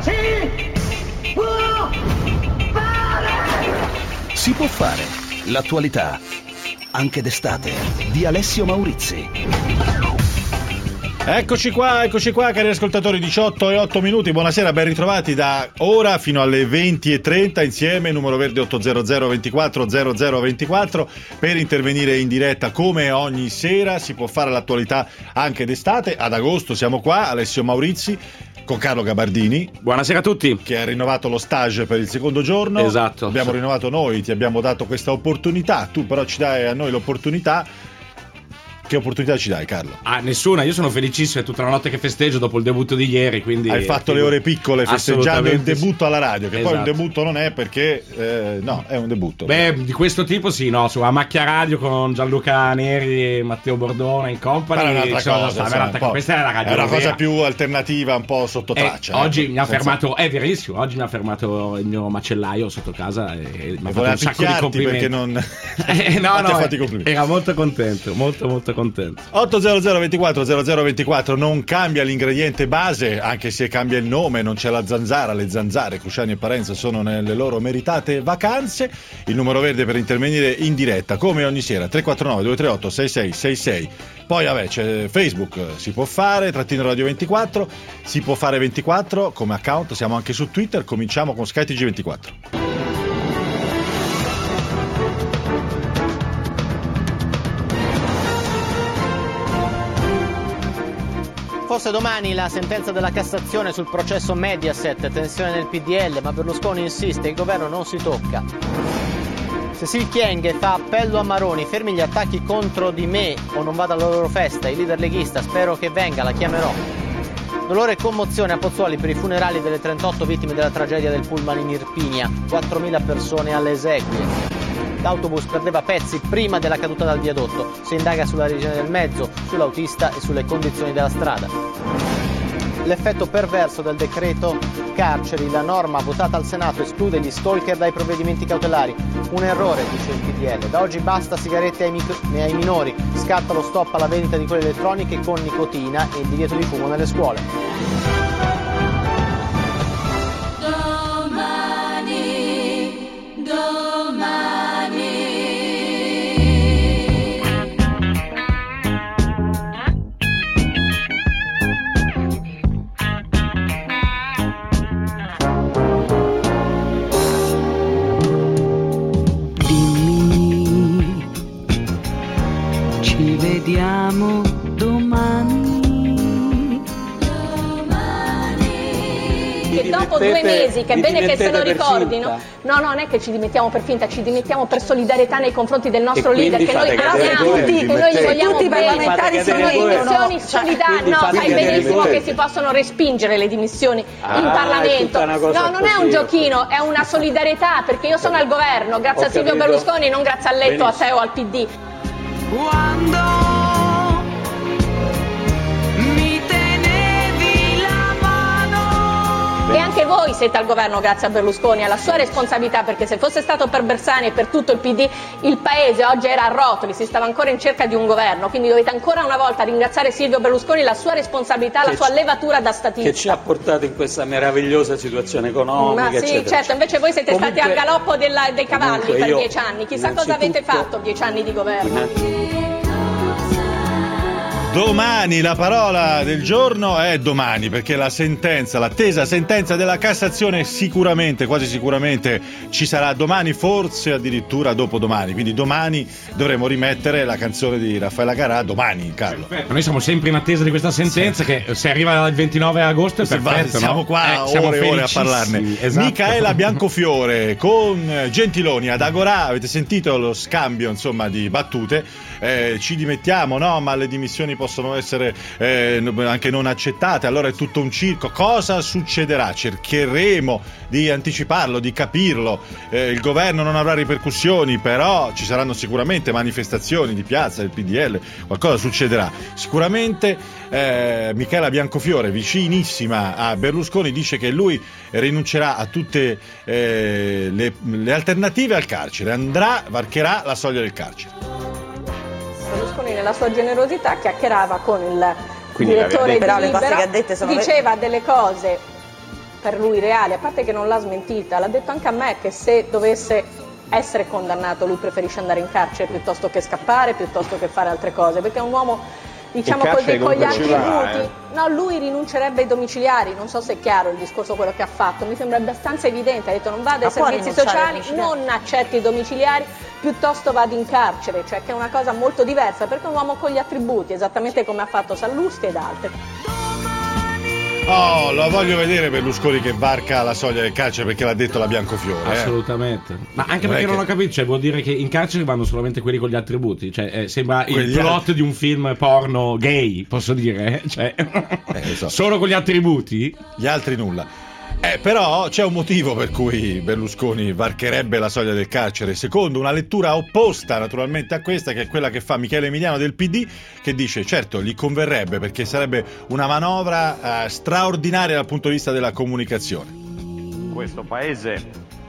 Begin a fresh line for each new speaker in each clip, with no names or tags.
Si può fare. L'attualità, anche d'estate, di Alessio Maurizi.
Eccoci qua cari ascoltatori, 18:08. Buonasera, ben ritrovati da ora fino alle 20:30 insieme, numero verde 800 24 0024 per intervenire in diretta come ogni sera. Si può fare l'attualità anche d'estate, ad agosto siamo qua, Alessio Maurizi con Carlo Gabardini.
Buonasera a tutti.
Che ha rinnovato lo stage per il secondo giorno.
Esatto.
Abbiamo rinnovato noi, ti abbiamo dato questa opportunità, tu però ci dai a noi l'opportunità. Che opportunità ci dai, Carlo?
Nessuna, io sono felicissimo, è tutta la notte che festeggio dopo il debutto di ieri, quindi...
Hai fatto le ore piccole festeggiando il debutto alla radio, che
esatto.
Poi un debutto non è perché... no, è un debutto.
Beh, di questo tipo sì, no, su A Macchia Radio con Gianluca Neri e Matteo Bordone in company.
Ma è un'altra cosa,
questa è la radio.
È una cosa
vera.
più alternativa, un po' sotto traccia.
Oggi mi ha fermato, è verissimo, oggi mi ha fermato il mio macellaio sotto casa e mi ha fatto un sacco di complimenti.
Perché non...
no, era molto contento, molto contento.
800 24 0024 non cambia l'ingrediente base, anche se cambia il nome, non c'è la zanzara, le zanzare, Cruciani e Parenzo sono nelle loro meritate vacanze. Il numero verde per intervenire in diretta come ogni sera 349 238 6666. Poi vabbè c'è Facebook, si può fare _ Radio 24, si può fare 24 come account, siamo anche su Twitter. Cominciamo con SkyTG 24.
Forse domani la sentenza della Cassazione sul processo Mediaset, tensione nel PDL, ma Berlusconi insiste, il governo non si tocca. Cecil Kyenge fa appello a Maroni, fermi gli attacchi contro di me o non vado alla loro festa, il leader leghista, spero che venga, la chiamerò. Dolore e commozione a Pozzuoli per i funerali delle 38 vittime della tragedia del pullman in Irpinia, 4.000 persone alle esequie. L'autobus perdeva pezzi prima della caduta dal viadotto. Si indaga sulla regione del mezzo, sull'autista e sulle condizioni della strada. L'effetto perverso del decreto carceri, la norma votata al Senato esclude gli stalker dai provvedimenti cautelari. Un errore, dice il PDL. Da oggi basta sigarette ai minori, scatta lo stop alla vendita di quelle elettroniche con nicotina e il divieto di fumo nelle scuole.
Vediamo domani.
Che dopo 2 mesi, che è bene che se lo ricordino. No, non è che ci dimettiamo per finta, ci dimettiamo per solidarietà nei confronti del nostro leader, che noi amiamo, che noi gli vogliamo bene. Sono dimissioni solidali. No, sai benissimo che si possono respingere le dimissioni in Parlamento. No, non è un giochino, è una solidarietà, perché io sono al governo, grazie a Silvio Berlusconi, non grazie a Letto, a te o al PD.
Quando mi tenevi la mano.
E anche voi siete al governo grazie a Berlusconi, alla sua responsabilità, perché se fosse stato per Bersani e per tutto il PD, il paese oggi era a rotoli, si stava ancora in cerca di un governo, quindi dovete ancora una volta ringraziare Silvio Berlusconi, la sua responsabilità, la sua levatura da statista.
Che ci ha portato in questa meravigliosa situazione economica.
Ma sì,
eccetera,
certo, invece voi siete stati al galoppo dei cavalli per 10 anni, chissà cosa avete fatto 10 anni di governo.
Domani la parola del giorno è domani, perché la sentenza, l'attesa sentenza della Cassazione sicuramente, quasi sicuramente ci sarà domani, forse addirittura dopodomani, quindi domani dovremo rimettere la canzone di Raffaella Carrà, domani, Carlo.
Perfetto. Noi siamo sempre in attesa di questa sentenza, che se arriva il 29 agosto è perfetto,
siamo qua ore e ore a parlarne.
Esatto.
Micaela Biancofiore con Gentiloni ad Agorà, avete sentito lo scambio insomma di battute. Ci dimettiamo, no, ma le dimissioni possono essere anche non accettate, allora è tutto un circo. Cosa succederà? Cercheremo di anticiparlo, di capirlo. Il governo non avrà ripercussioni, però ci saranno sicuramente manifestazioni di piazza del PDL, qualcosa succederà sicuramente. Michela Biancofiore, vicinissima a Berlusconi, dice che lui rinuncerà a tutte le alternative al carcere, varcherà la soglia del carcere.
Berlusconi nella sua generosità chiacchierava con il direttore di Libero, diceva delle cose per lui reali, a parte che non l'ha smentita, l'ha detto anche a me che se dovesse essere condannato lui preferisce andare in carcere piuttosto che scappare, piuttosto che fare altre cose, perché è un uomo, diciamo così, con gli attributi. No, lui rinuncerebbe ai domiciliari, non so se è chiaro il discorso quello che ha fatto, mi sembra abbastanza evidente, ha detto non vada ai servizi sociali, non accetti i domiciliari, piuttosto vado in carcere, cioè che è una cosa molto diversa, perché è un uomo con gli attributi, esattamente come ha fatto Sallusti ed altri.
Oh, lo voglio vedere Berlusconi che varca la soglia del carcere, perché l'ha detto la Biancofiore.
Assolutamente. Ma anche perché non ho capito, cioè vuol dire che in carcere vanno solamente quelli con gli attributi, cioè sembra il plot di un film porno gay, posso dire, cioè
so.
Solo con gli attributi,
gli altri nulla. Però c'è un motivo per cui Berlusconi varcherebbe la soglia del carcere, secondo una lettura opposta naturalmente a questa, che è quella che fa Michele Emiliano del PD, che dice certo gli converrebbe perché sarebbe una manovra straordinaria dal punto di vista della comunicazione.
In questo paese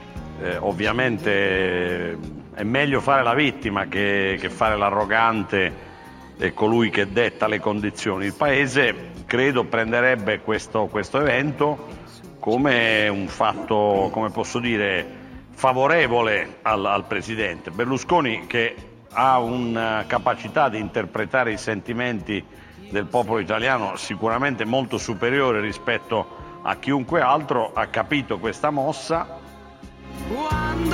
ovviamente è meglio fare la vittima che fare l'arrogante e colui che detta le condizioni. Il paese credo prenderebbe questo evento come un fatto, come posso dire, favorevole al Presidente. Berlusconi, che ha una capacità di interpretare i sentimenti del popolo italiano sicuramente molto superiore rispetto a chiunque altro, ha capito questa mossa.
Quando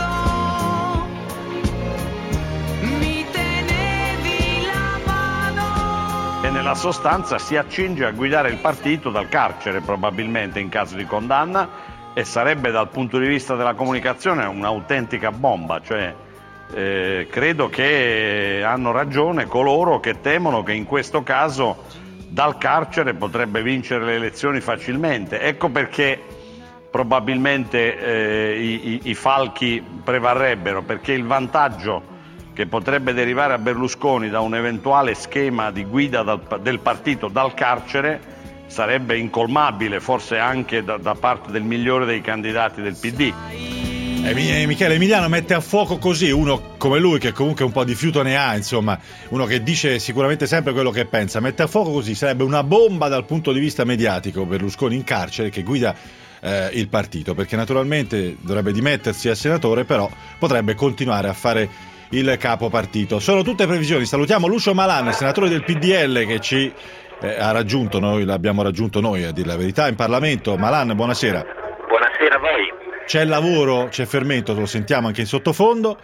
mi tenevi la mano
E nella sostanza si accinge a guidare il partito dal carcere, probabilmente in caso di condanna, e sarebbe dal punto di vista della comunicazione un'autentica bomba. Cioè, credo che hanno ragione coloro che temono che in questo caso dal carcere potrebbe vincere le elezioni facilmente. Ecco perché probabilmente i falchi prevarrebbero, perché il vantaggio che potrebbe derivare a Berlusconi da un eventuale schema di guida del partito dal carcere sarebbe incolmabile, forse anche da parte del migliore dei candidati del PD.
Michele Emiliano mette a fuoco così uno come lui, che comunque un po' di fiuto ne ha, insomma, uno che dice sicuramente sempre quello che pensa, mette a fuoco così, sarebbe una bomba dal punto di vista mediatico Berlusconi in carcere che guida il partito, perché naturalmente dovrebbe dimettersi a senatore, però potrebbe continuare a fare il capo partito. Sono tutte previsioni. Salutiamo Lucio Malan, senatore del PDL, che ci ha raggiunto, noi l'abbiamo raggiunto noi a dire la verità in Parlamento. Malan, buonasera.
Buonasera a voi.
C'è lavoro, c'è fermento, lo sentiamo anche in sottofondo.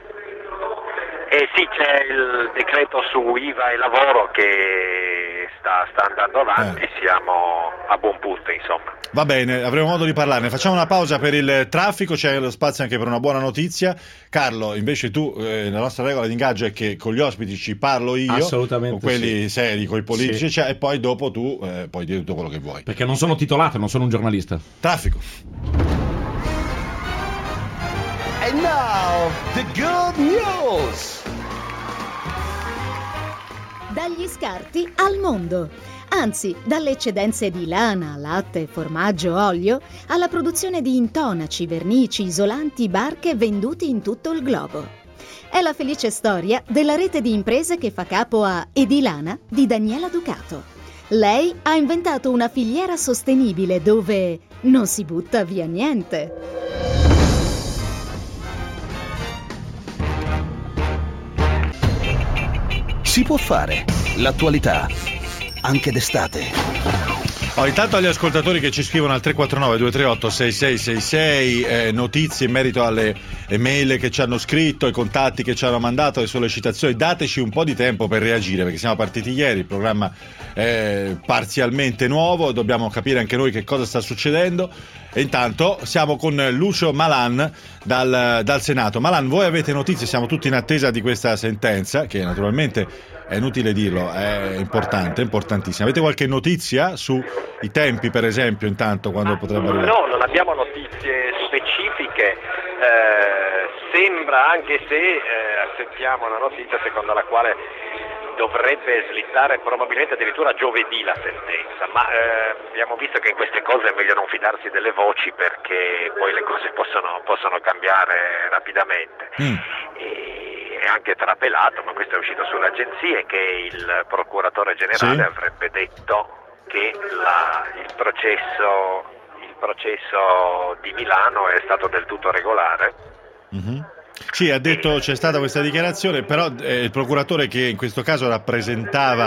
Sì, c'è il decreto su IVA e lavoro che sta andando avanti, siamo a buon punto, insomma.
Va bene, avremo modo di parlarne. Facciamo una pausa per il traffico, c'è lo spazio anche per una buona notizia. Carlo, invece tu, la nostra regola di ingaggio è che con gli ospiti ci parlo io,
assolutamente,
con quelli
sì,
seri, con i politici, sì, e poi dopo tu puoi dire tutto quello che vuoi.
Perché non sono titolato, non sono un giornalista.
Traffico.
And now, the good news!
Dagli scarti al mondo. Anzi, dalle eccedenze di lana, latte, formaggio, olio, alla produzione di intonaci, vernici, isolanti, barche venduti in tutto il globo. È la felice storia della rete di imprese che fa capo a Edilana di Daniela Ducato. Lei ha inventato una filiera sostenibile dove non si butta via niente.
Si può fare. L'attualità, anche d'estate.
Intanto agli ascoltatori che ci scrivono al 349-238-6666 notizie in merito alle mail che ci hanno scritto, ai contatti che ci hanno mandato, le sollecitazioni, dateci un po' di tempo per reagire, perché siamo partiti ieri, il programma è parzialmente nuovo, dobbiamo capire anche noi che cosa sta succedendo. E intanto siamo con Lucio Malan dal Senato. Malan, voi avete notizie, siamo tutti in attesa di questa sentenza, che naturalmente è inutile dirlo, è importante, è importantissima. Avete qualche notizia sui tempi, per esempio, intanto, quando potrebbe arrivare?
No, non abbiamo notizie specifiche, sembra, anche se sentiamo una notizia secondo la quale dovrebbe slittare probabilmente addirittura giovedì la sentenza, ma abbiamo visto che in queste cose è meglio non fidarsi delle voci, perché poi le cose possono cambiare rapidamente. È anche trapelato, ma questo è uscito sulle agenzie, che il procuratore generale avrebbe detto che il processo di Milano è stato del tutto regolare.
Mm-hmm. Sì, ha detto, c'è stata questa dichiarazione, però il procuratore che in questo caso rappresentava,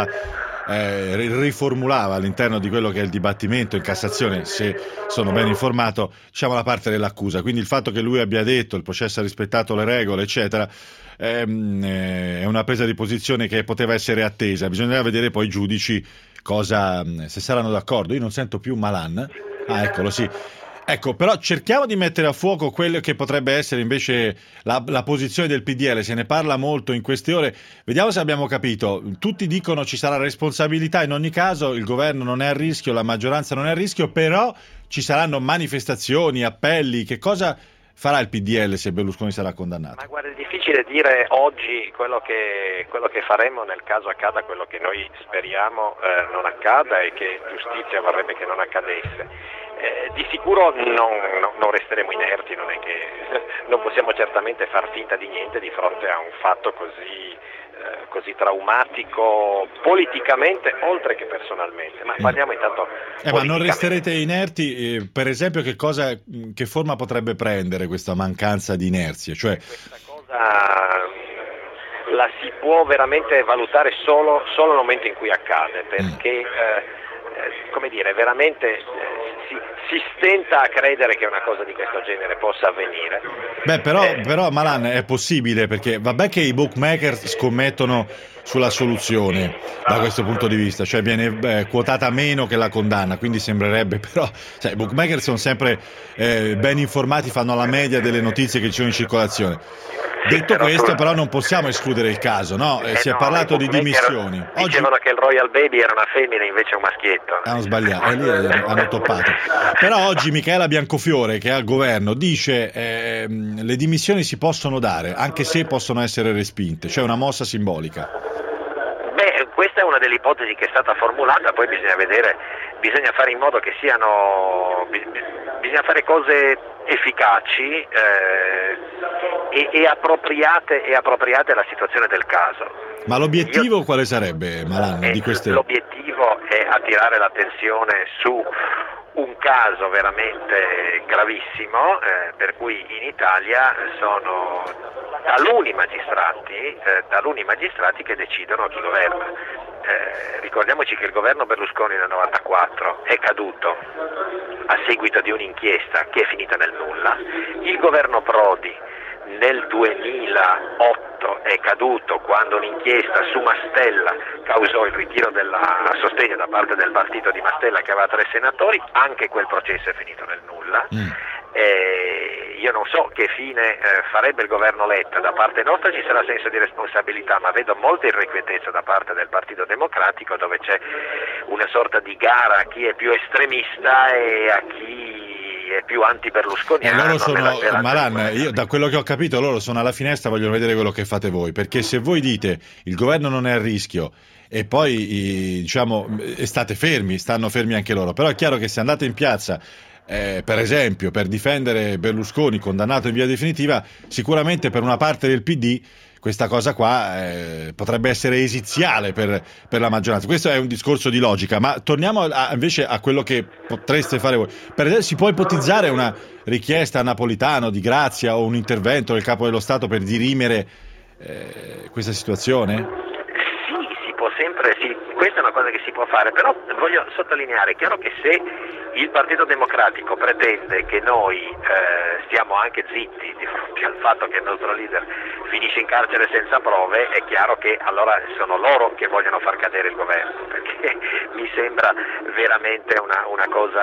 riformulava all'interno di quello che è il dibattimento in Cassazione, se sono ben informato, diciamo la parte dell'accusa. Quindi il fatto che lui abbia detto il processo ha rispettato le regole, eccetera, è una presa di posizione che poteva essere attesa. Bisognerà vedere poi i giudici se saranno d'accordo. Io non sento più Malan. Ah, eccolo, sì. Ecco, però cerchiamo di mettere a fuoco quello che potrebbe essere invece la posizione del PDL. Se ne parla molto in queste ore. Vediamo se abbiamo capito. Tutti dicono ci sarà responsabilità in ogni caso, il governo non è a rischio, la maggioranza non è a rischio, però ci saranno manifestazioni, appelli. Che cosa farà il PDL se Berlusconi sarà condannato?
Ma guarda, è difficile dire oggi quello che faremo nel caso accada quello che noi speriamo non accada e che giustizia vorrebbe che non accadesse. Di sicuro non resteremo inerti, non è che non possiamo certamente far finta di niente di fronte a un fatto così traumatico politicamente oltre che personalmente, ma parliamo intanto
ma non resterete inerti, per esempio che forma potrebbe prendere questa mancanza di inerzia? Cioè
questa cosa la si può veramente valutare solo nel momento in cui accade, perché come dire, veramente si stenta a credere che una cosa di questo genere possa avvenire.
Beh, però Malan, è possibile, perché vabbè che i bookmaker scommettono sulla soluzione da questo punto di vista, cioè viene quotata meno che la condanna, quindi sembrerebbe, però i bookmaker sono sempre ben informati, fanno la media delle notizie che ci sono in circolazione. Detto questo, però non possiamo escludere il caso, no? Si è parlato di dimissioni.
Dicevano che il Royal Baby era una femmina, invece è un maschietto.
Hanno sbagliato, lì hanno toppato. Però oggi Michela Biancofiore, che è al governo, dice le dimissioni si possono dare, anche se possono essere respinte, cioè una mossa simbolica.
Beh, questa è una delle ipotesi che è stata formulata, poi bisogna fare in modo che bisogna fare cose efficaci e appropriate alla situazione del caso.
Ma l'obiettivo quale sarebbe, Malan, di queste?
L'obiettivo è attirare l'attenzione su un caso veramente gravissimo, per cui in Italia sono taluni magistrati che decidono chi governa. Ricordiamoci che il governo Berlusconi nel 94 è caduto a seguito di un'inchiesta che è finita nel nulla. Il governo Prodi nel 2008 è caduto quando un'inchiesta su Mastella causò il ritiro del sostegno da parte del partito di Mastella, che aveva 3 senatori. Anche quel processo è finito nel nulla. Io non so che fine farebbe il governo Letta. Da parte nostra ci sarà senso di responsabilità, ma vedo molta irrequietezza da parte del Partito Democratico, dove c'è una sorta di gara a chi è più estremista e a chi è più anti-berlusconiano.
Loro sono, Malan, io da quello che ho capito, loro sono alla finestra, vogliono vedere quello che fate voi, perché se voi dite il governo non è a rischio e poi state fermi, stanno fermi anche loro, però è chiaro che se andate in piazza per esempio per difendere Berlusconi condannato in via definitiva, sicuramente per una parte del PD questa cosa qua potrebbe essere esiziale per la maggioranza. Questo è un discorso di logica, ma torniamo invece a quello che potreste fare voi. Per esempio, si può ipotizzare una richiesta a Napolitano di grazia o un intervento del Capo dello Stato per dirimere questa situazione?
Sì, questa è una cosa che si può fare, però voglio sottolineare, è chiaro che se il Partito Democratico pretende che noi stiamo anche zitti di fronte al fatto che il nostro leader finisce in carcere senza prove, è chiaro che allora sono loro che vogliono far cadere il governo, perché mi sembra veramente una cosa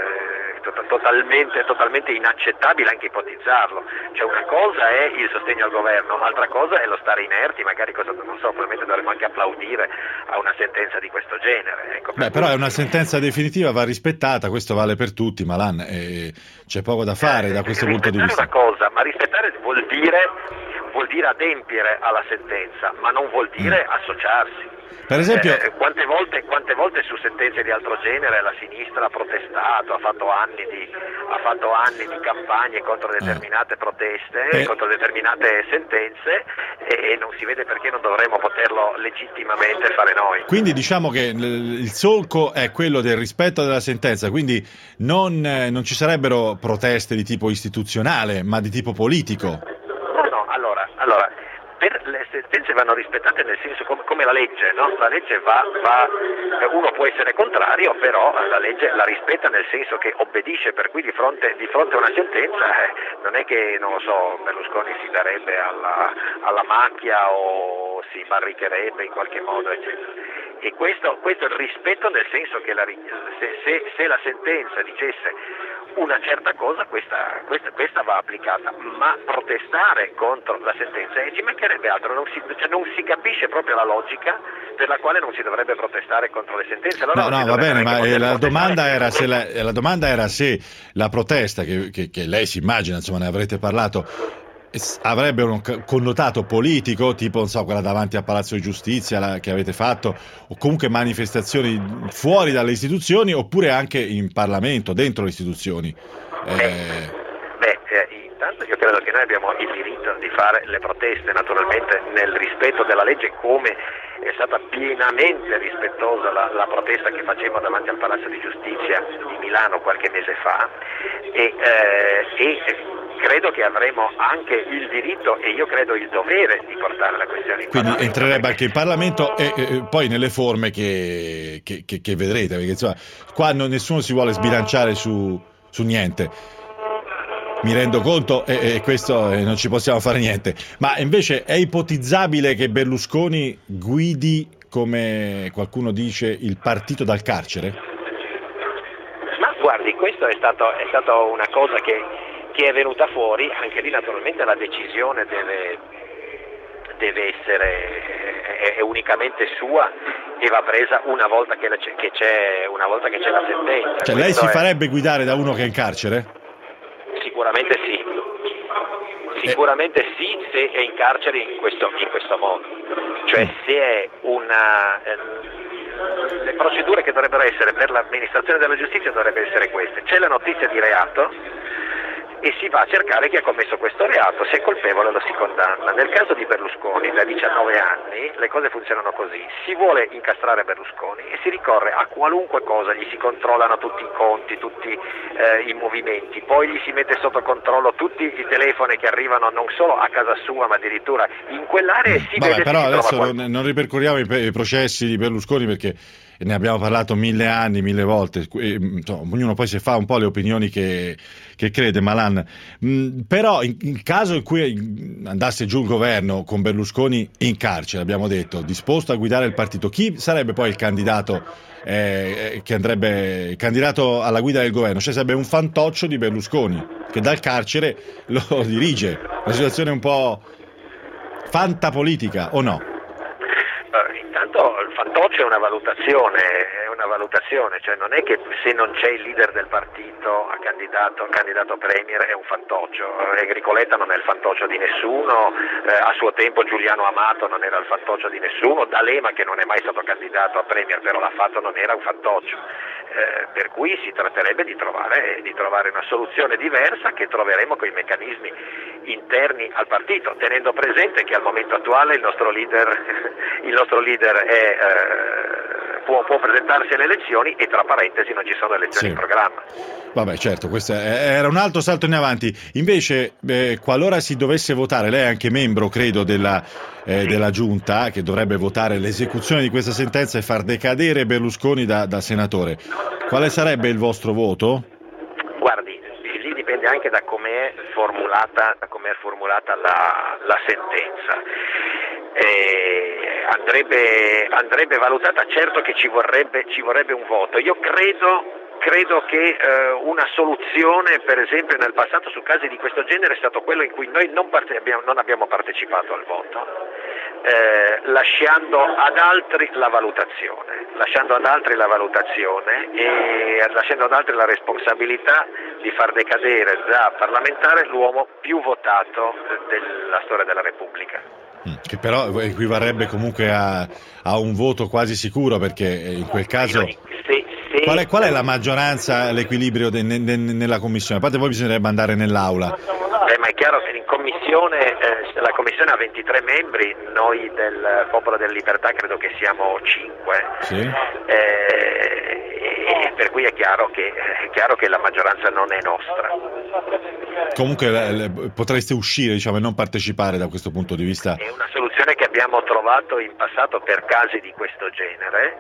totalmente inaccettabile anche ipotizzarlo. Cioè, una cosa è il sostegno al governo, altra cosa è lo stare inerti, magari probabilmente dovremmo anche applaudire a una sentenza di questo genere. Ecco,
però è una sentenza definitiva, va rispettata, questo vale per tutti, Malan, c'è poco da fare da questo punto di vista.
È una cosa, ma rispettare vuol dire adempiere alla sentenza, ma non vuol dire associarsi.
Per esempio,
quante volte su sentenze di altro genere la sinistra ha protestato, ha fatto anni di campagne contro determinate proteste, contro determinate sentenze, e non si vede perché non dovremmo poterlo legittimamente fare noi.
Quindi diciamo che il solco è quello del rispetto della sentenza, quindi non ci sarebbero proteste di tipo istituzionale, ma di tipo politico.
No, allora, le sentenze vanno rispettate nel senso come la legge, no? La legge uno può essere contrario, però la legge la rispetta nel senso che obbedisce, per cui di fronte a una sentenza non è che, non lo so, Berlusconi si darebbe alla macchia o si barricherebbe in qualche modo, eccetera. E questo è il rispetto, nel senso che se la sentenza dicesse una certa cosa, questa va applicata, ma protestare contro la sentenza, ci mancherebbe altro, non si capisce proprio la logica per la quale non si dovrebbe protestare contro le sentenze. Allora
no, va bene, ma la domanda era se la protesta, che lei si immagina, insomma, ne avrete parlato, avrebbe un connotato politico, tipo, non so, quella davanti al Palazzo di Giustizia che avete fatto, o comunque manifestazioni fuori dalle istituzioni, oppure anche in Parlamento, dentro le istituzioni.
Intanto io credo che noi abbiamo il diritto di fare le proteste, naturalmente nel rispetto della legge, come è stata pienamente rispettosa la protesta che facemmo davanti al Palazzo di Giustizia di Milano qualche mese fa, e credo che avremo anche il diritto, e io credo il dovere, di portare la questione in Parlamento.
Quindi entrerebbe anche in Parlamento e poi nelle forme che vedrete, perché insomma qua nessuno si vuole sbilanciare su niente. Mi rendo conto, e questo non ci possiamo fare niente. Ma invece è ipotizzabile che Berlusconi guidi, come qualcuno dice, il partito dal carcere?
Ma guardi, questo è stato una cosa che è venuta fuori. Anche lì naturalmente la decisione deve essere è unicamente sua e va presa una volta che c'è la sentenza.
Cioè lei si farebbe guidare da uno che è in carcere?
Sicuramente sì, se è in carcere in questo modo. Cioè se è le procedure che dovrebbero essere per l'amministrazione della giustizia dovrebbero essere queste: c'è la notizia di reato e si va a cercare chi ha commesso questo reato, se è colpevole lo si condanna. Nel caso di Berlusconi, da 19 anni, le cose funzionano così: si vuole incastrare Berlusconi e si ricorre a qualunque cosa, gli si controllano tutti i conti, tutti i movimenti, poi gli si mette sotto controllo tutti i telefoni che arrivano non solo a casa sua ma addirittura in quell'area, e si vede.
Però adesso non ripercorriamo i processi di Berlusconi, perché ne abbiamo parlato 1000 anni, 1000 volte, ognuno poi si fa un po' le opinioni che crede, Malan. Però in caso in cui andasse giù il governo con Berlusconi in carcere, abbiamo detto, disposto a guidare il partito, chi sarebbe poi il candidato che andrebbe candidato alla guida del governo? Cioè sarebbe un fantoccio di Berlusconi che dal carcere lo dirige. Una situazione un po' fantapolitica, o no?
Intanto il fantoccio è una valutazione, cioè non è che se non c'è il leader del partito candidato premier è un fantoccio. Enrico Letta non è il fantoccio di nessuno, a suo tempo Giuliano Amato non era il fantoccio di nessuno, D'Alema, che non è mai stato candidato a premier però l'ha fatto, non era un fantoccio. Per cui si tratterebbe di trovare una soluzione diversa che troveremo con i meccanismi interni al partito, tenendo presente che al momento attuale il nostro leader può presentarsi alle elezioni e tra parentesi non ci sono elezioni in programma.
Vabbè, certo, questo era un altro salto in avanti. Invece, qualora si dovesse votare, lei è anche membro, credo, della giunta che dovrebbe votare l'esecuzione di questa sentenza e far decadere Berlusconi da senatore. Quale sarebbe il vostro voto? Guardi,
lì dipende anche da com'è formulata la sentenza. Andrebbe valutata, certo che ci vorrebbe un voto. Io credo che una soluzione, per esempio nel passato su casi di questo genere, è stato quello in cui noi non abbiamo partecipato al voto, lasciando ad altri la valutazione e lasciando ad altri la responsabilità di far decadere da parlamentare l'uomo più votato della storia della Repubblica.
Che però equivarrebbe comunque a un voto quasi sicuro, perché in quel caso qual è la maggioranza, l'equilibrio nella commissione? A parte poi bisognerebbe andare nell'aula.
Ma è chiaro che in commissione, la commissione ha 23 membri, noi del Popolo della Libertà credo che siamo 5,
sì.
Per cui è chiaro che la maggioranza non è nostra.
Comunque potreste uscire, diciamo, e non partecipare da questo punto di vista.
È una soluzione che abbiamo trovato in passato per casi di questo genere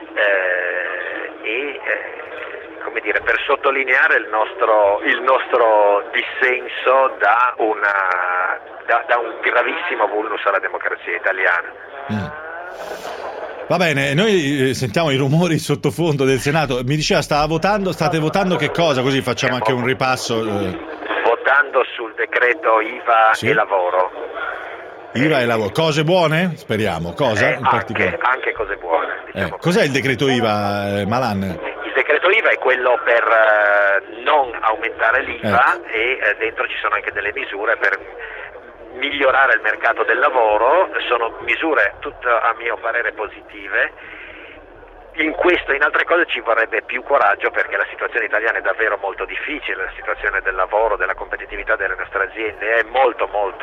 come dire, per sottolineare il nostro dissenso da un gravissimo vulnus alla democrazia italiana.
Va bene, noi sentiamo i rumori sottofondo del Senato. Mi diceva state votando che cosa? Così facciamo anche un ripasso.
Votando sul decreto IVA e lavoro.
IVA e lavoro. Cose buone? Speriamo. Cosa in particolare?
Anche cose buone. Diciamo
cos'è il decreto IVA, Malan?
Il decreto IVA è quello per non aumentare l'IVA e dentro ci sono anche delle misure per migliorare il mercato del lavoro. Sono misure tutte a mio parere positive. In questo e in altre cose ci vorrebbe più coraggio, perché la situazione italiana è davvero molto difficile, la situazione del lavoro, della competitività delle nostre aziende è molto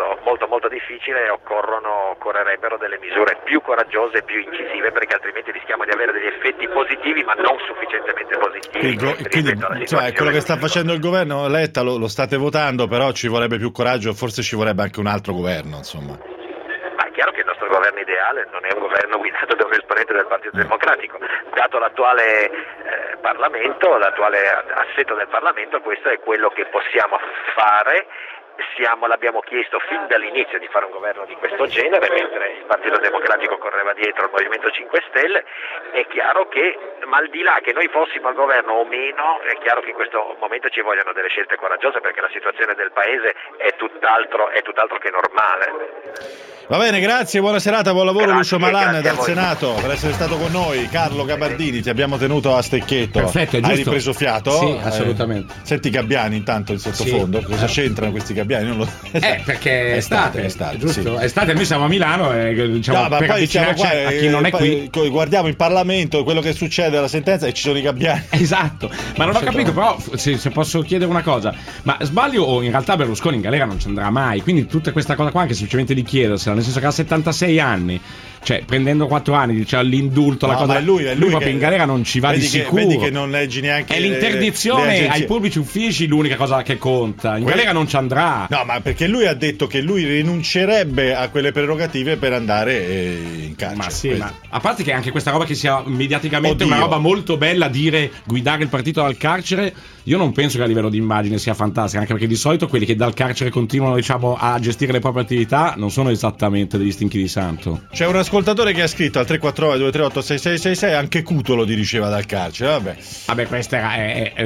difficile e occorrerebbero delle misure più coraggiose e più incisive, perché altrimenti rischiamo di avere degli effetti positivi ma non sufficientemente positivi.
Quindi quello che sta facendo il governo Letta lo state votando, però ci vorrebbe più coraggio, forse ci vorrebbe anche un altro governo, insomma.
Ma è chiaro che il nostro governo ideale non è un governo guidato da un esponente del Partito Democratico. Dato l'attuale Parlamento, l'attuale assetto del Parlamento, questo è quello che possiamo fare. L'abbiamo chiesto fin dall'inizio di fare un governo di questo genere, mentre il Partito Democratico correva dietro il Movimento 5 Stelle. È chiaro che, ma al di là che noi fossimo al governo o meno, è chiaro che in questo momento ci vogliono delle scelte coraggiose, perché la situazione del Paese è tutt'altro che normale.
Va bene, grazie, buona serata, buon lavoro. Lucio Malan dal Senato per essere stato con noi. Carlo Gabardini, ti abbiamo tenuto a stecchetto.
Perfetto, è giusto.
Hai ripreso fiato?
Sì, assolutamente.
Senti i gabbiani intanto in sottofondo, cosa c'entrano questi gabbiani? Non lo...
perché è estate, giusto?
Sì.
Estate, noi siamo a Milano e diciamo,
ma
per
poi siamo qua,
a chi non è qui.
Guardiamo in Parlamento quello che succede alla sentenza e ci sono i gabbiani.
Esatto, ma non ho capito, però se posso chiedere una cosa, ma sbaglio o in realtà Berlusconi in galera non ci andrà mai? Quindi tutta questa cosa qua anche semplicemente di chiedersela, nel senso che ha 76 anni, cioè prendendo 4 anni, diciamo l'indulto, la cosa,
ma lui
proprio
che,
in galera non ci va di sicuro.
Vedi che non leggi neanche
è l'interdizione ai pubblici uffici l'unica cosa che conta. In galera non ci andrà.
No, ma perché lui ha detto che lui rinuncerebbe a quelle prerogative per andare in carcere.
Ma sì, ma a parte che anche questa roba che sia mediaticamente una roba molto bella, dire guidare il partito dal carcere, io non penso che a livello di immagine sia fantastica, anche perché di solito quelli che dal carcere continuano, diciamo, a gestire le proprie attività non sono esattamente degli stinchi di santo.
C'è un ascoltatore che ha scritto al 349 238 6666 anche Cutolo dirigeva dal carcere. Vabbè,
questa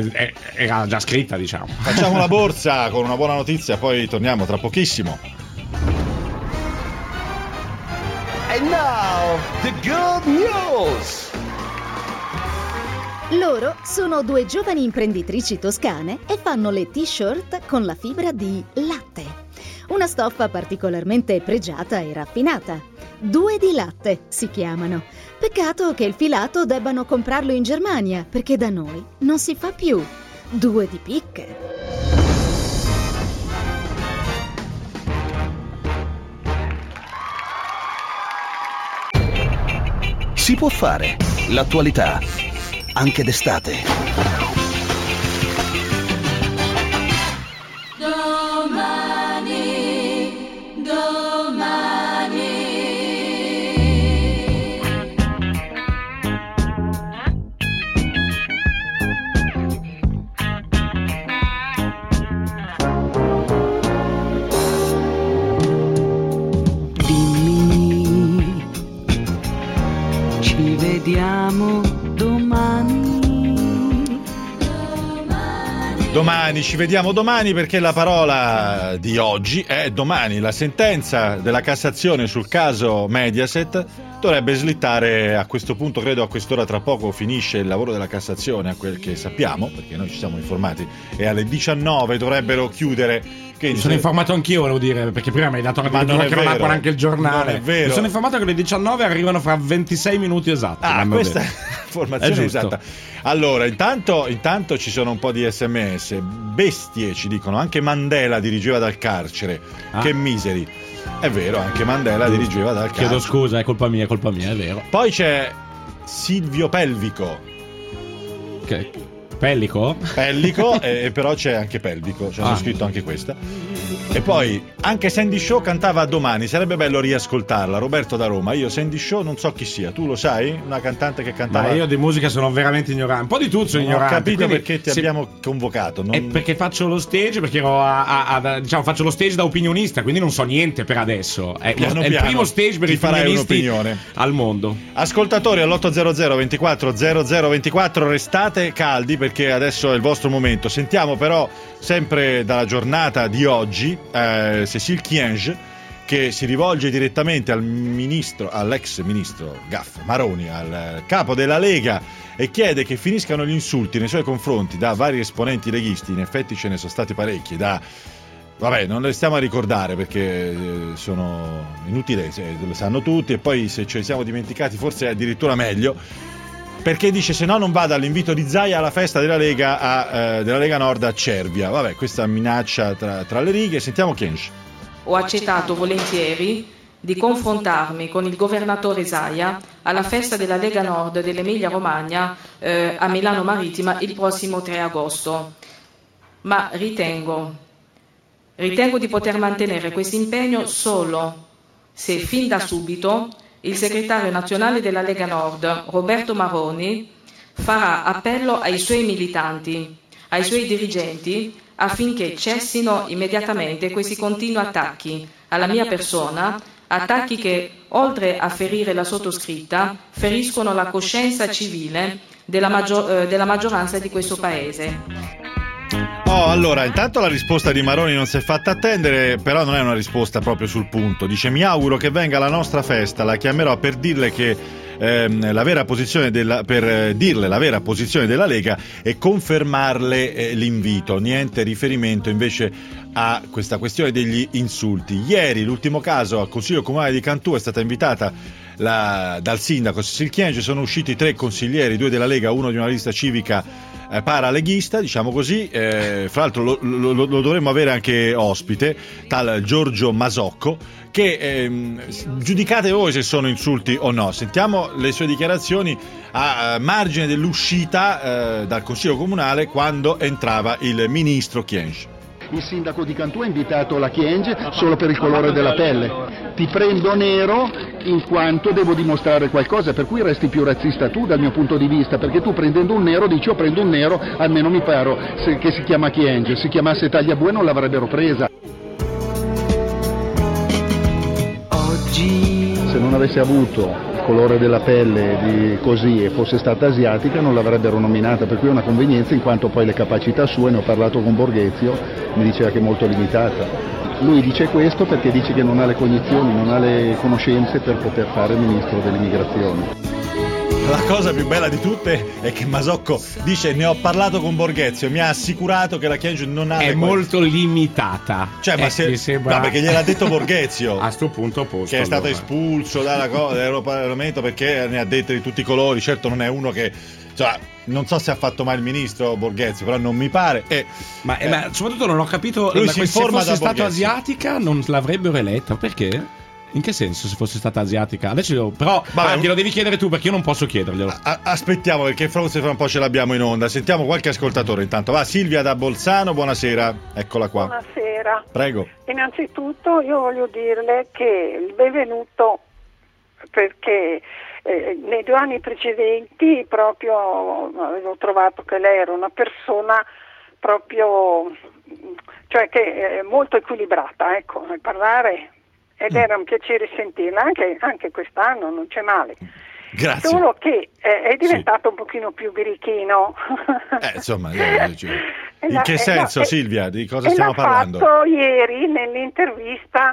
era già scritta, diciamo.
Facciamo la borsa con una buona notizia, poi torniamo tra pochissimo.
And now the good news.
Loro sono 2 giovani imprenditrici toscane e fanno le t-shirt con la fibra di latte. Una stoffa particolarmente pregiata e raffinata. 2 di latte si chiamano. Peccato che il filato debbano comprarlo in Germania, perché da noi non si fa più. 2 di picche.
Si può fare l'attualità anche d'estate.
Dimmi, ci vediamo domani.
Domani, ci vediamo domani, perché la parola di oggi è domani. La sentenza della Cassazione sul caso Mediaset dovrebbe slittare a questo punto, credo a quest'ora tra poco finisce il lavoro della Cassazione, a quel che sappiamo, perché noi ci siamo informati, e alle 19 dovrebbero chiudere.
Mi sono informato anch'io, volevo dire, perché prima mi hai dato la che non apre anche il giornale.
Non è vero.
Mi sono informato che le 19 arrivano fra 26 minuti esatti.
Questa informazione esatta. Allora, intanto ci sono un po' di SMS. Bestie, ci dicono, anche Mandela dirigeva dal carcere. Che miseri. È vero, anche Mandela dirigeva dal carcere.
Chiedo scusa, è colpa mia, è vero.
Poi c'è Silvio Pelvico.
Pellico,
però c'è anche Pelvico, ci hanno scritto anche questa. E poi anche Sandy Shaw cantava domani, sarebbe bello riascoltarla. Roberto da Roma. Io Sandy Shaw non so chi sia, tu lo sai? Una cantante che cantava.
Ma io di musica sono veramente ignorante, un po' di tutto sono ignorante.
Ho capito perché ti abbiamo convocato.
È perché faccio lo stage, perché ero faccio lo stage da opinionista, quindi non so niente per adesso. È il primo stage per i opinionisti al mondo.
Ascoltatori all'800 24 0024, restate caldi perché adesso è il vostro momento. Sentiamo però sempre dalla giornata di oggi Cécile Kyenge, che si rivolge direttamente all'ex ministro Maroni, al capo della Lega, e chiede che finiscano gli insulti nei suoi confronti da vari esponenti leghisti. In effetti ce ne sono stati parecchi, vabbè, non le stiamo a ricordare perché sono inutili, lo sanno tutti, e poi se ce li siamo dimenticati forse è addirittura meglio, perché dice se no non vada all'invito di Zaia alla festa della Lega Nord a Cervia. Vabbè, questa minaccia tra le righe. Sentiamo Kyenge.
Ho accettato volentieri di confrontarmi con il governatore Zaia alla festa della Lega Nord dell'Emilia Romagna a Milano Marittima il prossimo 3 agosto, ma ritengo di poter mantenere questo impegno solo se fin da subito il segretario nazionale della Lega Nord, Roberto Maroni, farà appello ai suoi militanti, ai suoi dirigenti, affinché cessino immediatamente questi continui attacchi alla mia persona, attacchi che, oltre a ferire la sottoscritta, feriscono la coscienza civile della maggioranza di questo Paese.
Allora, intanto la risposta di Maroni non si è fatta attendere, però non è una risposta proprio sul punto. Dice: mi auguro che venga alla nostra festa, la chiamerò per dirle che la vera posizione della Lega e confermarle l'invito. Niente riferimento invece a questa questione degli insulti. Ieri l'ultimo caso al Consiglio Comunale di Cantù è stata invitata dal sindaco Cécile Kyenge. Sono usciti 3 consiglieri, 2 della Lega, uno di una lista civica paraleghista, diciamo così. Fra l'altro lo dovremmo avere anche ospite, tal Giorgio Masocco, che giudicate voi se sono insulti o no. Sentiamo le sue dichiarazioni a margine dell'uscita dal Consiglio Comunale quando entrava il ministro Kyenge.
Il sindaco di Cantù ha invitato la Kyenge solo per il colore della pelle. Ti prendo nero in quanto devo dimostrare qualcosa, per cui resti più razzista tu dal mio punto di vista, perché tu prendendo un nero dici: io prendo un nero, almeno mi paro che si chiama Kyenge. Se chiamasse Tagliabue non l'avrebbero presa. Oggi, se non avesse avuto il colore della pelle così e fosse stata asiatica non l'avrebbero nominata, per cui è una convenienza, in quanto poi le capacità sue, ne ho parlato con Borghezio, mi diceva che è molto limitata. Lui dice questo perché dice che non ha le cognizioni, non ha le conoscenze per poter fare ministro dell'immigrazione.
La cosa più bella di tutte è che Masocco dice: ne ho parlato con Borghezio, mi ha assicurato che la Kyenge non ha
molto limitata.
Cioè, ma se sembra... No, perché gliel'ha detto Borghezio
a sto punto posto,
che è stato espulso dall'Europarlamento perché ne ha dette di tutti i colori. Certo non è uno che, cioè, non so se ha fatto mai il ministro Borghezio, però non mi pare.
Ma soprattutto non ho capito,
lui si informa,
se fosse stata asiatica non l'avrebbero eletta, perché? In che senso, se fosse stata asiatica? Adesso però glielo devi chiedere tu, perché io non posso chiederglielo.
Aspettiamo, perché forse fra un po' ce l'abbiamo in onda. Sentiamo qualche ascoltatore intanto. Va, Silvia da Bolzano, buonasera, eccola qua.
Buonasera.
Prego.
Innanzitutto io voglio dirle che il benvenuto, perché nei 2 anni precedenti proprio avevo trovato che lei era una persona proprio, cioè che è molto equilibrata, ecco, nel parlare. Ed era un piacere sentirla, anche quest'anno, non c'è male.
Grazie.
Solo che è diventato un pochino più birichino.
Insomma, In che senso, Silvia? Di cosa stiamo parlando?
L'ha fatto ieri nell'intervista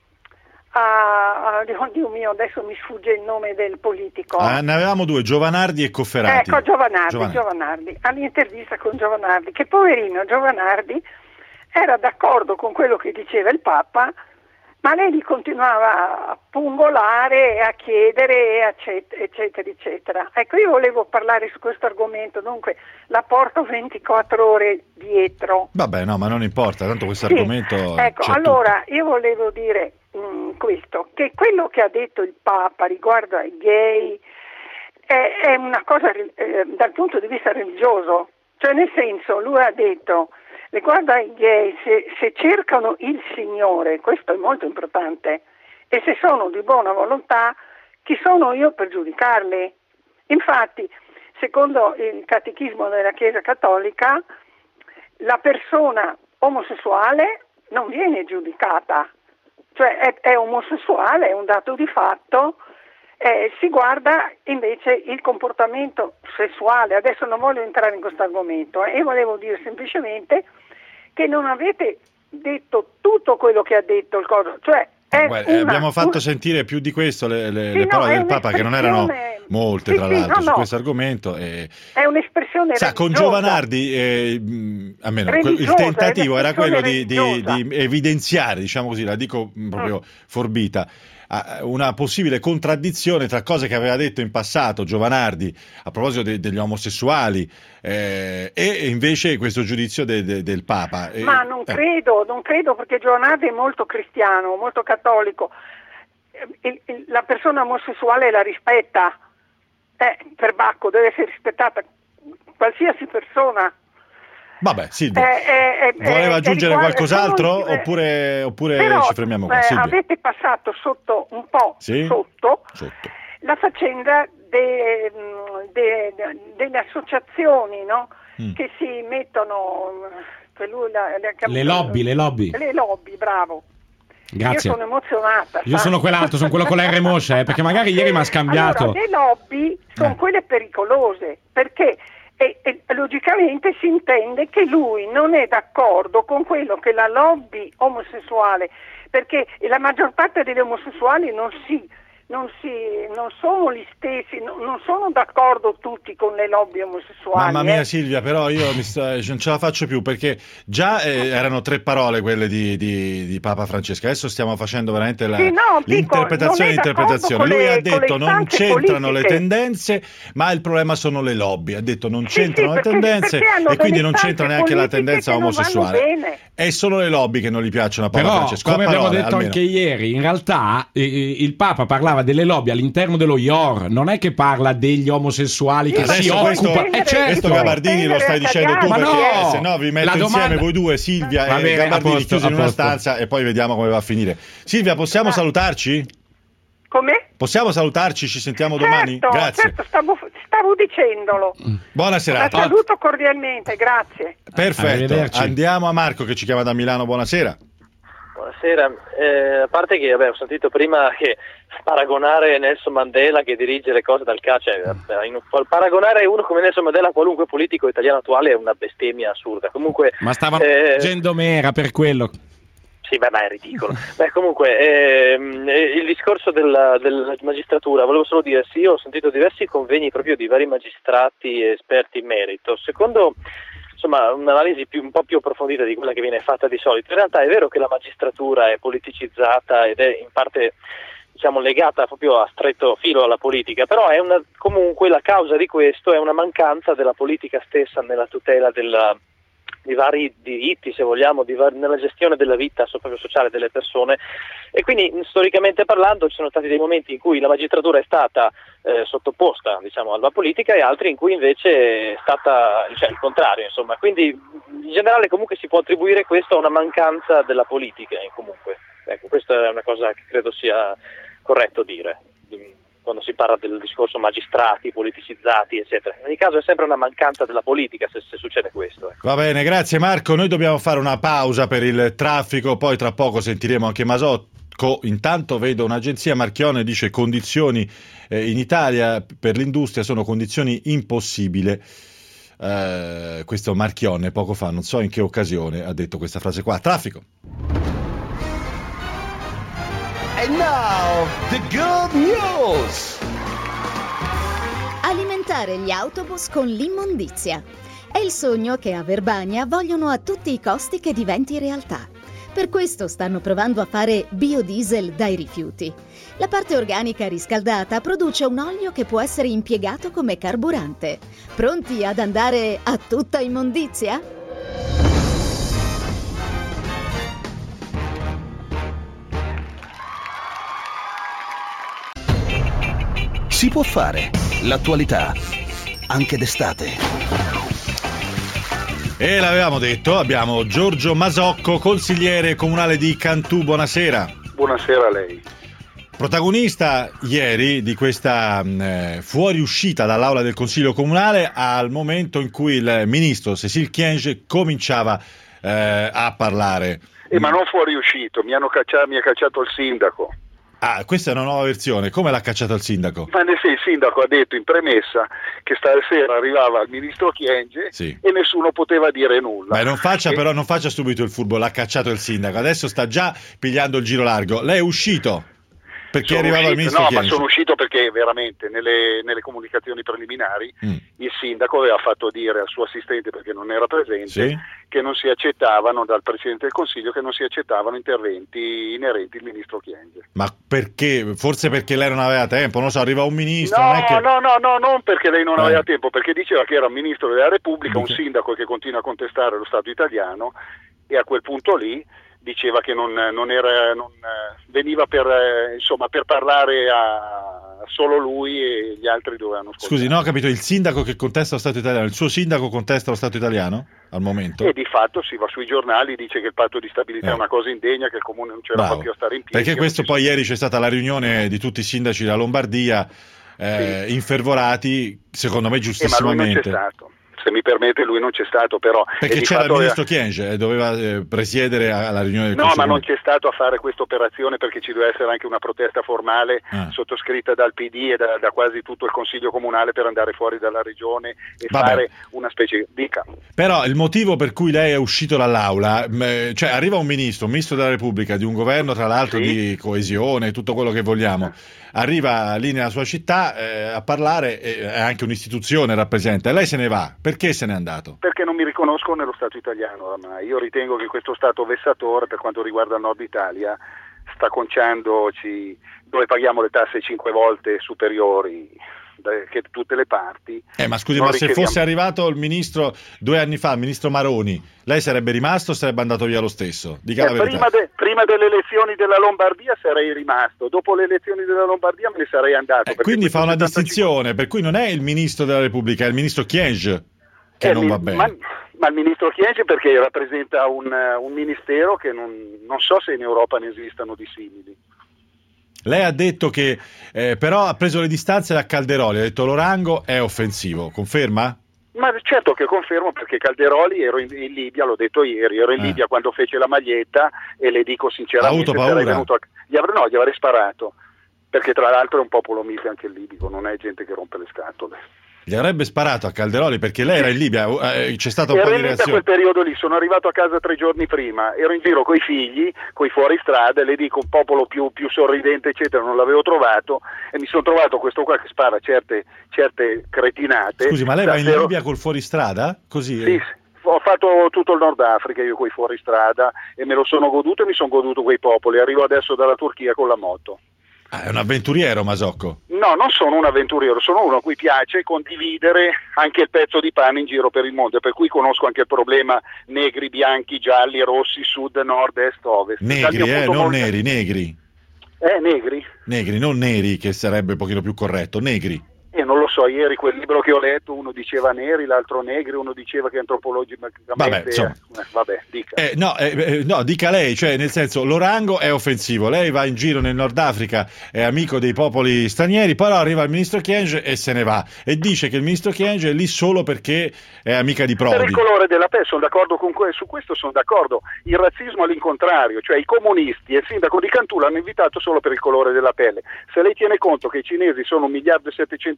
Dio mio, adesso mi sfugge il nome del politico.
Ne avevamo due, Giovanardi e Cofferati.
Ecco, Giovanardi. All'intervista con Giovanardi, che poverino Giovanardi era d'accordo con quello che diceva il Papa, ma lei gli continuava a pungolare, a chiedere, eccetera, eccetera. Ecco, io volevo parlare su questo argomento, dunque la porto 24 ore dietro.
Vabbè, no, ma non importa, tanto questo argomento...
Ecco, allora, io volevo dire questo, che quello che ha detto il Papa riguardo ai gay è una cosa dal punto di vista religioso, cioè nel senso, lui ha detto... Riguardo ai gay, se cercano il Signore, questo è molto importante, e se sono di buona volontà, chi sono io per giudicarli? Infatti, secondo il catechismo della Chiesa Cattolica, la persona omosessuale non viene giudicata, cioè è omosessuale, è un dato di fatto, si guarda invece il comportamento sessuale. Adesso non voglio entrare in questo argomento e volevo dire semplicemente che non avete detto tutto quello che ha detto il coso, cioè
abbiamo fatto sentire più di questo le parole del Papa, che non erano molte, tra l'altro, su questo argomento.
È un'espressione religiosa.
Con Giovanardi, almeno il tentativo era quello di evidenziare, diciamo così, la dico proprio forbita, una possibile contraddizione tra cose che aveva detto in passato Giovanardi a proposito degli omosessuali e invece questo giudizio del Papa.
Ma non credo, perché Giovanardi è molto cristiano, molto cattolico. La persona omosessuale la rispetta, per Bacco deve essere rispettata qualsiasi persona.
Vabbè, Silvia, voleva aggiungere qualcos'altro oppure
però,
ci fermiamo qua? Silvia.
Avete passato sotto un po' sotto la faccenda delle associazioni, no? Che si mettono
le lobby.
Le lobby, bravo.
Grazie.
Io sono emozionata.
Io sono quell'altro, sono quello con la R moscia, perché magari ieri mi ha scambiato.
Allora, le lobby sono quelle pericolose, perché e logicamente si intende che lui non è d'accordo con quello che la lobby omosessuale, perché la maggior parte degli omosessuali non sono gli stessi, non sono d'accordo tutti con le lobby omosessuali.
Mamma mia, Silvia, però io non ce la faccio più, perché già erano 3 parole quelle di Papa Francesco, adesso stiamo facendo veramente l'interpretazione. Lui ha detto non c'entrano le tendenze, ma il problema sono le lobby. Ha detto non c'entrano le tendenze e quindi non c'entra neanche la tendenza omosessuale. È solo le lobby che non gli piacciono a Papa Francesco.
Come abbiamo detto anche ieri, in realtà il Papa parlava delle lobby all'interno dello IOR, non è che parla degli omosessuali che si occupano.
Questo Gabardini lo stai dicendo tu, perché se no vi metto insieme voi due, Silvia e Gabardini, chiusi in una stanza e poi vediamo come va a finire. Silvia, possiamo salutarci?
Come?
Possiamo salutarci, ci sentiamo domani? Grazie.
Certo, stavo dicendolo.
Buona serata.
La saluto cordialmente, grazie.
Perfetto, andiamo a Marco che ci chiama da Milano, buonasera.
Buonasera, a parte che ho sentito prima che paragonare Nelson Mandela che dirige le cose dal carcere, paragonare uno come Nelson Mandela a qualunque politico italiano attuale è una bestemmia assurda. Comunque,
ma stava leggendo Mera per quello.
Sì, ma è ridicolo. Comunque, il discorso della magistratura, volevo solo dire, sì, ho sentito diversi convegni proprio di vari magistrati e esperti in merito. Secondo un'analisi un po' più approfondita di quella che viene fatta di solito, in realtà è vero che la magistratura è politicizzata ed è in parte legata proprio a stretto filo alla politica, però comunque la causa di questo è una mancanza della politica stessa nella tutela di vari diritti, se vogliamo, nella gestione della vita proprio sociale delle persone, e quindi storicamente parlando ci sono stati dei momenti in cui la magistratura è stata sottoposta alla politica e altri in cui invece è stata il contrario, insomma. Quindi in generale comunque si può attribuire questo a una mancanza della politica comunque. Ecco, questa è una cosa che credo sia corretto dire quando si parla del discorso magistrati, politicizzati, eccetera. In ogni caso è sempre una mancanza della politica se succede questo. Ecco.
Va bene, grazie Marco. Noi dobbiamo fare una pausa per il traffico, poi tra poco sentiremo anche Masocco. Intanto vedo un'agenzia Marchione, dice condizioni in Italia per l'industria sono condizioni impossibili. questo Marchionne poco fa, non so in che occasione, ha detto questa frase qua. Traffico.
And now, the good news!
Alimentare gli autobus con l'immondizia. È il sogno che a Verbania vogliono a tutti i costi che diventi realtà. Per questo stanno provando a fare biodiesel dai rifiuti. La parte organica riscaldata produce un olio che può essere impiegato come carburante. Pronti ad andare a tutta immondizia?
Si può fare. L'attualità, anche d'estate.
E l'avevamo detto, abbiamo Giorgio Masocco, consigliere comunale di Cantù. Buonasera.
Buonasera a lei.
Protagonista ieri di questa fuoriuscita dall'aula del Consiglio Comunale al momento in cui il ministro Cécile Kyenge cominciava a parlare.
Ma non fuoriuscito, mi ha cacciato il sindaco.
Ah, questa è una nuova versione. Come l'ha cacciato il sindaco?
Ma il sindaco ha detto in premessa che stasera arrivava il ministro Kyenge e nessuno poteva dire nulla.
Beh, non faccia subito il furbo, l'ha cacciato il sindaco. Adesso sta già pigliando il giro largo. Lei è uscito? Perché arrivava il ministro Kyenge?
No, ma sono uscito perché veramente nelle comunicazioni preliminari il sindaco aveva fatto dire al suo assistente, perché non era presente, che non si accettavano, dal Presidente del Consiglio, che non si accettavano interventi inerenti al ministro Kyenge.
Ma perché? Forse perché lei non aveva tempo, non so, arriva un ministro...
No, non perché lei non aveva tempo, perché diceva che era un ministro della Repubblica, un sindaco che continua a contestare lo Stato italiano, e a quel punto lì diceva che non veniva per parlare a solo lui e gli altri dovevano ascoltare.
Scusi, no, ho capito, il sindaco che contesta lo Stato italiano, il suo sindaco contesta lo Stato italiano al momento?
E di fatto si va sui giornali, dice che il patto di stabilità è una cosa indegna, che il comune non ce la fa più a stare in piedi.
Perché questo poi ieri c'è stata la riunione di tutti i sindaci della Lombardia, infervorati, secondo me giustissimamente.
Ma lui non c'è stato. Se mi permette, lui non c'è stato, però...
Perché c'era il ministro Kyenge, doveva presiedere alla riunione del Consiglio.
No, ma non c'è stato a fare questa operazione perché ci deve essere anche una protesta formale sottoscritta dal PD e da quasi tutto il Consiglio Comunale per andare fuori dalla regione e fare una specie di...
Però il motivo per cui lei è uscito dall'aula, cioè arriva un ministro della Repubblica, di un governo tra l'altro di coesione, tutto quello che vogliamo, arriva lì nella sua città a parlare, è anche un'istituzione rappresenta, e lei se ne va. Perché se n'è andato?
Perché non mi riconosco nello Stato italiano oramai. Io ritengo che questo Stato vessatore, per quanto riguarda il Nord Italia, sta conciandoci, dove paghiamo le tasse 5 volte superiori che tutte le parti.
Ma scusi, ma se fosse arrivato il ministro 2 anni fa, il ministro Maroni, lei sarebbe rimasto o sarebbe andato via lo stesso? Dica la verità.
Prima delle elezioni della Lombardia sarei rimasto, dopo le elezioni della Lombardia me ne sarei andato.
Quindi fa una distinzione, per cui non è il ministro della Repubblica, è il ministro Kyenge che non va bene.
Ma il ministro Kyenge perché rappresenta un ministero che non so se in Europa ne esistano di simili.
Lei ha detto che però ha preso le distanze da Calderoli, ha detto Lorango è offensivo, conferma?
Ma certo che confermo, perché Calderoli, ero in Libia, l'ho detto ieri, ero in Libia quando fece la maglietta e le dico sinceramente...
Ha avuto paura?
Gli avrei sparato, perché tra l'altro è un popolo mite anche il libico, non è gente che rompe le scatole.
Gli avrebbe sparato a Calderoli perché lei era in Libia, c'è stato un po' di reazione.
Ero in quel periodo lì, sono arrivato a casa 3 giorni prima, ero in giro coi figli, coi fuoristrada, e le dico un popolo più sorridente eccetera, non l'avevo trovato, e mi sono trovato questo qua che spara certe cretinate.
Scusi, ma lei va in Libia col fuoristrada? Così?
Sì. Ho fatto tutto il Nord Africa io coi fuoristrada e me lo sono goduto, e mi sono goduto quei popoli. Arrivo adesso dalla Turchia con la moto.
È un avventuriero Masocco?
No, non sono un avventuriero, sono uno a cui piace condividere anche il pezzo di pane in giro per il mondo, per cui conosco anche il problema negri, bianchi, gialli, rossi, sud, nord, est, ovest.
Negri, non neri, negri.
Negri?
Negri, non neri, che sarebbe un pochino più corretto, negri.
Non lo so, ieri quel libro che ho letto, uno diceva neri, l'altro negri, uno diceva che antropologicamente... Vabbè, dica.
No, dica lei, cioè nel senso, Lorango è offensivo, lei va in giro nel Nord Africa, è amico dei popoli stranieri, però arriva il ministro Kyenge e se ne va, e dice che il ministro Kyenge è lì solo perché è amica di Prodi.
Per il colore della pelle, sono d'accordo su questo sono d'accordo, il razzismo all'incontrario, cioè i comunisti e il sindaco di Cantù l'hanno invitato solo per il colore della pelle. Se lei tiene conto che i cinesi sono 1.700 milioni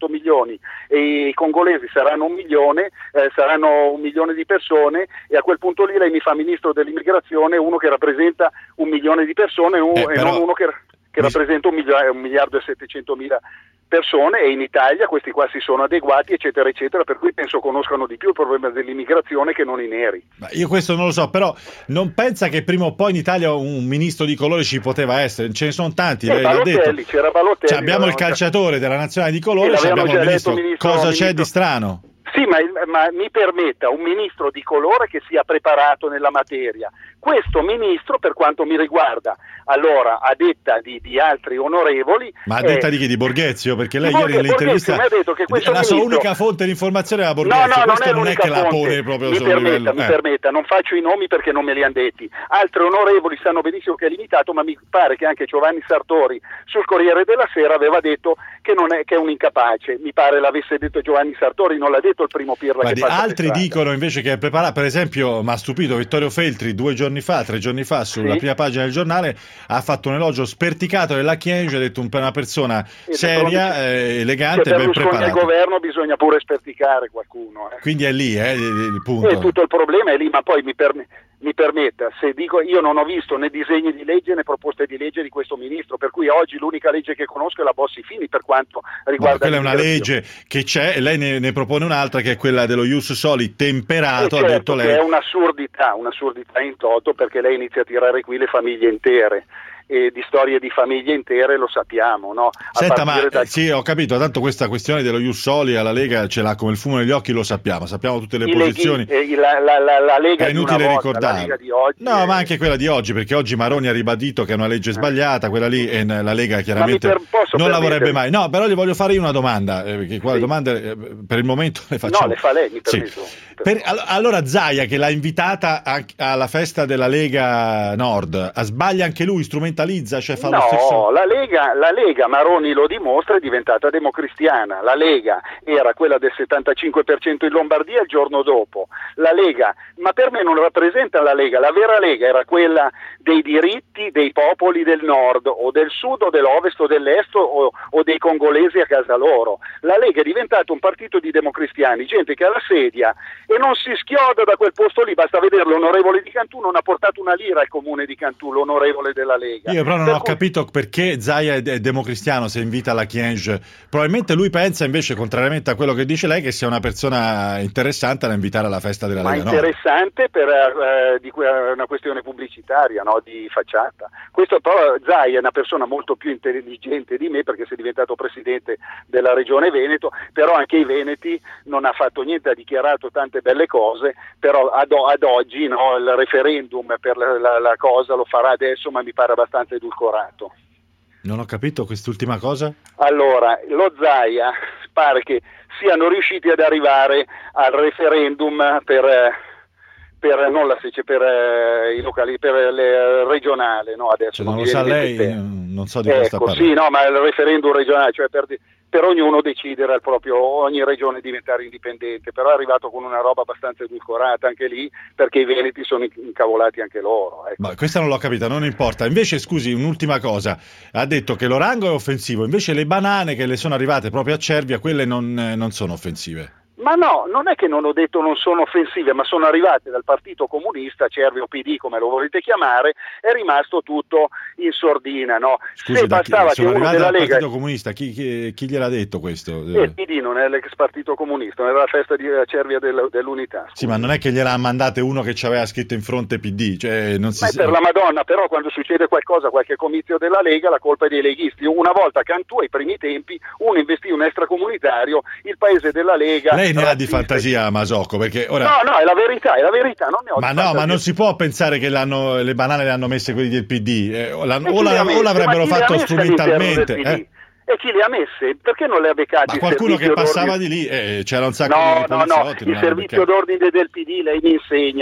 milioni e i congolesi saranno 1 milione, saranno 1 milione di persone, e a quel punto lì lei mi fa ministro dell'immigrazione uno che rappresenta 1 milione di persone e non uno che rappresenta 1 miliardo e 700 mila persone, e in Italia questi qua si sono adeguati, eccetera eccetera, per cui penso conoscano di più il problema dell'immigrazione che non i neri.
Io questo non lo so, però non pensa che prima o poi in Italia un ministro di colore ci poteva essere? Ce ne sono tanti, lei l'ha detto.
C'era Balotelli,
cioè, abbiamo il calciatore della nazionale di colore, abbiamo il ministro. Cosa c'è di strano?
Sì, ma mi permetta, un ministro di colore che sia preparato nella materia. Questo ministro, per quanto mi riguarda, allora, a detta di altri onorevoli...
Ma a detta di chi? Di Borghezio? Perché lei ieri nell'intervista
mi ha detto che questo
la sua unica fonte di informazione era Borghezio.
No,
questo
non è
che la pone proprio sul livello.
Mi permetta, non faccio i nomi perché non me li hanno detti. Altri onorevoli sanno benissimo che è limitato, ma mi pare che anche Giovanni Sartori sul Corriere della Sera aveva detto che è un incapace. Mi pare l'avesse detto Giovanni Sartori, non l'ha detto il primo Pirla.
Guardi, altri dicono invece che è preparato. Per esempio, mi ha stupito Vittorio Feltri 3 giorni fa sulla prima pagina del giornale ha fatto un elogio sperticato della Chiesa, ha detto una persona seria, elegante e ben preparata.
Nel governo bisogna pure sperticare qualcuno.
Quindi è lì il punto.
Tutto il problema è lì, ma poi mi permetta, se dico, io non ho visto né disegni di legge né proposte di legge di questo ministro, per cui oggi l'unica legge che conosco è la Bossi-Fini per quanto riguarda
quella è una legge che c'è e lei ne propone un'altra che è quella dello ius soli temperato,
certo,
ha detto lei.
È un'assurdità in toto, perché lei inizia a tirare qui le famiglie intere. E di storie di famiglie intere lo sappiamo, no?
Senta, sì, ho capito, tanto questa questione dello ius soli alla Lega ce l'ha come il fumo negli occhi, lo sappiamo tutte le posizioni.
La Lega
è inutile ricordarlo.
La Lega di oggi
ma anche quella di oggi, perché oggi Maroni ha ribadito che è una legge sbagliata, quella lì, e la Lega chiaramente non la vorrebbe mai. No, però gli voglio fare io una domanda, perché qua le domande per il momento le facciamo.
No, le fa lei, mi permetto.
Allora Zaia, che l'ha invitata alla festa della Lega Nord, sbaglia anche lui, strumentalizza, cioè fa lo stesso?
La Lega, Maroni lo dimostra, è diventata democristiana. La Lega era quella del 75% in Lombardia il giorno dopo. La Lega, ma per me non rappresenta la Lega, la vera Lega era quella dei diritti dei popoli del nord o del sud o dell'ovest o dell'est o dei congolesi a casa loro. La Lega è diventata un partito di democristiani, gente che ha la sedia e non si schioda da quel posto lì, basta vedere l'onorevole di Cantù, non ha portato una lira al comune di Cantù, l'onorevole della Lega.
Io però non ho capito perché Zaia è democristiano se invita la Chiesa. Probabilmente lui pensa invece, contrariamente a quello che dice lei, che sia una persona interessante da invitare alla festa della Lega.
Ma interessante per una questione pubblicitaria, no? Di facciata. Questo però Zaia è una persona molto più intelligente di me, perché si è diventato presidente della regione Veneto, però anche i veneti non ha fatto niente, ha dichiarato tante belle cose, però ad oggi il referendum per la cosa lo farà adesso, ma mi pare abbastanza edulcorato.
Non ho capito quest'ultima cosa.
Allora, lo Zaia pare che siano riusciti ad arrivare al referendum per i locali, per il regionale, no? Adesso
non lo sa lei, non so di cosa parla.
Sì, no, ma il referendum regionale, cioè per ognuno decidere ogni regione diventare indipendente, però è arrivato con una roba abbastanza edulcorata anche lì, perché i veneti sono incavolati anche loro. Ecco.
Ma questa non l'ho capita, non importa. Invece, scusi, un'ultima cosa, ha detto che l'orango è offensivo, invece le banane che le sono arrivate proprio a Cervia, quelle non sono offensive.
Ma no, non è che non ho detto non sono offensive, ma sono arrivate dal Partito Comunista, Cervia o PD come lo volete chiamare, è rimasto tutto in sordina, no?
Scusi, sono arrivate dal Partito Comunista, chi gliel'ha detto questo?
Il PD non è l'ex Partito Comunista, non era la festa di Cervia dell'Unità.
Scusi. Sì, ma non è che gliel'ha mandate uno che ci aveva scritto in fronte PD, cioè non si...
Ma per la Madonna, però quando succede qualcosa, qualche comizio della Lega, la colpa è dei leghisti. Una volta Cantù, ai primi tempi, uno investì un extracomunitario, il paese della Lega...
Lei ne ha di fantasia, Masocco, perché ora...
No, è la verità, non ne ho
ma
di
no,
fantasia.
ma non si può pensare che le banane le hanno messe quelli del PD, o l'avrebbero fatto strumentalmente.
E chi le ha messe? Perché non le ha beccate?
Ma qualcuno che passava di lì, c'era un sacco di poliziotti.
Il servizio d'ordine del PD, lei mi insegna,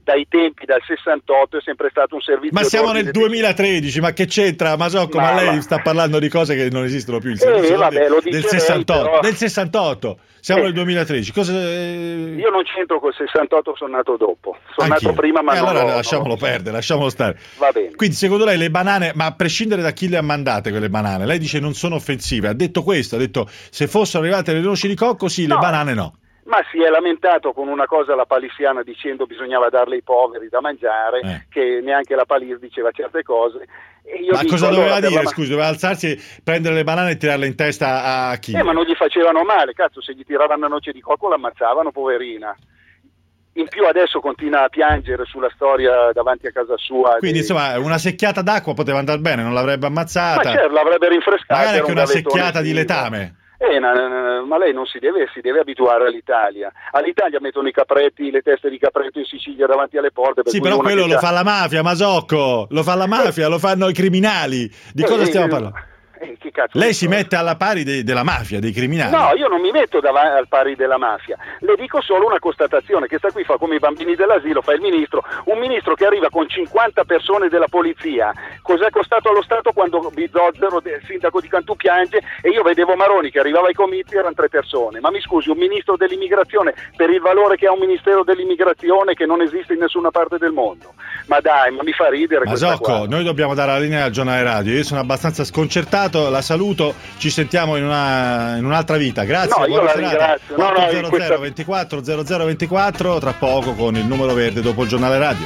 dai tempi, dal 68, è sempre stato un servizio.
Ma siamo nel 2013, ma che c'entra Masocco? Ma lei sta parlando di cose che non esistono più. Il servizio del 68, però... del 68. Siamo nel 2013.
Io non c'entro col 68, sono nato dopo. Sono nato prima, ma
allora lasciamolo perdere, lasciamolo stare.
Va bene.
Quindi secondo lei le banane, ma a prescindere da chi le ha mandate quelle banane, lei dice non sono offensive. Ha detto questo, ha detto se fossero arrivate le noci di cocco sì, le banane no.
Ma si è lamentato con una cosa alla palissiana dicendo bisognava darle ai poveri da mangiare, che neanche la Palis diceva certe cose. E io
ma
dico,
cosa doveva dire?
Scusi,
doveva alzarsi, prendere le banane e tirarle in testa a chi?
Ma non gli facevano male, cazzo, se gli tiravano una noce di cocco l'ammazzavano, poverina. In più adesso continua a piangere sulla storia davanti a casa sua.
Quindi insomma una secchiata d'acqua poteva andare bene, non l'avrebbe ammazzata.
Ma certo, l'avrebbe rinfrescata.
Magari anche una secchiata di letame.
Ma lei non si deve abituare all'Italia. All'Italia mettono i capretti, le teste di capretto in Sicilia davanti alle porte.
Sì, però quello lo fa la mafia, Masocco. Lo fa la mafia, lo fanno i criminali. Di cosa stiamo parlando?
Che cazzo
lei si mette alla pari della mafia, dei criminali?
No, io non mi metto al pari della mafia. Le dico solo una constatazione, che sta qui fa come i bambini dell'asilo, fa il ministro, un ministro che arriva con 50 persone della polizia. Cos'è costato allo Stato quando Bizzozero, il sindaco di Cantù, piange e io vedevo Maroni che arrivava ai comizi, erano 3 persone. Ma mi scusi, un ministro dell'immigrazione per il valore che ha un ministero dell'immigrazione che non esiste in nessuna parte del mondo. Ma dai, ma mi fa ridere.
Masocco, noi dobbiamo dare la linea al giornale radio. Io sono abbastanza sconcertato, la saluto, ci sentiamo in un'altra vita. Grazie.
No, io la ringrazio.
800 24 0024, tra poco con il numero verde dopo il giornale radio.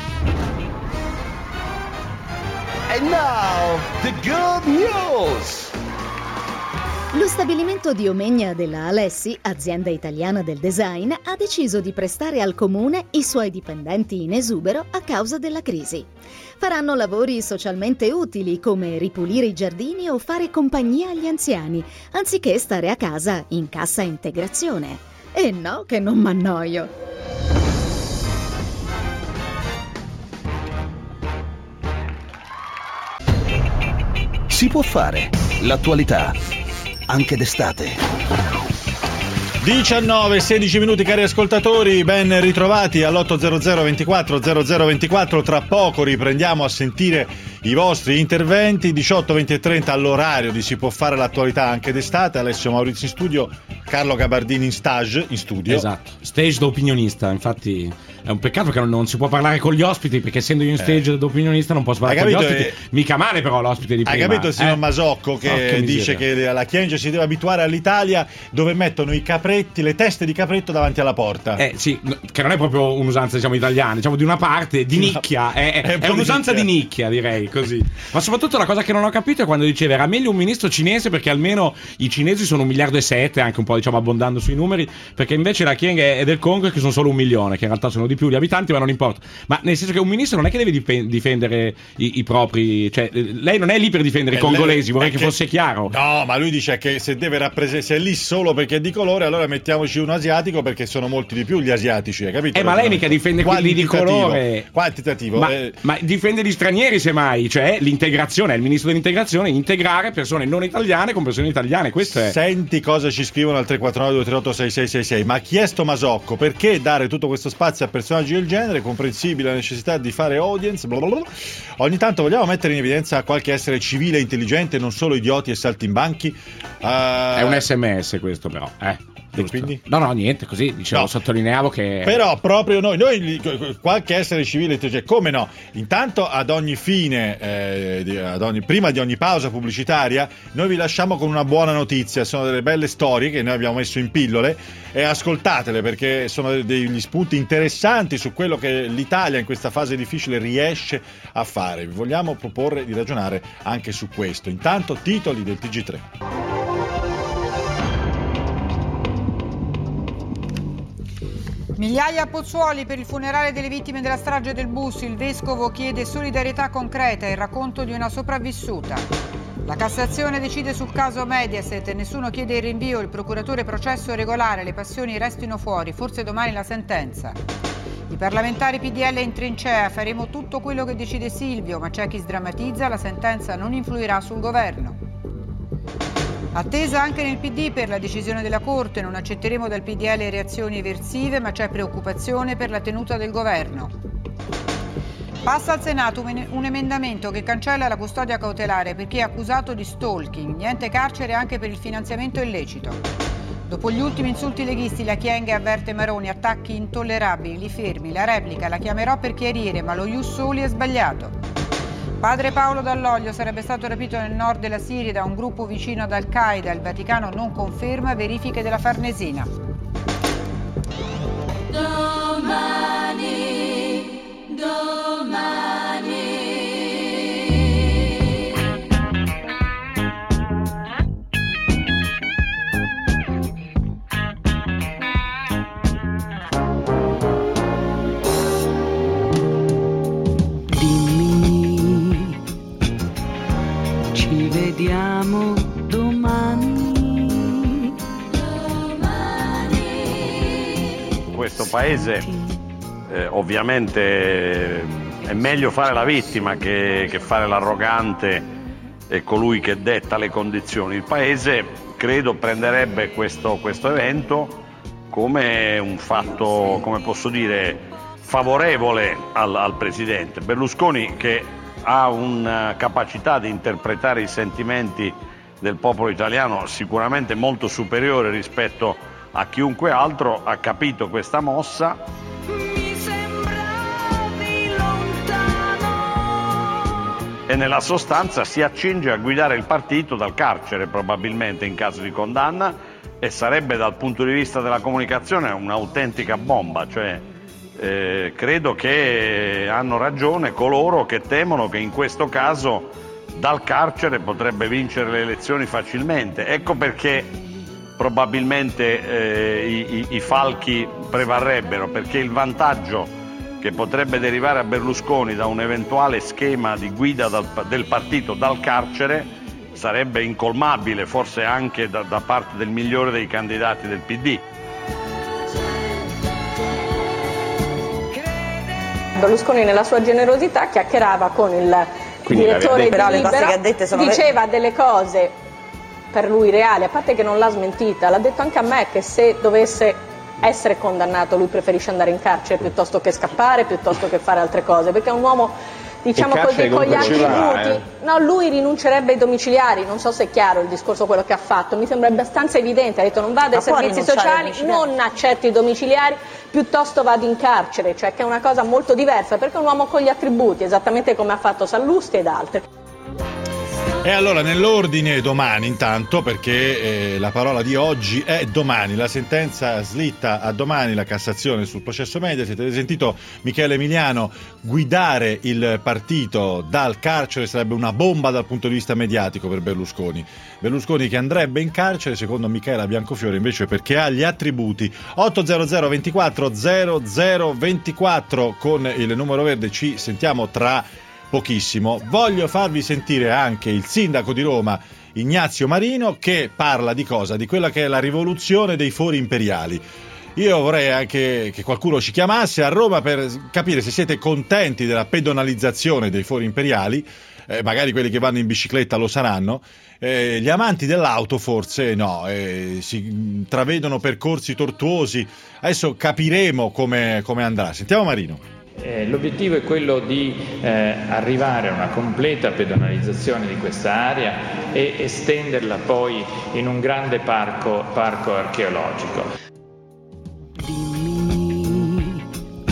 And now the good news.
Lo stabilimento di Omegna della Alessi, azienda italiana del design, ha deciso di prestare al comune i suoi dipendenti in esubero a causa della crisi. Faranno lavori socialmente utili come ripulire i giardini o fare compagnia agli anziani, anziché stare a casa in cassa integrazione. E no che non m'annoio.
Si può fare l'attualità anche d'estate.
19-16 minuti cari ascoltatori, ben ritrovati all'800 24 0024. Tra poco riprendiamo a sentire i vostri interventi. 18, 20 e 30 all'orario di Si può fare l'attualità anche d'estate. Alessio Maurizio in studio, Carlo Gabardini in stage in studio.
Esatto, stage da opinionista. Infatti è un peccato che non si può parlare con gli ospiti, perché essendo io in stage da opinionista non posso parlare con gli ospiti. Mica male però l'ospite di prima.
Hai capito il signor Masocco che dice che la Chienge si deve abituare all'Italia dove mettono i capretti, le teste di capretto davanti alla porta.
Sì, che non è proprio un'usanza diciamo italiana, diciamo di una parte di nicchia, è un'usanza di nicchia, direi così. Ma soprattutto la cosa che non ho capito è quando diceva era meglio un ministro cinese, perché almeno i cinesi sono 1,7 miliardi, anche un po' diciamo abbondando sui numeri, perché invece la Chienge è del Congo che sono solo 1 milione, che in realtà sono di più gli abitanti, ma non importa. Ma nel senso che un ministro non è che deve difendere i propri, cioè lei non è lì per difendere i congolesi, vorrei che fosse chiaro.
No, ma lui dice che se deve se è lì solo perché è di colore, allora mettiamoci uno asiatico, perché sono molti di più gli asiatici, hai capito?
Ma lei mica difende quelli di colore.
Quantitativo.
Ma difende gli stranieri semmai, cioè l'integrazione, è il ministro dell'integrazione, integrare persone non italiane con persone italiane, questo è.
Senti cosa ci scrivono al 349 238 6666. Ma ha chiesto Masocco perché dare tutto questo spazio a personaggi del genere, comprensibile la necessità di fare audience, blablabla. Ogni tanto vogliamo mettere in evidenza qualche essere civile e intelligente, non solo idioti e saltimbanchi.
È un SMS questo però,
Quindi?
No, niente, così dicevo, sottolineavo che.
Però proprio noi qualche essere civile, cioè, come no? Intanto ad ogni fine, prima di ogni pausa pubblicitaria, noi vi lasciamo con una buona notizia. Sono delle belle storie che noi abbiamo messo in pillole e ascoltatele, perché sono degli spunti interessanti su quello che l'Italia in questa fase difficile riesce a fare. Vi vogliamo proporre di ragionare anche su questo. Intanto titoli del TG3.
Migliaia a Pozzuoli per il funerale delle vittime della strage del bus. Il vescovo chiede solidarietà concreta e il racconto di una sopravvissuta. La Cassazione decide sul caso Mediaset e nessuno chiede il rinvio. Il procuratore processo regolare, le passioni restino fuori, forse domani la sentenza. I parlamentari PDL in trincea, faremo tutto quello che decide Silvio, ma c'è chi sdrammatizza, la sentenza non influirà sul governo. Attesa anche nel PD per la decisione della Corte, non accetteremo dal PDL reazioni eversive, ma c'è preoccupazione per la tenuta del governo. Passa al Senato un emendamento che cancella la custodia cautelare per chi è accusato di stalking, niente carcere anche per il finanziamento illecito. Dopo gli ultimi insulti leghisti, la Kyenge avverte Maroni, attacchi intollerabili, li fermi, la replica, la chiamerò per chiarire, ma lo ius soli è sbagliato. Padre Paolo Dall'Oglio sarebbe stato rapito nel nord della Siria da un gruppo vicino ad Al-Qaeda, il Vaticano non conferma, verifiche della Farnesina.
Dimmi, ci vediamo domani.
Questo paese ovviamente è meglio fare la vittima che fare l'arrogante e colui che detta le condizioni. Il paese credo prenderebbe questo evento come un fatto, come posso dire, favorevole al presidente Berlusconi, che ha una capacità di interpretare i sentimenti del popolo italiano sicuramente molto superiore rispetto a chiunque altro. Ha capito questa mossa. E nella sostanza si accinge a guidare il partito dal carcere, probabilmente in caso di condanna, e sarebbe dal punto di vista della comunicazione un'autentica bomba. Cioè, credo che hanno ragione coloro che temono che in questo caso dal carcere potrebbe vincere le elezioni facilmente. Ecco perché probabilmente i falchi prevarrebbero, perché il vantaggio che potrebbe derivare a Berlusconi da un eventuale schema di guida del partito dal carcere sarebbe incolmabile, forse anche da parte del migliore dei candidati del PD.
Berlusconi nella sua generosità chiacchierava con il direttore di Libera, diceva delle cose per lui reali, a parte che non l'ha smentita, l'ha detto anche a me che se dovesse essere condannato lui preferisce andare in carcere piuttosto che scappare, piuttosto che fare altre cose, perché è un uomo, diciamo così, con gli attributi. No, lui rinuncerebbe ai domiciliari, non so se è chiaro il discorso quello che ha fatto, mi sembra abbastanza evidente, ha detto non vado ai servizi sociali, non accetto i domiciliari, piuttosto vado in carcere, cioè che è una cosa molto diversa, perché è un uomo con gli attributi, esattamente come ha fatto Sallusti ed altri.
E allora nell'ordine domani intanto, perché la parola di oggi è domani, la sentenza slitta a domani, la Cassazione sul processo Mediaset. Avete sentito Michele Emiliano, guidare il partito dal carcere sarebbe una bomba dal punto di vista mediatico per Berlusconi. Berlusconi che andrebbe in carcere, secondo Michela Biancofiore, invece perché ha gli attributi. 800 24 00 24 con il numero verde, ci sentiamo tra pochissimo. Voglio farvi sentire anche il sindaco di Roma, Ignazio Marino, che parla di cosa? Di quella che è la rivoluzione dei fori imperiali. Io vorrei anche che qualcuno ci chiamasse a Roma per capire se siete contenti della pedonalizzazione dei fori imperiali, magari quelli che vanno in bicicletta lo saranno, gli amanti dell'auto forse no, si intravedono percorsi tortuosi. Adesso capiremo come andrà. Sentiamo Marino.
L'obiettivo è quello di arrivare a una completa pedonalizzazione di questa area e estenderla poi in un grande parco archeologico.
Dimmi,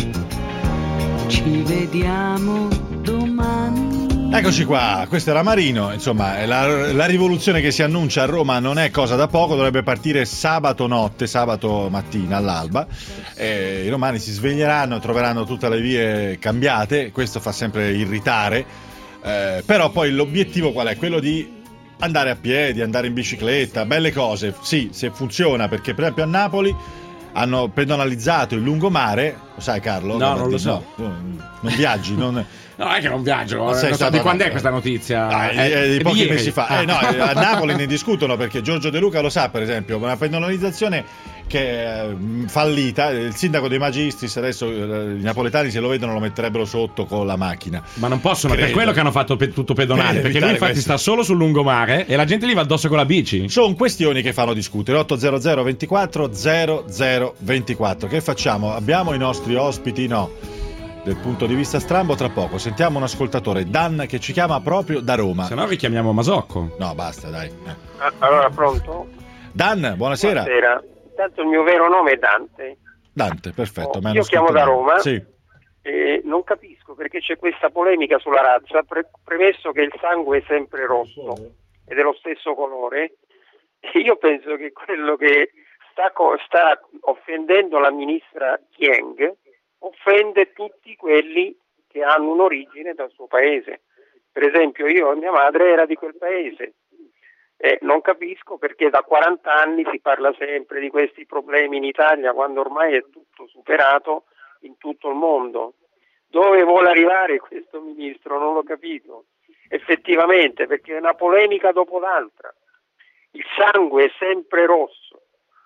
ci vediamo domani.
Eccoci qua, questo era Marino. Insomma, la rivoluzione che si annuncia a Roma non è cosa da poco, dovrebbe partire sabato mattina all'alba. I romani si sveglieranno, troveranno tutte le vie cambiate, questo fa sempre irritare, però poi l'obiettivo qual è? Quello di andare a piedi, andare in bicicletta, belle cose, sì, se funziona, perché per esempio a Napoli hanno pedonalizzato il lungomare, lo sai Carlo?
No, non lo so.
No, non viaggi, non...
No, è che non viaggio.
Non sei stato
di quando è questa notizia?
Di pochi mesi fa. No, a Napoli ne discutono perché Giorgio De Luca lo sa, per esempio, una pedonalizzazione che è fallita. Il sindaco dei Magistris, adesso i napoletani se lo vedono lo metterebbero sotto con la macchina.
Ma non possono, è per quello che hanno fatto tutto pedonale, perché lui infatti sta solo sul lungomare e la gente gli va addosso con la bici.
Sono questioni che fanno discutere. 800 24 00 24. Che facciamo? Abbiamo i nostri ospiti? No. del punto di vista strambo tra poco. Sentiamo un ascoltatore, Dan, che ci chiama proprio da Roma.
Se no richiamiamo Masocco.
No, basta, dai.
Allora, pronto?
Dan, buonasera.
Buonasera. Tanto il mio vero nome è Dante.
Dante, perfetto.
Io chiamo da Roma.
Sì.
E non capisco perché c'è questa polemica sulla razza, premesso che il sangue è sempre rosso ed è lo stesso colore. E io penso che quello che sta offendendo la ministra Kyenge offende tutti quelli che hanno un'origine dal suo paese. Per esempio, mia madre era di quel paese. Non capisco perché da 40 anni si parla sempre di questi problemi in Italia quando ormai è tutto superato in tutto il mondo. Dove vuole arrivare questo ministro? Non l'ho capito. Effettivamente, perché è una polemica dopo l'altra. Il sangue è sempre rosso.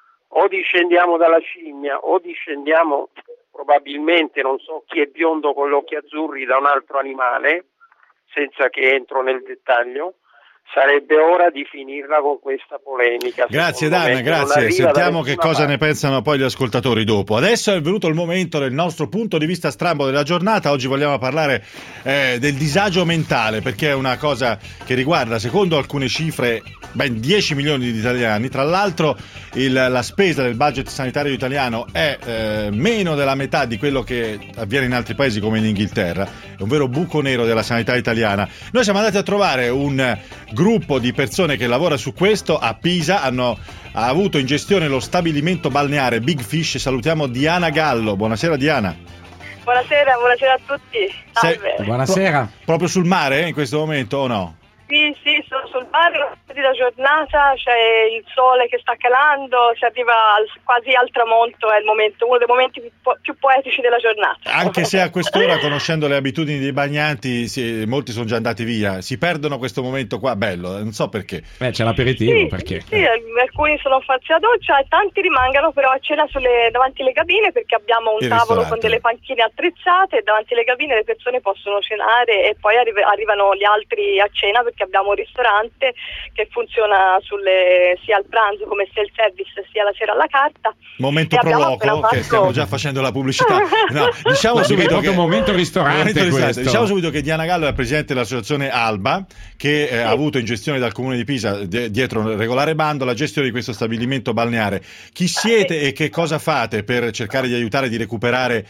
O discendiamo dalla scimmia o discendiamo probabilmente, non so chi è biondo con gli occhi azzurri, da un altro animale, senza che entro nel dettaglio. Sarebbe ora di finirla con questa polemica.
Grazie Dan, grazie. Sentiamo che cosa ne pensano poi gli ascoltatori dopo. Adesso è venuto il momento del nostro punto di vista strambo della giornata. Oggi vogliamo parlare del disagio mentale, perché è una cosa che riguarda, secondo alcune cifre, ben 10 milioni di italiani. Tra l'altro la spesa del budget sanitario italiano è meno della metà di quello che avviene in altri paesi come in Inghilterra. È un vero buco nero della sanità italiana. Noi siamo andati a trovare un gruppo di persone che lavora su questo a Pisa, ha avuto in gestione lo stabilimento balneare Big Fish. Salutiamo Diana Gallo. Buonasera Diana.
Buonasera a tutti. Salve.
Buonasera.
Proprio sul mare in questo momento o no?
Sì, sono sul mare, la giornata, c'è il sole che sta calando, si arriva quasi al tramonto, è il momento, uno dei momenti più poetici della giornata.
Anche se a quest'ora, conoscendo le abitudini dei bagnanti, molti sono già andati via, si perdono questo momento qua, bello, non so perché.
C'è l'aperitivo, perché?
Sì, alcuni sono fatti la doccia e tanti rimangono però a cena davanti alle cabine, perché abbiamo un tavolo con delle panchine attrezzate e davanti alle cabine le persone possono cenare e poi arrivano gli altri a cena, perché abbiamo un ristorante che funziona sia al pranzo come self service sia la sera alla carta.
Momento pro loco, che stiamo già facendo la pubblicità. No, diciamo subito che
un momento ristorante.
Diciamo subito che Diana Gallo è presidente dell'associazione Alba, che ha avuto in gestione dal comune di Pisa, dietro un regolare bando, la gestione di questo stabilimento balneare. Chi siete e che cosa fate per cercare di aiutare, di recuperare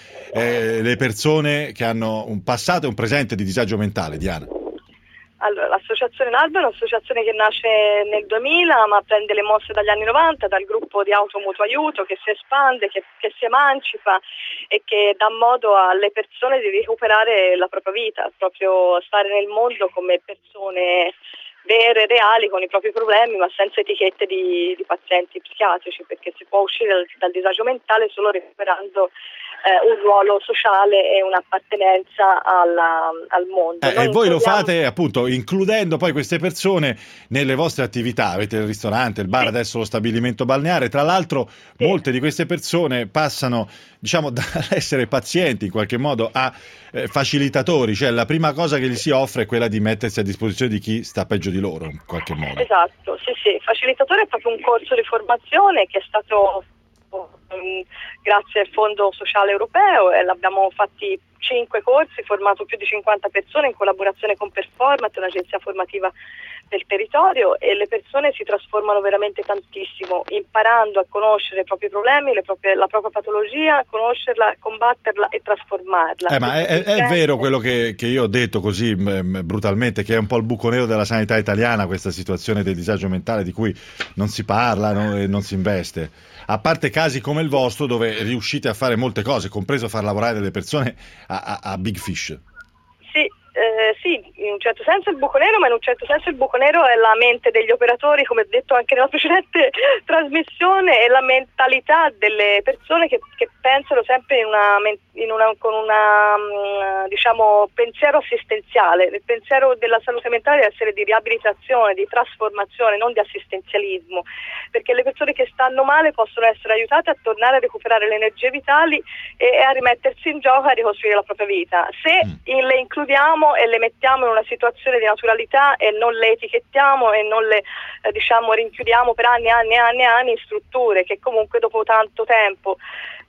le persone che hanno un passato e un presente di disagio mentale, Diana?
Allora, l'associazione Alba è un'associazione che nasce nel 2000 ma prende le mosse dagli anni 90 dal gruppo di Automutuo Aiuto, che si espande, che si emancipa e che dà modo alle persone di recuperare la propria vita, proprio stare nel mondo come persone vere, reali, con i propri problemi, ma senza etichette di pazienti psichiatrici, perché si può uscire dal disagio mentale solo recuperando un ruolo sociale e un'appartenenza al mondo.
E voi lo fate appunto includendo poi queste persone nelle vostre attività. Avete il ristorante, il bar, adesso lo stabilimento balneare. Tra l'altro molte di queste persone passano, diciamo, dall'essere pazienti in qualche modo a facilitatori, cioè la prima cosa che gli si offre è quella di mettersi a disposizione di chi sta peggio di loro in qualche modo.
Esatto, sì. Facilitatore è proprio un corso di formazione che è stato grazie al Fondo Sociale Europeo e l'abbiamo fatti 5 corsi, formato più di 50 persone in collaborazione con Performat, un'agenzia formativa del territorio, e le persone si trasformano veramente tantissimo imparando a conoscere i propri problemi, la propria patologia, conoscerla, combatterla e trasformarla.
Ma è vero quello che io ho detto così brutalmente, che è un po' il buco nero della sanità italiana, questa situazione del disagio mentale di cui non si parla e non si investe. A parte casi come il vostro, dove riuscite a fare molte cose, compreso far lavorare delle persone a Big Fish.
Sì, in un certo senso il buco nero, ma in un certo senso il buco nero è la mente degli operatori, come detto anche nella precedente trasmissione, e la mentalità delle persone che pensano sempre con una diciamo pensiero assistenziale. Il pensiero della salute mentale deve essere di riabilitazione, di trasformazione, non di assistenzialismo, perché le persone che stanno male possono essere aiutate a tornare a recuperare le energie vitali e a rimettersi in gioco, a ricostruire la propria vita. Se le includiamo e le mettiamo in una situazione di naturalità e non le etichettiamo e non le rinchiudiamo per anni in strutture che comunque dopo tanto tempo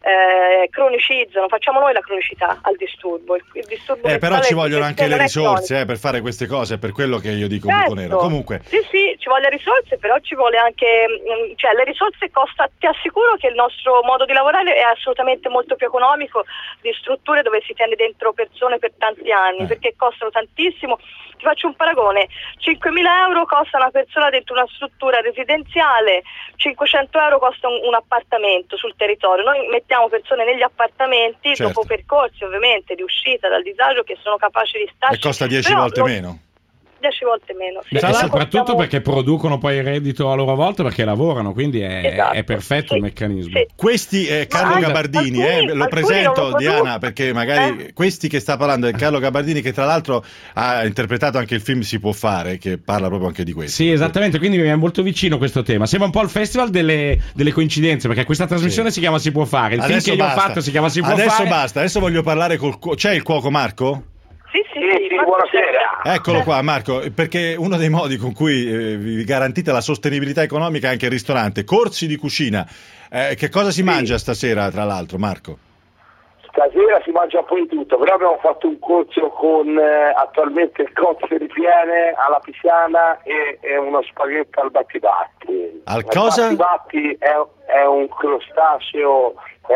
cronicizzano, facciamo noi la cronicità al disturbo. Il disturbo
però ci vogliono anche le risorse per fare queste cose, è per quello che io dico buco nero. Comunque
sì, ci vuole risorse, però ci vuole anche, cioè le risorse costa, ti assicuro che il nostro modo di lavorare è assolutamente molto più economico di strutture dove si tiene dentro persone per tanti anni, perché costano tantissimo. Ti faccio un paragone: 5.000 euro costa una persona dentro una struttura residenziale, 500 euro costa un appartamento sul territorio. Noi mettiamo persone negli appartamenti, dopo percorsi ovviamente di uscita dal disagio, che sono capaci di starci.
E costa 10 volte meno.
10 volte meno.
Sì. E soprattutto perché producono poi il reddito a loro volta, perché lavorano, quindi è perfetto il meccanismo.
Sì. Questi è Carlo Gabardini, lo presento Diana, perché magari questi che sta parlando è Carlo Gabardini, che tra l'altro ha interpretato anche il film Si può fare, che parla proprio anche di questo.
Sì, esattamente, quindi mi è molto vicino questo tema. Sembra un po' il festival delle coincidenze, perché questa trasmissione si chiama Si può fare, il film che io ho fatto si chiama Si può fare.
Adesso basta, adesso voglio parlare c'è il cuoco Marco?
Sì, buonasera.
Eccolo qua Marco, perché uno dei modi con cui vi garantite la sostenibilità economica è anche il ristorante, corsi di cucina. Che cosa si mangia stasera, tra l'altro, Marco?
Stasera si mangia un po' di tutto, però abbiamo fatto un corso con attualmente cozze ripiene alla pisana e uno spaghetto al battibatti.
Al cosa?
Il battibatti è un crostaceo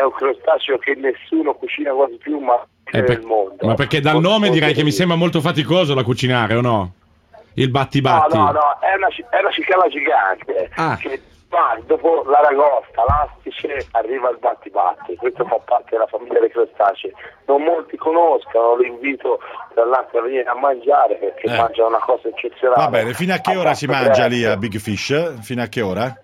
che nessuno cucina quasi più, nel mondo.
Ma perché dal nome direi che mi sembra molto faticoso da cucinare, o no? Il battibatti.
No, è una cicala gigante che dopo l'aragosta, l'astice, arriva il battibatti. Questo fa parte della famiglia dei crostacei. Non molti conoscono, lo invito tra l'altro a venire a mangiare, perché mangia una cosa eccezionale.
Va bene, fino a che ora si mangia lì a Big Fish? Fino a che ora?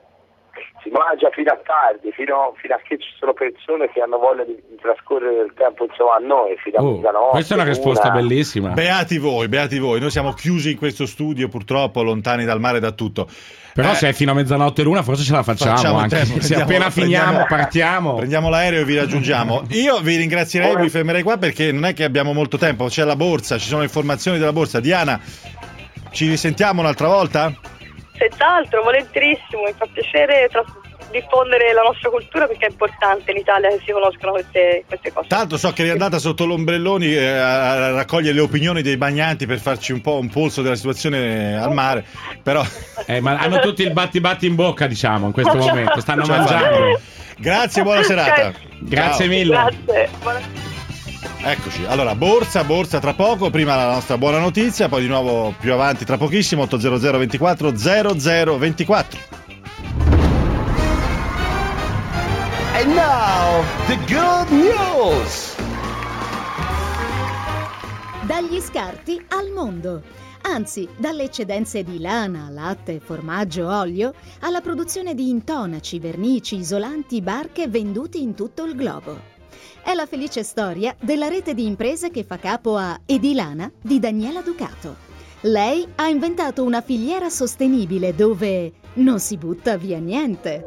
Si mangia fino a tardi, fino a che ci sono persone che hanno voglia di trascorrere il tempo a noi, fino a mezzanotte.
Questa è una risposta bellissima.
Beati voi, noi siamo chiusi in questo studio, purtroppo lontani dal mare e da tutto.
Però se è fino a mezzanotte l'una forse ce la facciamo anche. Se appena finiamo partiamo.
Prendiamo l'aereo e vi raggiungiamo. Io vi ringrazierei, vi fermerei qua perché non è che abbiamo molto tempo, c'è la borsa, ci sono informazioni della borsa. Diana, ci risentiamo un'altra volta?
Senz'altro, volentierissimo, mi fa piacere diffondere la nostra cultura, perché è importante in Italia che si conoscano queste cose.
Tanto so che è andata sotto l'ombrelloni a raccogliere le opinioni dei bagnanti per farci un po' un polso della situazione al mare, però
ma hanno tutti il batti in bocca, in questo momento stanno mangiando.
Grazie, buona serata.
Grazie mille.
Grazie.
Eccoci, allora borsa tra poco, prima la nostra buona notizia, poi di nuovo più avanti tra pochissimo 800 24 0024.
And now the good news.
Dagli scarti al mondo. Anzi, dalle eccedenze di lana, latte, formaggio, olio, alla produzione di intonaci, vernici, isolanti, barche venduti in tutto il globo. È la felice storia della rete di imprese che fa capo a Edilana di Daniela Ducato. Lei ha inventato una filiera sostenibile dove non si butta via niente.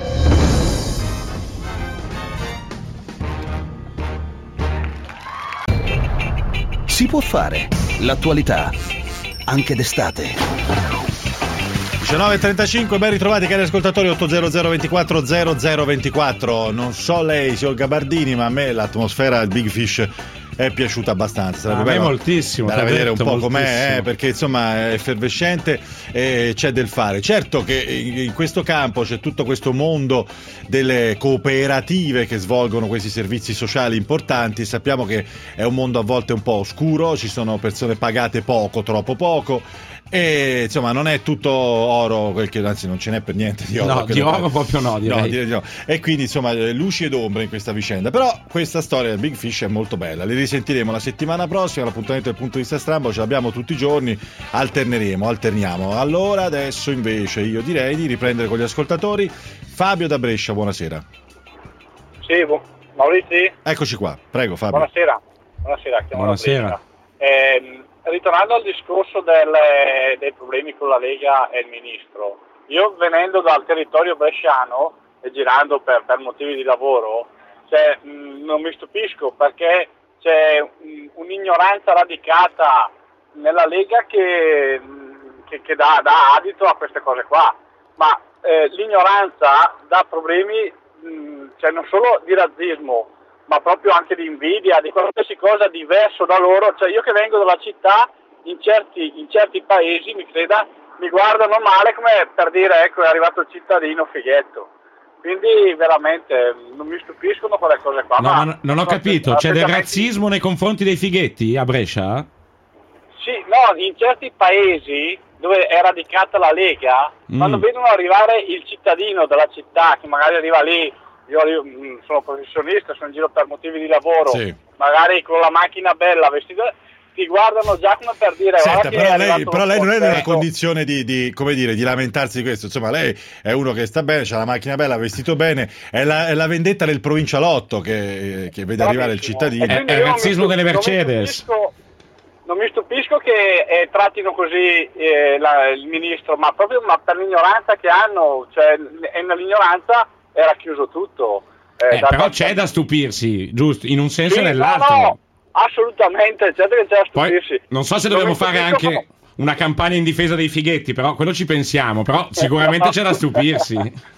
Si può fare. L'attualità, anche d'estate.
19.35, ben ritrovati cari ascoltatori, 800 24 0024. Non so lei, signor Gabardini, ma a me l'atmosfera del Big Fish è piaciuta abbastanza. Sarebbe bello
moltissimo
da vedere un po' com'è, perché insomma è effervescente e c'è del fare. Certo che in questo campo c'è tutto questo mondo delle cooperative che svolgono questi servizi sociali importanti. Sappiamo che è un mondo a volte un po' oscuro, ci sono persone pagate poco, troppo poco, e insomma non è tutto oro, anzi non ce n'è per niente di oro.
No, di oro proprio no, direi.
Direi di no. E quindi insomma luci ed ombre in questa vicenda. Però questa storia del Big Fish è molto bella. Li risentiremo la settimana prossima. L'appuntamento del punto di vista strambo ce l'abbiamo tutti i giorni. Alterniamo. Allora adesso invece io direi di riprendere con gli ascoltatori. Fabio da Brescia, buonasera.
Sì, Maurizio?
Eccoci qua, prego Fabio.
Buonasera.
Buonasera.
Ritornando al discorso dei problemi con la Lega e il Ministro, io venendo dal territorio bresciano e girando per motivi di lavoro, non mi stupisco, perché c'è un'ignoranza radicata nella Lega che dà adito a queste cose qua, ma l'ignoranza dà problemi cioè non solo di razzismo, ma proprio anche di invidia, di qualsiasi cosa diverso da loro. Cioè io che vengo dalla città, in certi paesi, mi creda, mi guardano male come per dire ecco è arrivato il cittadino fighetto. Quindi veramente non mi stupiscono quelle cose qua.
No, ma non ho capito, c'è del razzismo nei confronti dei fighetti a Brescia?
Sì, no, in certi paesi dove è radicata la Lega, quando vedono arrivare il cittadino della città, che magari arriva lì, io sono professionista, sono in giro per motivi di lavoro, sì, magari con la macchina bella, vestito, ti guardano già come per dire...
Senta, però lei non è nella condizione di come dire, di lamentarsi di questo, insomma lei è uno che sta bene, c'ha la macchina bella, vestito bene, è la vendetta del provincialotto che vede arrivare il cittadino.
È il razzismo delle Mercedes.
Non mi stupisco che trattino così il ministro, ma proprio per l'ignoranza che hanno, cioè nell'ignoranza era chiuso tutto.
Però c'è da stupirsi, giusto, in un senso e nell'altro.
No, assolutamente, certo che c'è da stupirsi.
Poi, non so se dobbiamo fare anche una campagna in difesa dei fighetti, però quello ci pensiamo, però sicuramente c'è da stupirsi.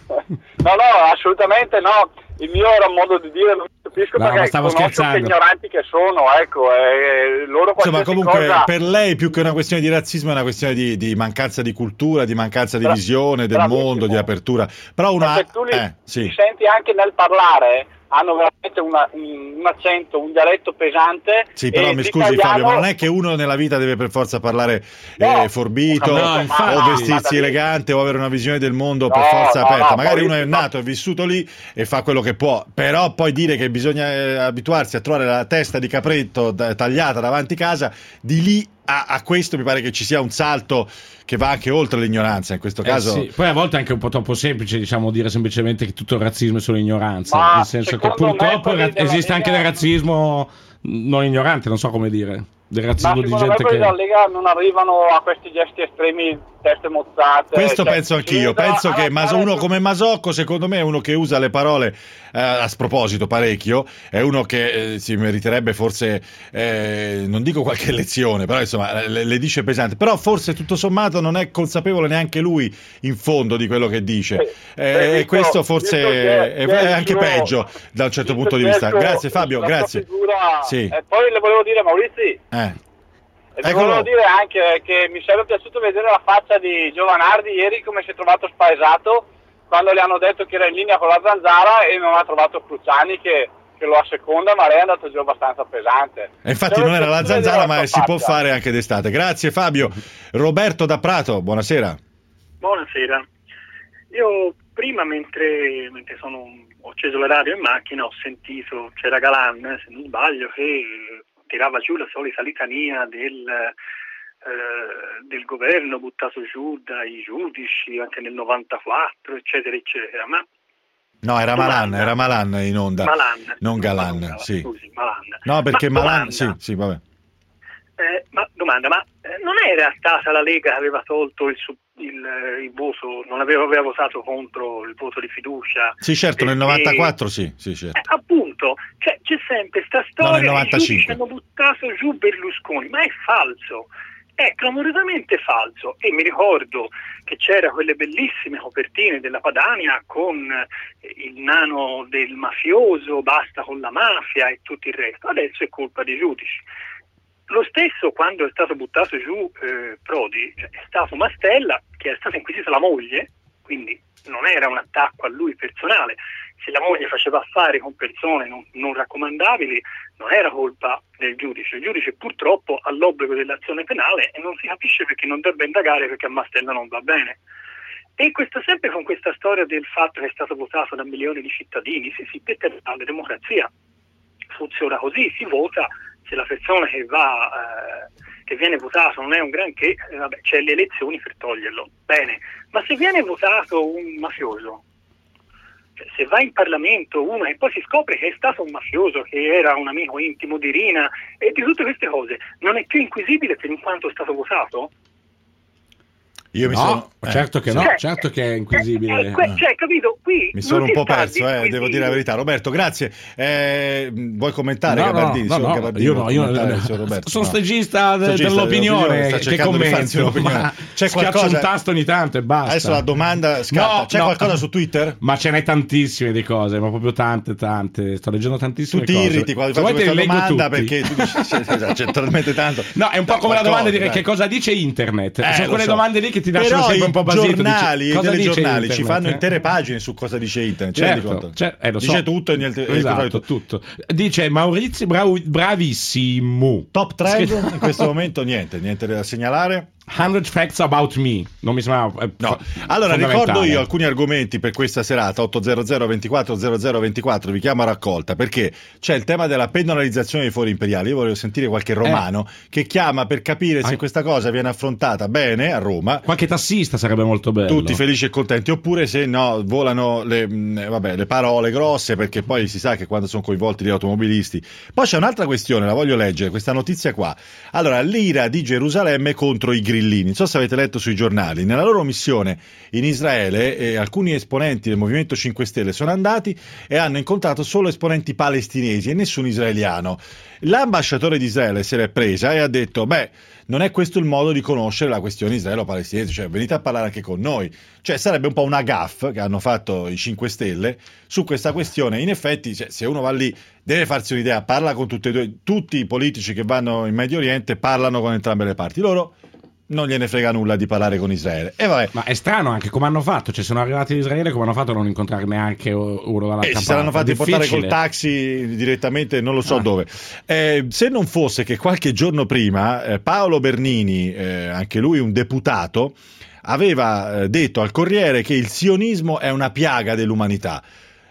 No, assolutamente no. Il mio era un modo di dire, non mi stupisco perché conosco che ignoranti che sono, ecco, loro
insomma, comunque
cosa...
per lei più che una questione di razzismo è una questione di mancanza di cultura, di mancanza di visione del mondo, di apertura. Però
perché tu li senti anche nel parlare, hanno veramente un accento, un dialetto pesante.
Sì, però mi scusi Fabio, ma non è che uno nella vita deve per forza parlare forbito o vestirsi elegante o avere una visione del mondo per forza aperta. Magari uno è nato, è vissuto lì e fa quello che può, però poi dire che bisogna abituarsi a trovare la testa di capretto tagliata davanti casa, di lì a questo mi pare che ci sia un salto che va anche oltre l'ignoranza in questo caso.
Sì. Poi a volte è anche un po' troppo semplice, diciamo, dire semplicemente che tutto il razzismo è solo ignoranza, nel senso che purtroppo esiste anche del razzismo non ignorante, non so come dire, del razzismo di gente che...
la Lega non arrivano a questi gesti estremi, teste mozzate.
Questo penso anch'io, penso che uno come Masocco secondo me è uno che usa le parole a sproposito parecchio, è uno che si meriterebbe forse non dico qualche lezione, però insomma le dice pesante, però forse tutto sommato non è consapevole neanche lui in fondo di quello che dice, e questo forse è anche peggio da un certo punto di vista. Grazie Fabio, grazie.
Sì. Poi le volevo dire, Maurizi, volevo dire anche che mi sarebbe piaciuto vedere la faccia di Giovanardi ieri, come si è trovato spaesato quando le hanno detto che era in linea con la Zanzara e non ha trovato Cruciani che lo asseconda, ma lei è andato giù abbastanza pesante.
E infatti non era la Zanzara, ma si può fare anche d'estate. Grazie Fabio. Roberto da Prato, buonasera.
Buonasera. Io prima mentre ho acceso la radio in macchina ho sentito, c'era Galan, se non sbaglio, che tirava giù la solita litania del governo buttato giù dai giudici anche nel 94, eccetera, eccetera. Ma
no, era Malan in onda.
Malan,
non Galan, sì.
Scusi, Malan.
No, perché Malan, sì, vabbè.
Ma non era stata la Lega che aveva tolto il voto, non aveva votato contro il voto di fiducia?
Sì, certo, nel 94 sì, certo.
Appunto, cioè, c'è sempre sta storia
che i giudici
hanno buttato giù Berlusconi, ma è falso. È clamorosamente falso, e mi ricordo che c'era quelle bellissime copertine della Padania con il nano del mafioso, basta con la mafia e tutto il resto. Adesso è colpa dei giudici. Lo stesso quando è stato buttato giù Prodi, è stato Mastella, che è stata inquisita la moglie, quindi non era un attacco a lui personale. Se la moglie faceva affari con persone non raccomandabili, non era colpa del giudice. Il giudice purtroppo ha l'obbligo dell'azione penale e non si capisce perché non debba indagare, perché a Mastella non va bene. E questo sempre con questa storia del fatto che è stato votato da milioni di cittadini. Sì, perché la democrazia funziona così, si vota, se la persona che viene votato non è un granché, c'è le elezioni per toglierlo. Bene, ma se viene votato un mafioso, se va in Parlamento uno e poi si scopre che è stato un mafioso, che era un amico intimo di Rina e di tutte queste cose, non è più inquisibile per in quanto è stato votato?
Certo che no, certo che è inquisibile.
Capito? Qui
mi sono un po' perso, devo dire la verità. Roberto, grazie. Vuoi commentare, Gabardini?
Io sono stagista dell'opinione, che commento. C'è qualcosa, un tasto ogni tanto e basta.
Adesso la domanda scatta. C'è qualcosa su Twitter?
Ma ce n'è tantissime di cose, ma proprio tante. Sto leggendo tantissime cose.
Tu ti irriti quando fai questa domanda perché tu dici c'è talmente tanto.
No, è un po' come la domanda di dire che cosa dice internet. Sono quelle domande lì che ti lasciano sempre un po' basito.
I telegiornali ci fanno intere pagine su cosa dice internet. Dice tutto e niente.
Tutto. Dice Maurizio bravissimo.
Top trend in questo momento niente da segnalare.
100 facts about me. Non mi sembrava.
No. Allora ricordo io alcuni argomenti per questa serata. 800 24 0024 vi chiamo a raccolta perché c'è il tema della penalizzazione dei fori imperiali. Io volevo sentire qualche romano che chiama per capire se questa cosa viene affrontata bene a Roma.
Qualche tassista sarebbe molto bello.
Tutti felici e contenti, oppure se no volano le parole grosse, perché poi si sa che quando sono coinvolti gli automobilisti. Poi c'è un'altra questione, la voglio leggere, questa notizia qua. Allora, l'ira di Gerusalemme contro i grillini. Non so se avete letto sui giornali. Nella loro missione in Israele alcuni esponenti del Movimento 5 Stelle sono andati e hanno incontrato solo esponenti palestinesi e nessun israeliano. L'ambasciatore di Israele se l'è presa e ha detto non è questo il modo di conoscere la questione israelo-palestinese, cioè venite a parlare anche con noi. Cioè sarebbe un po' una gaffe che hanno fatto i 5 Stelle su questa questione. In effetti, se uno va lì deve farsi un'idea, parla con tutti i politici che vanno in Medio Oriente, parlano con entrambe le parti. Loro non gliene frega nulla di parlare con Israele.
Ma è strano anche come hanno fatto, cioè sono arrivati in Israele, come hanno fatto a non incontrare neanche uno dall'altra parte.
Si saranno fatti portare col taxi direttamente, non lo so dove. Se non fosse che qualche giorno prima Paolo Bernini, anche lui un deputato, aveva detto al Corriere che il sionismo è una piaga dell'umanità.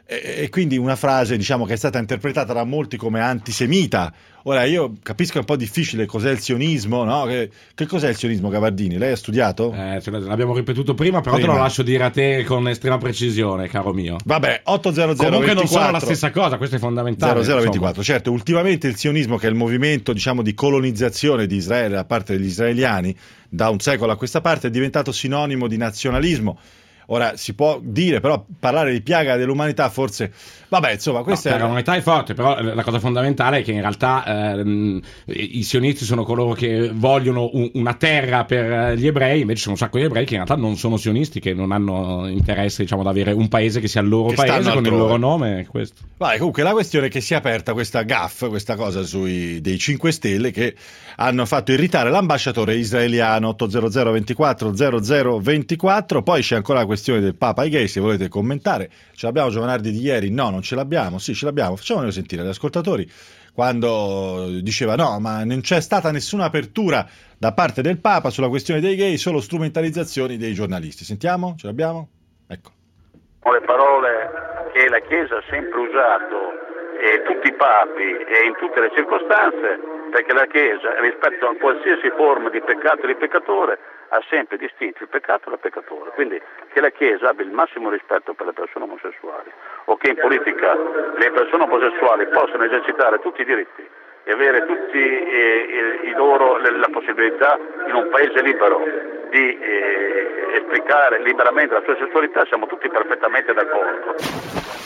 E quindi una frase, diciamo, che è stata interpretata da molti come antisemita. Ora io capisco che è un po' difficile cos'è il sionismo, no? Che cos'è il sionismo, Gabardini? Lei ha studiato?
L'abbiamo ripetuto prima, però te lo lascio dire a te con estrema precisione, caro mio.
Vabbè, 800
comunque 24, non sono la stessa cosa, questo è fondamentale.
0024, certo, ultimamente il sionismo, che è il movimento, diciamo, di colonizzazione di Israele da parte degli israeliani, da un secolo a questa parte, è diventato sinonimo di nazionalismo. Ora si può dire, però parlare di piaga dell'umanità forse, questa
l'umanità è forte, però la cosa fondamentale è che in realtà i sionisti sono coloro che vogliono una terra per gli ebrei, invece sono un sacco di ebrei che in realtà non sono sionisti, che non hanno interesse, diciamo, ad avere un paese che sia il loro paese con il loro nome. Questo.
Comunque la questione è che si è aperta questa gaffe, questa cosa dei 5 Stelle che hanno fatto irritare l'ambasciatore israeliano. 800 24 0024. Poi c'è ancora la questione del Papa ai gay, se volete commentare. Ce l'abbiamo Giovanardi di ieri? No, non ce l'abbiamo. Sì, ce l'abbiamo. Facciamolo sentire agli ascoltatori quando diceva ma non c'è stata nessuna apertura da parte del Papa sulla questione dei gay, solo strumentalizzazioni dei giornalisti. Sentiamo? Ce l'abbiamo? Ecco.
Le parole che la Chiesa ha sempre usato, tutti i papi e in tutte le circostanze, perché la Chiesa, rispetto a qualsiasi forma di peccato e di peccatore, ha sempre distinto il peccato dal peccatore. Quindi che la Chiesa abbia il massimo rispetto per le persone omosessuali, o che in politica le persone omosessuali possano esercitare tutti i diritti e avere tutti la possibilità in un paese libero di esplicare liberamente la sua sessualità, siamo tutti perfettamente d'accordo.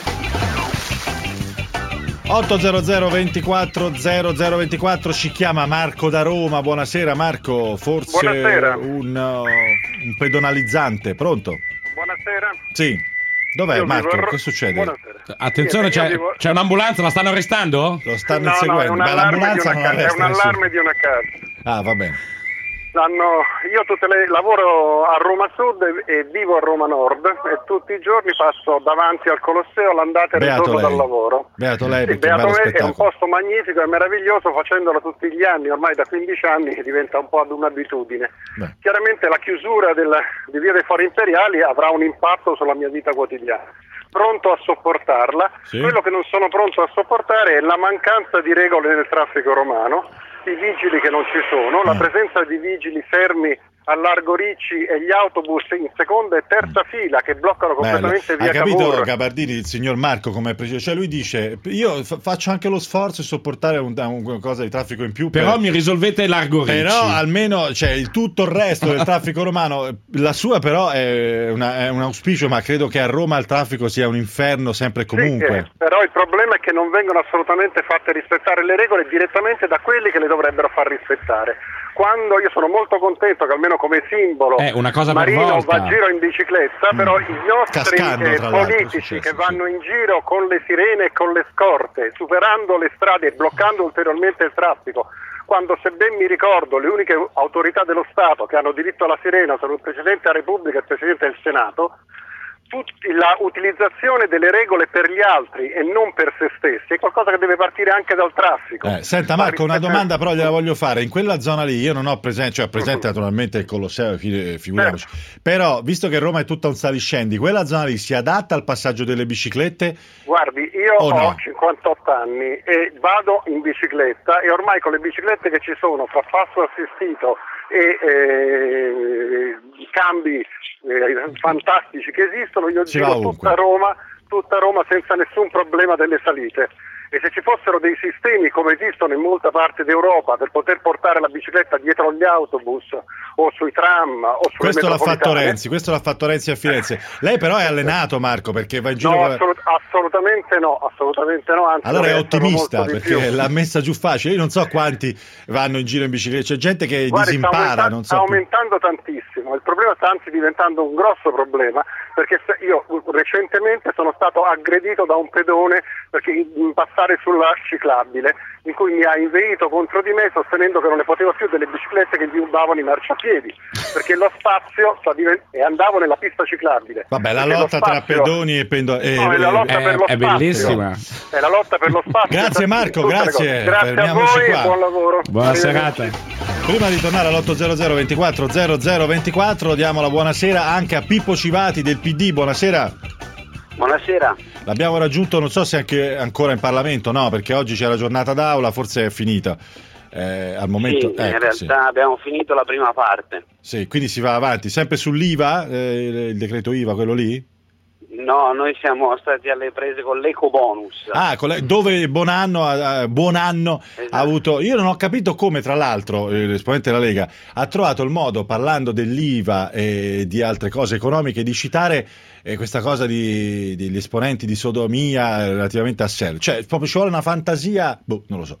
800 24 0024 ci chiama Marco da Roma. Buonasera Marco, forse
buonasera.
Un pedonalizzante, pronto?
Buonasera.
Sì. Dov'è Marco? Che succede?
Buonasera.
Attenzione, c'è un'ambulanza, la stanno arrestando?
Lo stanno inseguendo.
È un allarme di una casa.
Ah, va bene.
Io lavoro a Roma Sud e vivo a Roma Nord e tutti i giorni passo davanti al Colosseo all'andata e ritorno dal lavoro.
Beato lei,
perché è un posto magnifico e meraviglioso, facendolo tutti gli anni, ormai da 15 anni, che diventa un po' ad un'abitudine. Chiaramente la chiusura di Via dei Fori Imperiali avrà un impatto sulla mia vita quotidiana. Pronto a sopportarla. Sì. Quello che non sono pronto a sopportare è la mancanza di regole nel traffico romano, i vigili che non ci sono, la presenza di vigili fermi Largo Ricci e gli autobus in seconda e terza fila che bloccano completamente via Cavour.
Ha capito Gabardini, il signor Marco, come cioè lui dice io faccio anche lo sforzo di sopportare un cosa di traffico in più,
però mi risolvete Largo Ricci.
Però almeno tutto il resto del traffico romano, la sua però è un auspicio, ma credo che a Roma il traffico sia un inferno sempre e comunque.
Sì, però il problema è che non vengono assolutamente fatte rispettare le regole direttamente da quelli che le dovrebbero far rispettare. Quando io sono molto contento che almeno come simbolo
una cosa
Marino va a giro in bicicletta, però i nostri politici che vanno in giro con le sirene e con le scorte, superando le strade e bloccando ulteriormente il traffico, quando, se ben mi ricordo, le uniche autorità dello Stato che hanno diritto alla sirena sono il Presidente della Repubblica e il Presidente del Senato, la utilizzazione delle regole per gli altri e non per se stessi è qualcosa che deve partire anche dal traffico.
Senta Marco, una domanda però gliela voglio fare. In quella zona lì io non ho presente, ho presente naturalmente il Colosseo, figuriamoci, però visto che Roma è tutta un saliscendi, quella zona lì si adatta al passaggio delle biciclette?
Guardi, io ho 58 anni e vado in bicicletta e ormai con le biciclette che ci sono fra passo assistito e i cambi fantastici che esistono, io giro tutta Roma senza nessun problema delle salite. E se ci fossero dei sistemi come esistono in molta parte d'Europa per poter portare la bicicletta dietro gli autobus o sui tram o sulle
questo l'ha fatto Renzi a Firenze. Lei però è allenato, Marco, perché va in giro
assolutamente no, anzi,
allora è ottimista perché l'ha messa giù facile. Io non so quanti vanno in giro in bicicletta, c'è gente che disimpara,
sta aumentando tantissimo. Il problema sta anzi diventando un grosso problema, perché io recentemente sono stato aggredito da un pedone perché passare sulla ciclabile, in cui mi ha inveito contro di me sostenendo che non ne potevo più delle biciclette che gli rubavano i marciapiedi, perché lo spazio e andavo nella pista ciclabile.
Vabbè, la lotta tra pedoni e pendolari
è la lotta per lo
spazio. Bellissima.
È la lotta per lo spazio.
Grazie Marco, grazie.
Grazie a voi e buon lavoro.
Buona serata.
Prima di tornare all'800 24 0024 diamo la buonasera anche a Pippo Civati del PD. Buonasera.
Buonasera.
L'abbiamo raggiunto, non so se anche ancora in Parlamento, no, perché oggi c'è la giornata d'aula, forse è finita. Al momento,
sì, in realtà abbiamo finito la prima parte.
Sì, quindi si va avanti. Sempre sull'IVA, il decreto IVA, quello lì?
No, noi siamo stati alle prese con l'ecobonus.
Dove Buonanno
esatto.
ha avuto... Io non ho capito come, tra l'altro, l'esponente della Lega ha trovato il modo, parlando dell'IVA e di altre cose economiche, di citare questa cosa degli esponenti di sodomia relativamente a Shell. Cioè, proprio ci vuole una fantasia... non lo so.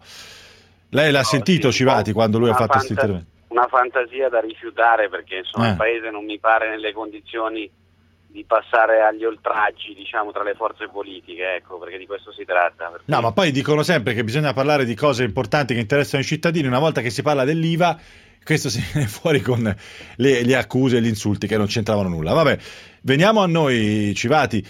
Lei l'ha sentito, Civati, quando lui ha fatto questo intervento?
Una fantasia da rifiutare, perché insomma il Paese non mi pare nelle condizioni di passare agli oltraggi, diciamo, tra le forze politiche, ecco, perché di questo si tratta.
No, ma poi dicono sempre che bisogna parlare di cose importanti che interessano i cittadini. Una volta che si parla dell'IVA, questo si viene fuori con le accuse e gli insulti che non c'entravano nulla. Vabbè, veniamo a noi, Civati.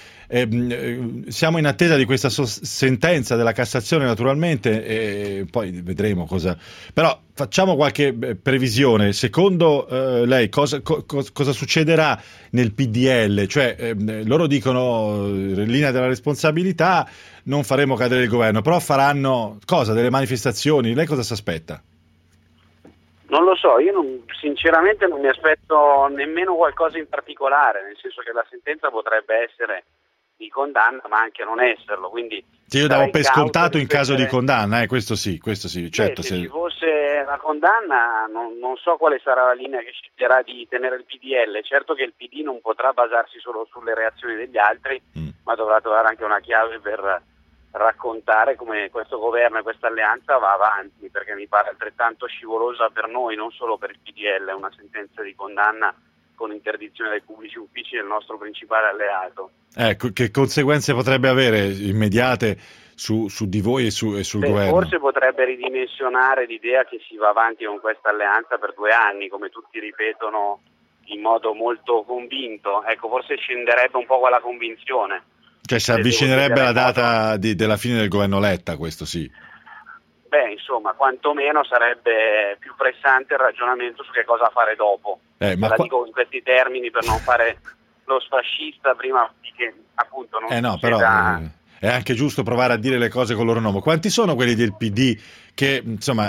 Siamo in attesa di questa sentenza della Cassazione, naturalmente, e poi vedremo cosa. Però facciamo qualche previsione. Secondo lei cosa succederà nel PDL? Cioè, loro dicono linea della responsabilità, non faremo cadere il governo, però faranno cosa? Delle manifestazioni? Lei cosa si aspetta?
Non lo so, io sinceramente non mi aspetto nemmeno qualcosa in particolare, nel senso che la sentenza potrebbe essere di condanna, ma anche non esserlo, quindi
sì, io davo per scontato in caso di condanna, questo sì, certo.
Se ci fosse la condanna non so quale sarà la linea che sceglierà di tenere il PDL. Certo che il PD non potrà basarsi solo sulle reazioni degli altri, ma dovrà trovare anche una chiave per raccontare come questo governo e questa alleanza va avanti, perché mi pare altrettanto scivolosa per noi, non solo per il PDL, una sentenza di condanna con interdizione dai pubblici uffici del nostro principale alleato.
Che conseguenze potrebbe avere immediate su di voi e sul governo?
Forse potrebbe ridimensionare l'idea che si va avanti con questa alleanza per 2 anni, come tutti ripetono in modo molto convinto. Ecco, forse scenderebbe un po' quella convinzione.
Cioè si avvicinerebbe la data della fine del governo Letta, questo sì.
Insomma, quantomeno sarebbe più pressante il ragionamento su che cosa fare dopo. Dico in questi termini per non fare lo sfascista prima che appunto non
però è anche giusto provare a dire le cose con il loro nome. Quanti sono quelli del PD che insomma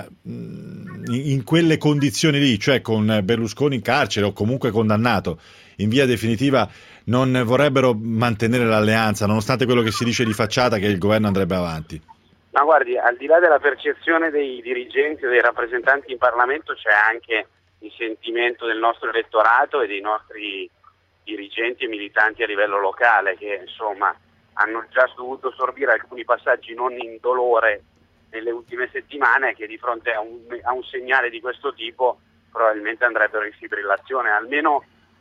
in quelle condizioni lì, cioè con Berlusconi in carcere o comunque condannato in via definitiva, non vorrebbero mantenere l'alleanza, nonostante quello che si dice di facciata che il governo andrebbe avanti?
Ma guardi, al di là della percezione dei dirigenti o dei rappresentanti in Parlamento, c'è anche il sentimento del nostro elettorato e dei nostri dirigenti e militanti a livello locale, che insomma hanno già dovuto sorbire alcuni passaggi non indolore nelle ultime settimane, che di fronte a un segnale di questo tipo probabilmente andrebbero in fibrillazione, almeno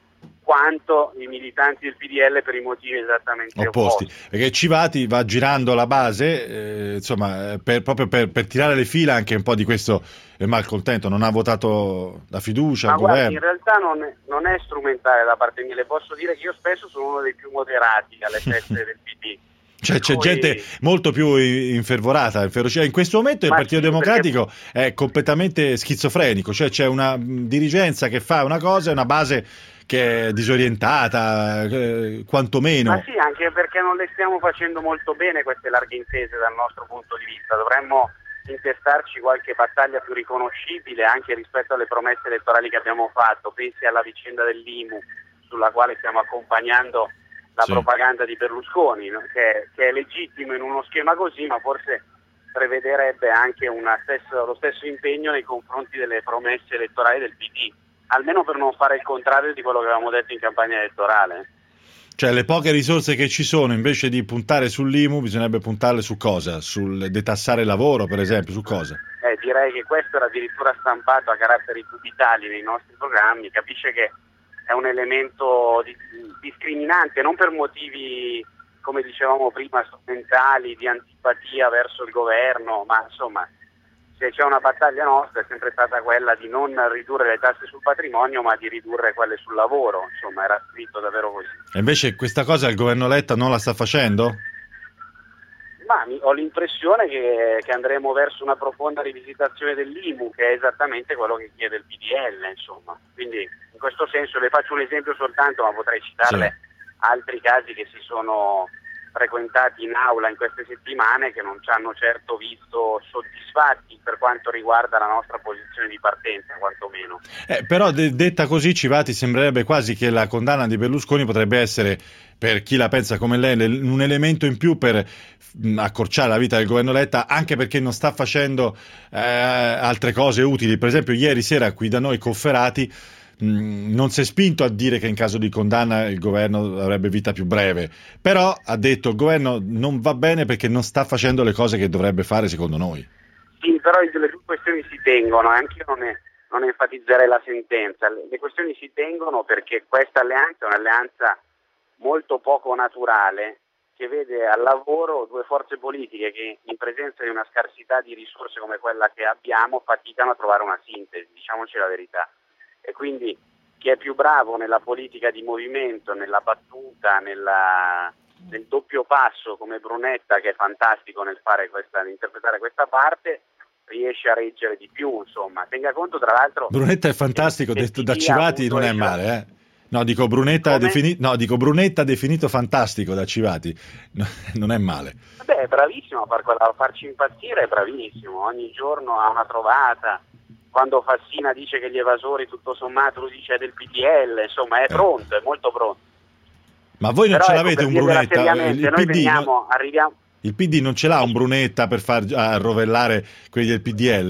quanto i militanti del PDL per i motivi esattamente opposti.
Perché Civati va girando la base, insomma, proprio per tirare le fila anche un po' di questo malcontento. Non ha votato la fiducia al governo.
In realtà non è strumentale da parte mia, le posso dire che io spesso sono uno dei più moderati alle feste del PD.
Cioè, c'è gente molto più infervorata, in questo momento il Partito Democratico è completamente schizofrenico, cioè c'è una dirigenza che fa una cosa e una base che è disorientata, quantomeno.
Ma sì, anche perché non le stiamo facendo molto bene queste larghe intese dal nostro punto di vista. Dovremmo intestarci qualche battaglia più riconoscibile anche rispetto alle promesse elettorali che abbiamo fatto. Pensi alla vicenda dell'IMU, sulla quale stiamo accompagnando la propaganda di Berlusconi, no? che è legittimo in uno schema così, ma forse prevederebbe anche lo stesso impegno nei confronti delle promesse elettorali del PD, almeno per non fare il contrario di quello che avevamo detto in campagna elettorale.
Cioè, le poche risorse che ci sono, invece di puntare sull'IMU, bisognerebbe puntarle su cosa? Sul detassare il lavoro, per esempio, su cosa?
Direi che questo era addirittura stampato a caratteri più vitali nei nostri programmi. Capisce che è un elemento discriminante, non per motivi, come dicevamo prima, strumentali, di antipatia verso il governo, ma insomma, se c'è una battaglia nostra è sempre stata quella di non ridurre le tasse sul patrimonio, ma di ridurre quelle sul lavoro, insomma, era scritto davvero così.
E invece questa cosa il governo Letta non la sta facendo?
Ma ho l'impressione che andremo verso una profonda rivisitazione dell'IMU, che è esattamente quello che chiede il PDL, insomma. Quindi in questo senso le faccio un esempio soltanto, ma potrei citarle altri casi che si sono frequentati in aula in queste settimane, che non ci hanno certo visto soddisfatti per quanto riguarda la nostra posizione di partenza, quantomeno.
Però detta così, Civati, sembrerebbe quasi che la condanna di Berlusconi potrebbe essere, per chi la pensa come lei, un elemento in più per accorciare la vita del governo Letta, anche perché non sta facendo altre cose utili. Per esempio ieri sera qui da noi Cofferati non si è spinto a dire che in caso di condanna il governo avrebbe vita più breve, però ha detto il governo non va bene perché non sta facendo le cose che dovrebbe fare secondo noi.
Sì, però le due questioni si tengono, anche io non enfatizzerei la sentenza. Le questioni si tengono perché questa alleanza è un'alleanza molto poco naturale, che vede al lavoro due forze politiche che in presenza di una scarsità di risorse come quella che abbiamo faticano a trovare una sintesi, diciamoci la verità. E quindi chi è più bravo nella politica di movimento, nella battuta, nel doppio passo come Brunetta, che è fantastico nel interpretare questa parte, riesce a reggere di più, insomma. Tenga conto, tra l'altro,
Brunetta è fantastico, detto da Civati non è male, No, dico Brunetta definito fantastico da Civati, non è male.
Vabbè, è bravissimo a farci impazzire, è bravissimo, ogni giorno ha una trovata. Quando Fassina dice che gli evasori tutto sommato lui dice del PDL, insomma è pronto, è molto pronto.
Ma voi non ce l'avete un Brunetta?
Arriviamo.
Il PD non ce l'ha un Brunetta per far arrovellare quelli del PDL?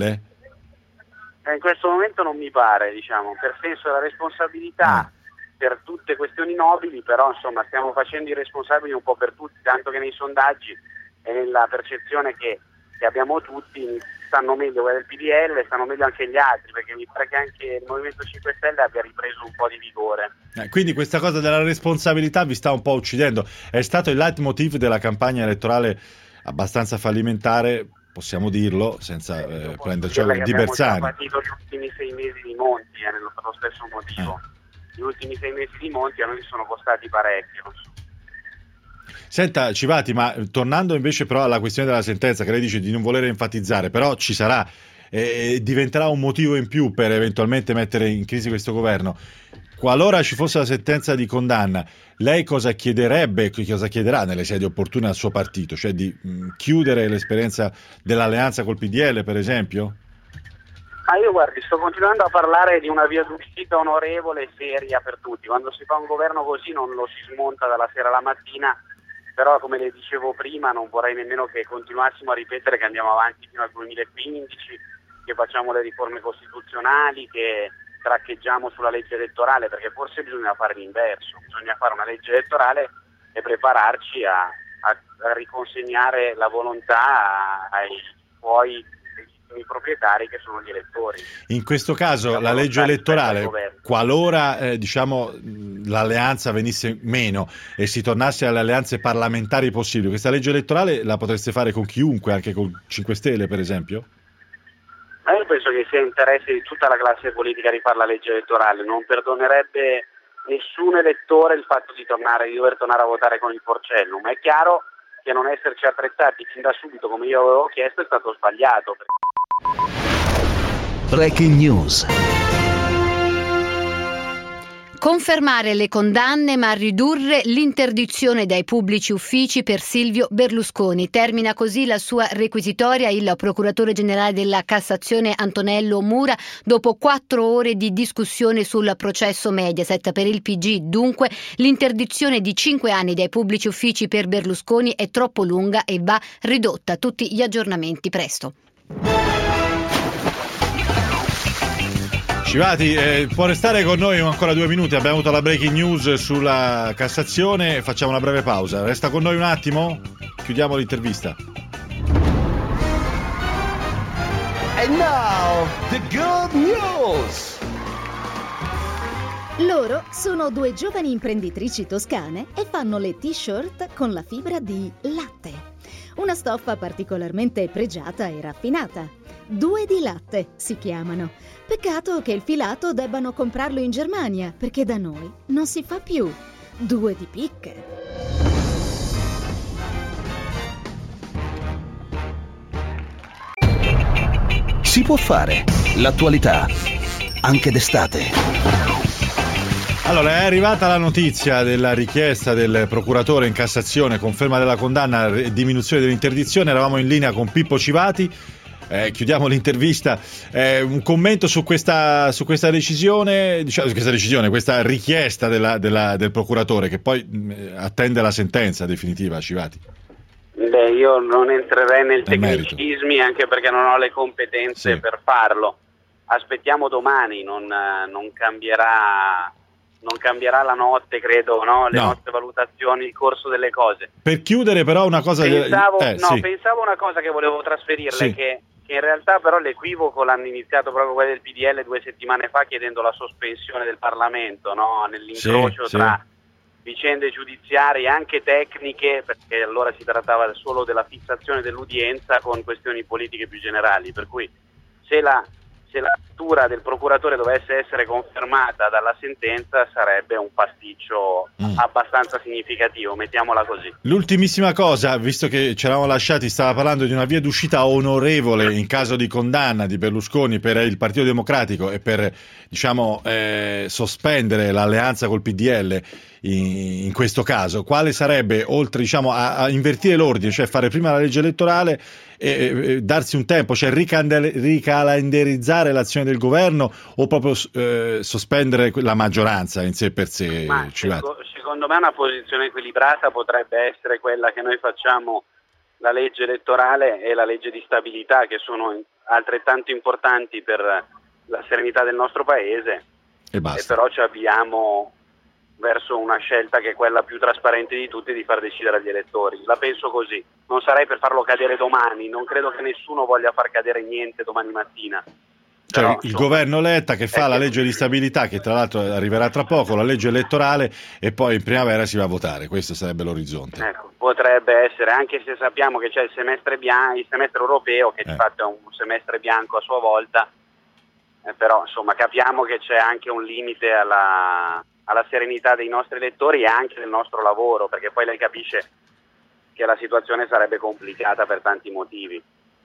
In questo momento non mi pare, diciamo, per senso della responsabilità, per tutte questioni nobili, però insomma stiamo facendo i responsabili un po' per tutti, tanto che nei sondaggi e nella percezione che abbiamo tutti stanno meglio quelli del PDL, stanno meglio anche gli altri, perché mi pare che anche il Movimento 5 Stelle abbia ripreso un po' di vigore.
Quindi questa cosa della responsabilità vi sta un po' uccidendo. È stato il leitmotiv della campagna elettorale abbastanza fallimentare, possiamo dirlo, senza prenderci di Bersani.
Abbiamo patito gli ultimi 6 mesi di Monti, per lo stesso motivo. Gli ultimi 6 mesi di Monti a noi sono costati parecchio.
Senta Civati, ma tornando invece però alla questione della sentenza, che lei dice di non voler enfatizzare, però ci sarà diventerà un motivo in più per eventualmente mettere in crisi questo governo. Qualora ci fosse la sentenza di condanna, lei cosa chiederà nelle sedi opportune al suo partito? Cioè di chiudere l'esperienza dell'alleanza col PDL, per esempio?
Io guardi, sto continuando a parlare di una via d'uscita onorevole e seria per tutti. Quando si fa un governo così non lo si smonta dalla sera alla mattina, però come le dicevo prima non vorrei nemmeno che continuassimo a ripetere che andiamo avanti fino al 2015, che facciamo le riforme costituzionali, che traccheggiamo sulla legge elettorale, perché forse bisogna fare l'inverso, bisogna fare una legge elettorale e prepararci a riconsegnare la volontà ai suoi proprietari che sono gli elettori.
In questo caso la legge elettorale, qualora l'alleanza venisse meno e si tornasse alle alleanze parlamentari possibili, questa legge elettorale la potreste fare con chiunque, anche con 5 Stelle per esempio?
Io penso che sia interesse di tutta la classe politica rifare la legge elettorale, non perdonerebbe nessun elettore il fatto di dover tornare a votare con il Porcellum. È chiaro che non esserci attrezzati fin da subito, come io avevo chiesto, è stato sbagliato.
Breaking News.
Confermare le condanne ma ridurre l'interdizione dai pubblici uffici per Silvio Berlusconi. Termina così la sua requisitoria il procuratore generale della Cassazione Antonello Mura dopo 4 ore di discussione sul processo Mediaset. Per il PG dunque l'interdizione di 5 anni dai pubblici uffici per Berlusconi è troppo lunga e va ridotta. Tutti gli aggiornamenti presto.
Civati, può restare con noi ancora 2 minuti, abbiamo avuto la breaking news sulla Cassazione, facciamo una breve pausa, resta con noi un attimo, chiudiamo l'intervista.
And now, the good news!
Loro sono 2 giovani imprenditrici toscane e fanno le t-shirt con la fibra di latte, una stoffa particolarmente pregiata e raffinata. 2 di latte si chiamano. Peccato che il filato debbano comprarlo in Germania, perché da noi non si fa più. 2 di picche.
Si può fare. L'attualità, anche d'estate.
Allora, è arrivata la notizia della richiesta del procuratore in Cassazione, conferma della condanna e diminuzione dell'interdizione. Eravamo in linea con Pippo Civati. Chiudiamo l'intervista. Un commento su questa decisione, questa richiesta del procuratore, che poi attende la sentenza definitiva, Civati.
Io non entrerei nel tecnicismi, anche perché non ho le competenze per farlo. Aspettiamo domani, non cambierà la notte, credo, no? Le nostre valutazioni, il corso delle cose.
Per chiudere però una cosa...
Pensavo una cosa che volevo trasferirle, che in realtà però l'equivoco l'hanno iniziato proprio quelli del PDL 2 settimane fa, chiedendo la sospensione del Parlamento, no? Nell'incrocio tra vicende giudiziarie, anche tecniche, perché allora si trattava solo della fissazione dell'udienza, con questioni politiche più generali, per cui se la lettura del procuratore dovesse essere confermata dalla sentenza sarebbe un pasticcio abbastanza significativo, mettiamola così.
L'ultimissima cosa, visto che ci eravamo lasciati, stava parlando di una via d'uscita onorevole in caso di condanna di Berlusconi per il Partito Democratico e per, sospendere l'alleanza col PDL in questo caso. Quale sarebbe, oltre a invertire l'ordine, cioè fare prima la legge elettorale e darsi un tempo, cioè ricalendarizzare l'azione del governo, o proprio sospendere la maggioranza in sé per sé?
Secondo me una posizione equilibrata potrebbe essere quella che noi facciamo la legge elettorale e la legge di stabilità, che sono altrettanto importanti per la serenità del nostro paese, e però ci avviamo verso una scelta che è quella più trasparente di tutte, di far decidere agli elettori. La penso così, non sarei per farlo cadere domani, non credo che nessuno voglia far cadere niente domani mattina. Però,
il governo Letta che fa la legge di stabilità, che tra l'altro arriverà tra poco, la legge elettorale, e poi in primavera si va a votare. Questo sarebbe l'orizzonte.
Ecco, potrebbe essere, anche se sappiamo che c'è il semestre europeo, che di fatto è un semestre bianco a sua volta, però insomma capiamo che c'è anche un limite alla serenità dei nostri elettori e anche del nostro lavoro, perché poi lei capisce che la situazione sarebbe complicata per tanti motivi.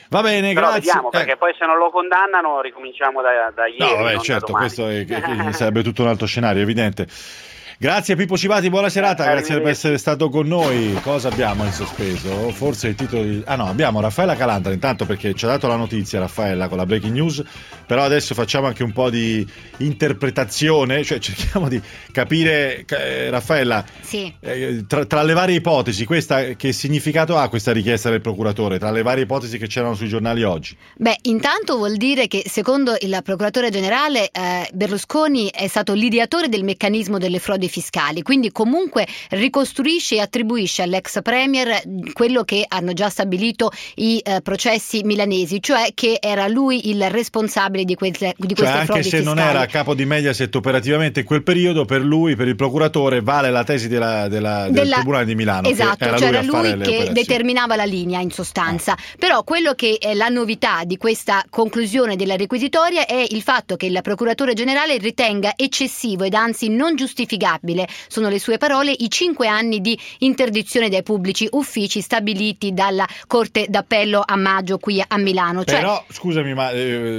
Va bene,
però
grazie.
Vediamo, perché poi se non lo condannano ricominciamo da ieri.
No, vabbè, certo, questo sarebbe tutto un altro scenario, evidente. Grazie Pippo Civati, buona serata, grazie per essere stato con noi. Cosa abbiamo in sospeso? Forse i titoli... Ah no, abbiamo Raffaella Calandra, intanto, perché ci ha dato la notizia Raffaella con la breaking news, però adesso facciamo anche un po' di interpretazione, cioè cerchiamo di capire, Raffaella,
sì.
Tra le varie ipotesi, questa che significato ha questa richiesta del procuratore, tra le varie ipotesi che c'erano sui giornali oggi?
Beh, intanto vuol dire che secondo il procuratore generale Berlusconi è stato l'ideatore del meccanismo delle frodi fiscali, quindi comunque ricostruisce e attribuisce all'ex premier quello che hanno già stabilito i processi milanesi, cioè che era lui il responsabile di queste frodi fiscali.
Anche se non era a capo di Mediaset operativamente in quel periodo, per lui, per il procuratore, vale la tesi del Tribunale di Milano.
Esatto,
che
era lui che determinava la linea in sostanza. Però quello che è la novità di questa conclusione della requisitoria è il fatto che il procuratore generale ritenga eccessivo ed anzi non giustificabile, sono le sue parole, i 5 anni di interdizione dai pubblici uffici stabiliti dalla Corte d'Appello a maggio qui a Milano.
Però, scusami, ma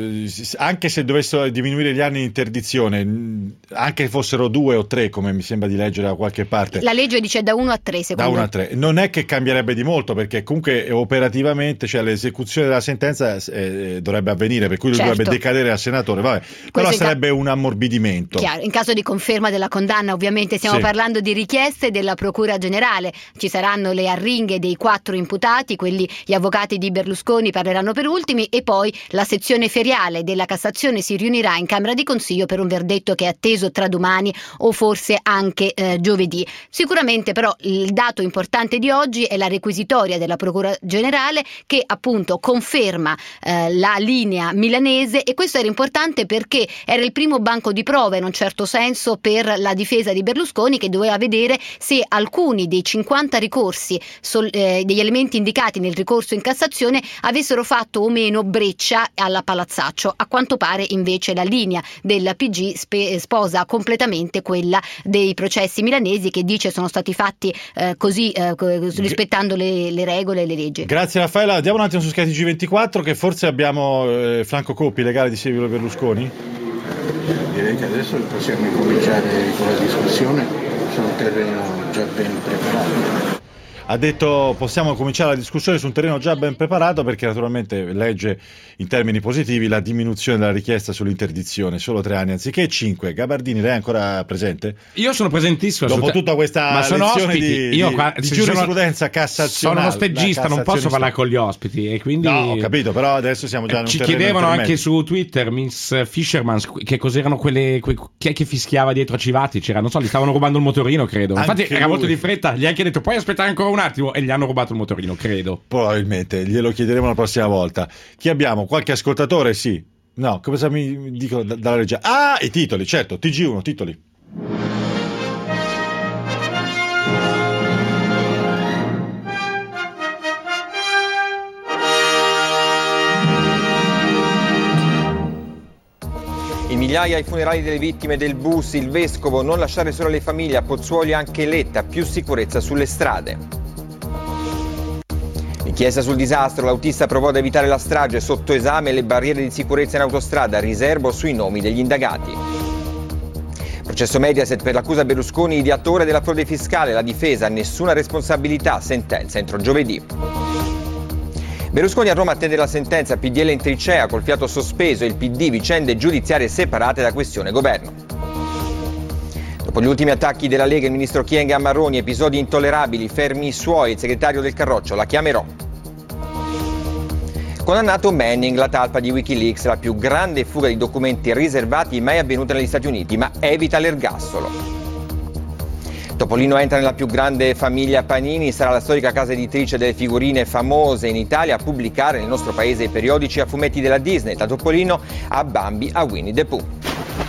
anche se dovessero diminuire gli anni di interdizione, anche fossero 2 o 3, come mi sembra di leggere da qualche parte.
La legge dice da 1 a 3, secondo me.
Da 1 a 3. Non è che cambierebbe di molto, perché comunque operativamente, cioè l'esecuzione della sentenza dovrebbe avvenire, per cui lui dovrebbe decadere al senatore. Vabbè. Però sarebbe un ammorbidimento.
Chiaro, in caso di conferma della condanna, ovviamente stiamo parlando di richieste della Procura Generale, ci saranno le arringhe dei 4 imputati, gli avvocati di Berlusconi parleranno per ultimi, e poi la sezione feriale della Cassazione si riunirà in Camera di Consiglio per un verdetto che è atteso tra domani o forse anche giovedì. Sicuramente però il dato importante di oggi è la requisitoria della Procura Generale, che appunto conferma la linea milanese, e questo era importante perché era il primo banco di prova in un certo senso per la difesa di Berlusconi, che doveva vedere se alcuni dei 50 ricorsi degli elementi indicati nel ricorso in Cassazione avessero fatto o meno breccia alla Palazzaccio. A quanto pare invece la linea del PG sposa completamente quella dei processi milanesi, che dice sono stati fatti così rispettando le regole e le leggi.
Grazie Raffaella, andiamo un attimo su Sky TG24, che forse abbiamo Franco Coppi, legale di Silvio Berlusconi.
Direi che adesso possiamo cominciare con la discussione su un terreno già ben preparato.
Ha detto possiamo cominciare la discussione su un terreno già ben preparato, perché naturalmente legge in termini positivi la diminuzione della richiesta sull'interdizione, solo 3 anni anziché 5. Gabardini, lei è ancora presente?
Io sono presentissimo.
Dopo tutta questa lezione di giurisprudenza cassazionale.
Sono uno steggista, non posso parlare con gli ospiti, e quindi...
No, ho capito, però adesso siamo già in un
ci
terreno
chiedevano
intermedio.
anche su Twitter, Miss Fisherman, che cos'erano chi è che fischiava dietro a Civati? Non so, gli stavano rubando il motorino, credo. Infatti era molto di fretta, gli ha anche detto puoi aspettare ancora un attimo, e gli hanno rubato il motorino, credo.
Probabilmente, glielo chiederemo la prossima volta. Chi abbiamo? Qualche ascoltatore? Sì. No, cosa mi dico dalla regia? Ah, i titoli, certo, TG1, titoli.
In migliaia ai funerali delle vittime del bus, il vescovo, non lasciare solo le famiglie, a Pozzuoli anche Letta, più sicurezza sulle strade. Inchiesta sul disastro, l'autista provò ad evitare la strage, sotto esame le barriere di sicurezza in autostrada, riservo sui nomi degli indagati. Processo Mediaset per l'accusa Berlusconi, ideatore della frode fiscale, la difesa, nessuna responsabilità, sentenza entro giovedì. Berlusconi a Roma attende la sentenza, PDL in trincea col fiato sospeso, il PD, vicende giudiziarie separate da questione governo. Dopo gli ultimi attacchi della Lega, il ministro Kyenge a Marroni, episodi intollerabili, fermi i suoi, il segretario del Carroccio, la chiamerò. Condannato Manning, la talpa di Wikileaks, la più grande fuga di documenti riservati mai avvenuta negli Stati Uniti, ma evita l'ergastolo. Topolino entra nella più grande famiglia Panini, sarà la storica casa editrice delle figurine famose in Italia a pubblicare nel nostro paese i periodici a fumetti della Disney, da Topolino a Bambi a Winnie the Pooh.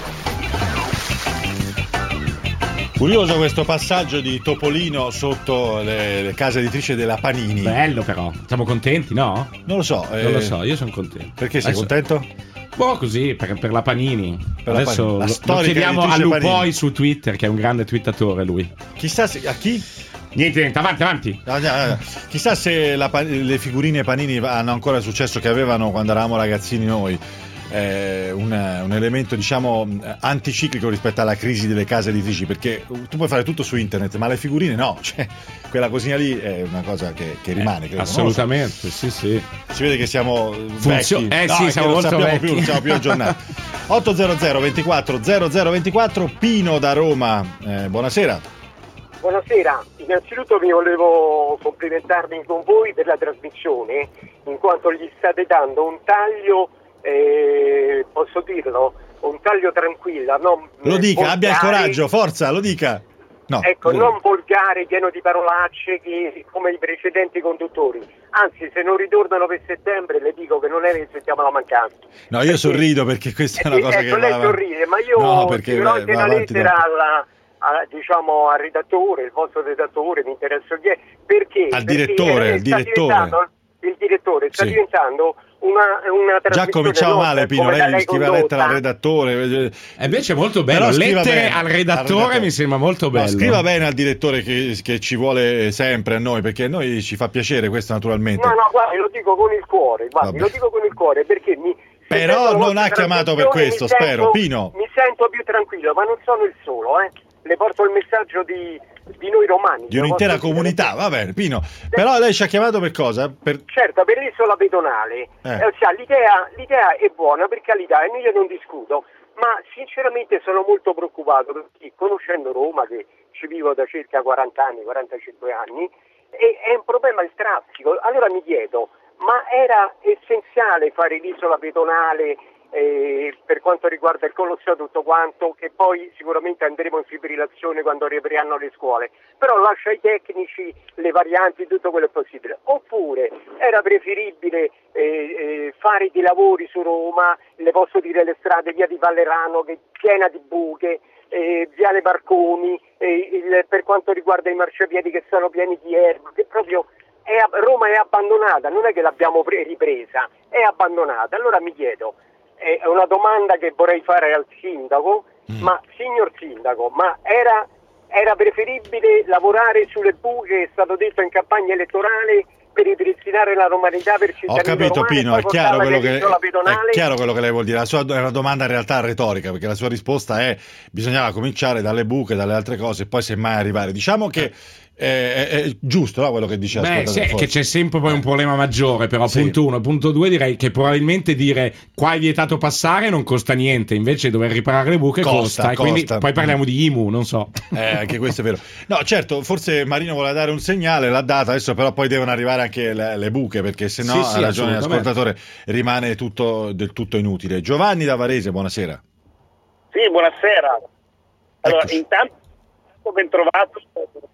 Curioso questo passaggio di Topolino sotto le case editrici della Panini.
Bello però, siamo contenti, no?
Non lo so.
Non lo so, io sono contento.
Perché sei contento?
Così, per la Panini. Adesso
la
lo chiediamo a Lupoi
Panini
su Twitter, che è un grande twittatore lui.
Chissà a chi?
Niente, avanti.
Chissà se le figurine Panini hanno ancora il successo che avevano quando eravamo ragazzini noi. Un elemento, diciamo, anticiclico rispetto alla crisi delle case editrici, perché tu puoi fare tutto su internet, ma le figurine no, cioè quella cosina lì è una cosa che rimane, credo.
Assolutamente, sì. Si
vede che siamo vecchi.
Siamo molto vecchi.
Non siamo più aggiornati. 800 24 0024. Pino da Roma, buonasera.
Buonasera, innanzitutto vi volevo complimentarmi con voi per la trasmissione, in quanto gli state dando un taglio, posso dirlo, un taglio tranquillo, non
lo dica,
volgare,
abbia il coraggio, forza, lo dica. No,
ecco, non volgare, pieno di parolacce come i precedenti conduttori. Anzi, se non ritornano per settembre, le dico che non è che sentiamo la mancanza.
No, io sorrido perché questa è una cosa che
lei sorride, ma io scriverò anche una lettera al redattore, il vostro redattore, mi interessa chi è, perché
al direttore.
Il direttore sta diventando una trasmissione.
Già cominciamo male, Pino, lei scrive la lettera al redattore.
E invece è molto bello, lettere al redattore mi sembra molto bello.
Scriva bene al direttore che ci vuole sempre a noi, perché a noi ci fa piacere questo naturalmente.
No, guardi, lo dico con il cuore, perché
però non ha chiamato per questo, spero, Pino.
Mi sento più tranquillo, ma non sono il solo, Le porto il messaggio di noi romani.
Di un'intera comunità, va bene, Pino. Però lei ci ha chiamato per cosa?
Certo, per l'isola pedonale. L'idea è buona, per carità, e io non discuto, ma sinceramente sono molto preoccupato, perché conoscendo Roma, che ci vivo da circa 40 anni, 45 anni, è un problema il traffico. Allora mi chiedo, ma era essenziale fare l'isola pedonale per quanto riguarda il Colosseo, tutto quanto, che poi sicuramente andremo in fibrillazione quando riapriranno le scuole, però lascia ai tecnici le varianti, tutto quello è possibile. Oppure era preferibile fare dei lavori su Roma, le posso dire le strade, via di Vallerano che è piena di buche, viale Marconi, per quanto riguarda i marciapiedi che sono pieni di erba, che proprio Roma è abbandonata, non è che l'abbiamo ripresa, è abbandonata. Allora mi chiedo, è una domanda che vorrei fare al sindaco, ma signor sindaco, ma era preferibile lavorare sulle buche, che è stato detto in campagna elettorale, per ripristinare la romanità per cittadini
Ho capito
romani,
Pino, è chiaro quello che lei vuol dire. La sua è una domanda in realtà retorica, perché la sua risposta è: bisognava cominciare dalle buche, dalle altre cose, e poi semmai arrivare. Diciamo che è giusto, no, quello che dice.
Che c'è sempre poi un problema maggiore, però punto 1. Punto 2, direi che probabilmente dire qua è vietato passare non costa niente, invece dover riparare le buche costa. E quindi poi parliamo di IMU, non so.
Anche questo è vero. No, certo, forse Marino vuole dare un segnale, l'ha dato, adesso però poi devono arrivare anche le buche, perché sennò ha ragione l'ascoltatore, rimane del tutto inutile. Giovanni da Varese, buonasera.
Sì, buonasera. Allora, intanto ben trovato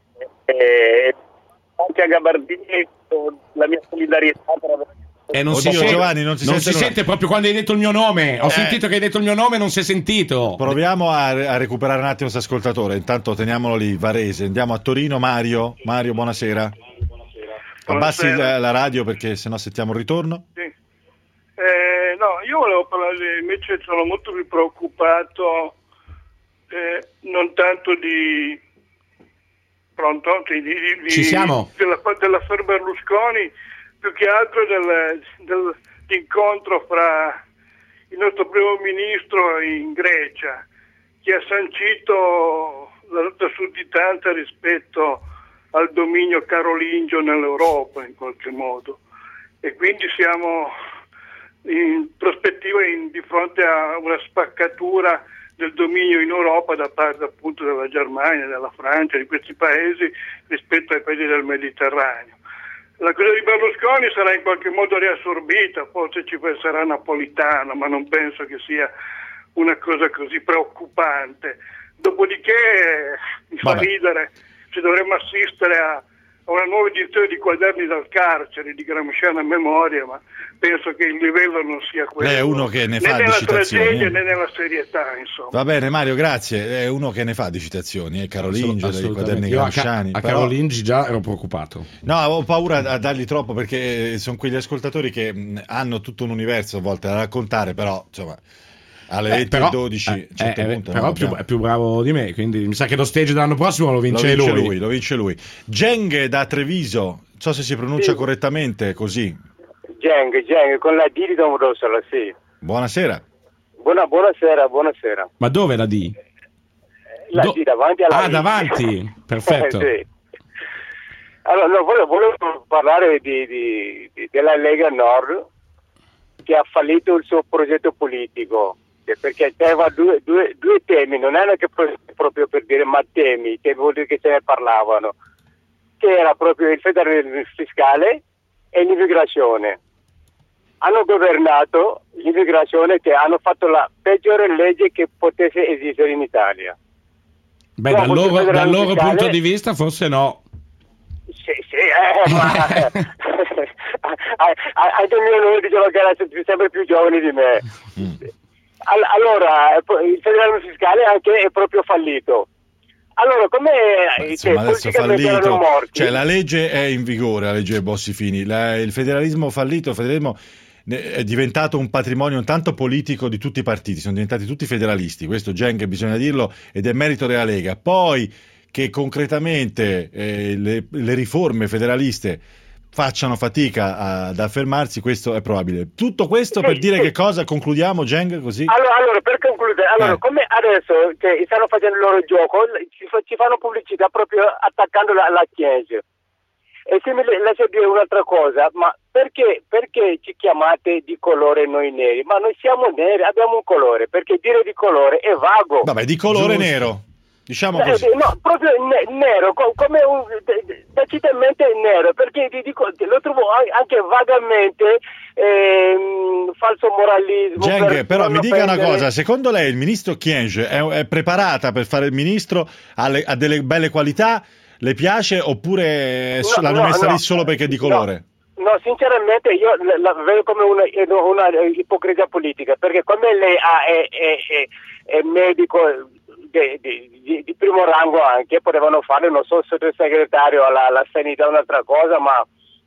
anche a Gabardini, la mia solidarietà per aver...
non si
Giovanni, non si
sente proprio quando hai detto il mio nome. Ho sentito che hai detto il mio nome, non si è sentito.
Proviamo a recuperare un attimo questo ascoltatore. Intanto teniamolo lì, Varese. Andiamo a Torino. Mario, buonasera. Abbassi la radio perché sennò sentiamo il ritorno.
Sì. No, io volevo parlare, invece sono molto più preoccupato non tanto di
ci siamo?
dell'affare Berlusconi, più che altro dell'incontro fra il nostro primo ministro in Grecia, che ha sancito la lotta sudditanza rispetto al dominio carolingio nell'Europa in qualche modo, e quindi siamo in prospettiva di fronte a una spaccatura del dominio in Europa da parte appunto della Germania, della Francia, di questi paesi rispetto ai paesi del Mediterraneo. La cosa di Berlusconi sarà in qualche modo riassorbita, forse ci penserà Napolitano, ma non penso che sia una cosa così preoccupante. Dopodiché mi fa ridere, ci dovremmo assistere una nuova edizione di Quaderni dal carcere di gramsciana memoria, ma penso che il livello non sia quello.
Lei è uno che ne
né
fa di
nella
citazioni.
tragedia né nella serietà, insomma.
Va bene Mario, grazie. È uno che ne fa di citazioni, Carolingi, dei Quaderni gramsciani.
A Carolingi già ero preoccupato.
No, avevo paura a dargli troppo, perché sono quegli ascoltatori che hanno tutto un universo a volte da raccontare, però insomma alle 12
però è più bravo di me, quindi mi sa che lo stage dell'anno prossimo lo vince lui.
Lo vince lui. Geng da Treviso, non so se si pronuncia correttamente così.
Geng con la D di Domodossola, sì.
Buonasera.
Buonasera.
Ma dove la D?
La D davanti alla D.
Davanti, perfetto.
Sì. Allora, no, volevo parlare della Lega Nord, che ha fallito il suo progetto politico, perché aveva due temi, non erano che proprio per dire, ma temi vuol dire che se ne parlavano, che era proprio il federalismo fiscale e l'immigrazione. Hanno governato l'immigrazione, che hanno fatto la peggiore legge che potesse esistere in Italia.
Beh, dal loro punto di vista forse no.
Sì, ma anche il mio nome diceva che era sempre più giovane di me. Allora, il federalismo fiscale anche è proprio fallito. Allora, come
adesso fallito, cioè la legge è in vigore, la legge Bossi-Fini, il federalismo fallito, il federalismo è diventato un patrimonio tanto politico di tutti i partiti, sono diventati tutti federalisti, questo Geng bisogna dirlo, ed è merito della Lega. Poi che concretamente le riforme federaliste facciano fatica ad affermarsi, questo è probabile. Tutto questo per dire che cosa? Concludiamo, Geng, così?
Allora per concludere, come adesso stanno facendo il loro gioco, ci fanno pubblicità proprio attaccando la Chiesa. E se mi lascia dire un'altra cosa, ma perché ci chiamate di colore noi neri? Ma noi siamo neri, abbiamo un colore, perché dire di colore è vago.
Vabbè, di colore nero. Diciamo così.
No, proprio nero, come tacitamente nero, perché lo trovo anche vagamente falso moralismo.
Geng, però mi dica una cosa, secondo lei il ministro Kyenge è preparata per fare il ministro, ha delle belle qualità, le piace, oppure l'hanno messa lì solo perché è di colore?
No, sinceramente io la vedo come una ipocrisia politica, perché come lei è medico di primo rango, anche potevano fare, non so, sottosegretario alla sanità, un'altra cosa, ma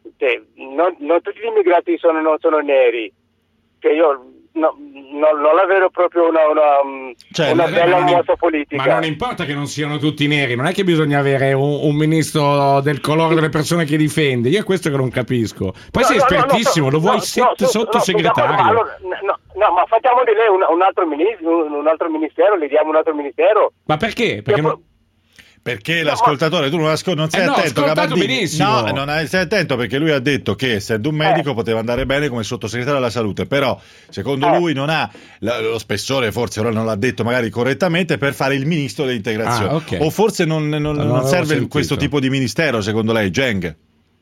non tutti gli immigrati non sono neri, che io non la vedo proprio una bella mossa politica.
Ma non importa che non siano tutti neri, non è che bisogna avere un ministro del colore delle persone che difende, io è questo che non capisco. Poi sei espertissimo, lo vuoi sottosegretario.
No, ma facciamo di lei un altro ministero, le diamo un altro ministero.
Ma perché?
Perché l'ascoltatore, tu non sei attento, Gabardini.
Benissimo.
No, non stai attento, perché lui ha detto che essendo un medico poteva andare bene come sottosegretario alla salute, però secondo lui non ha lo spessore, forse ora non l'ha detto magari correttamente, per fare il ministro dell'integrazione.
Okay.
O forse non serve questo tipo di ministero, secondo lei, Geng?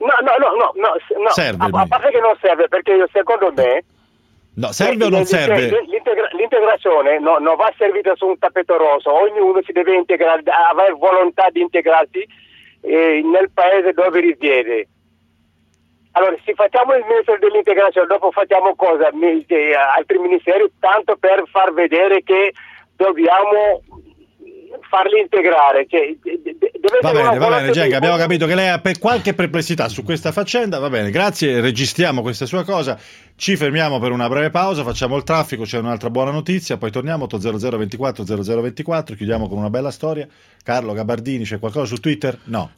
No.
Serve
a parte che non serve, perché secondo me
no, serve o non serve?
L'integrazione non va servita su un tappeto rosso, ognuno si deve integrare, avere volontà di integrarsi nel paese dove risiede. Allora, se facciamo il ministro dell'integrazione, dopo facciamo cosa? Altri ministeri, tanto per far vedere che dobbiamo farli integrare.
Va bene, Geng, abbiamo capito che lei ha qualche perplessità su questa faccenda, va bene, grazie, registriamo questa sua cosa, ci fermiamo per una breve pausa, facciamo il traffico, c'è un'altra buona notizia, poi torniamo, 0024 0024, chiudiamo con una bella storia. Carlo Gabardini, c'è qualcosa su Twitter? No.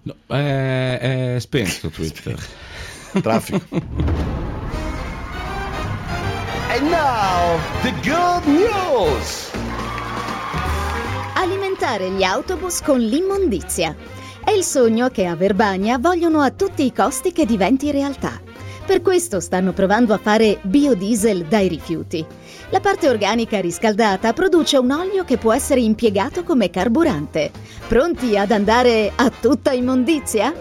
È spento Twitter.
Traffico.
And now, the good news!
Alimentare gli autobus con l'immondizia. È il sogno che a Verbania vogliono a tutti i costi che diventi realtà. Per questo stanno provando a fare biodiesel dai rifiuti. La parte organica riscaldata produce un olio che può essere impiegato come carburante. Pronti ad andare a tutta immondizia?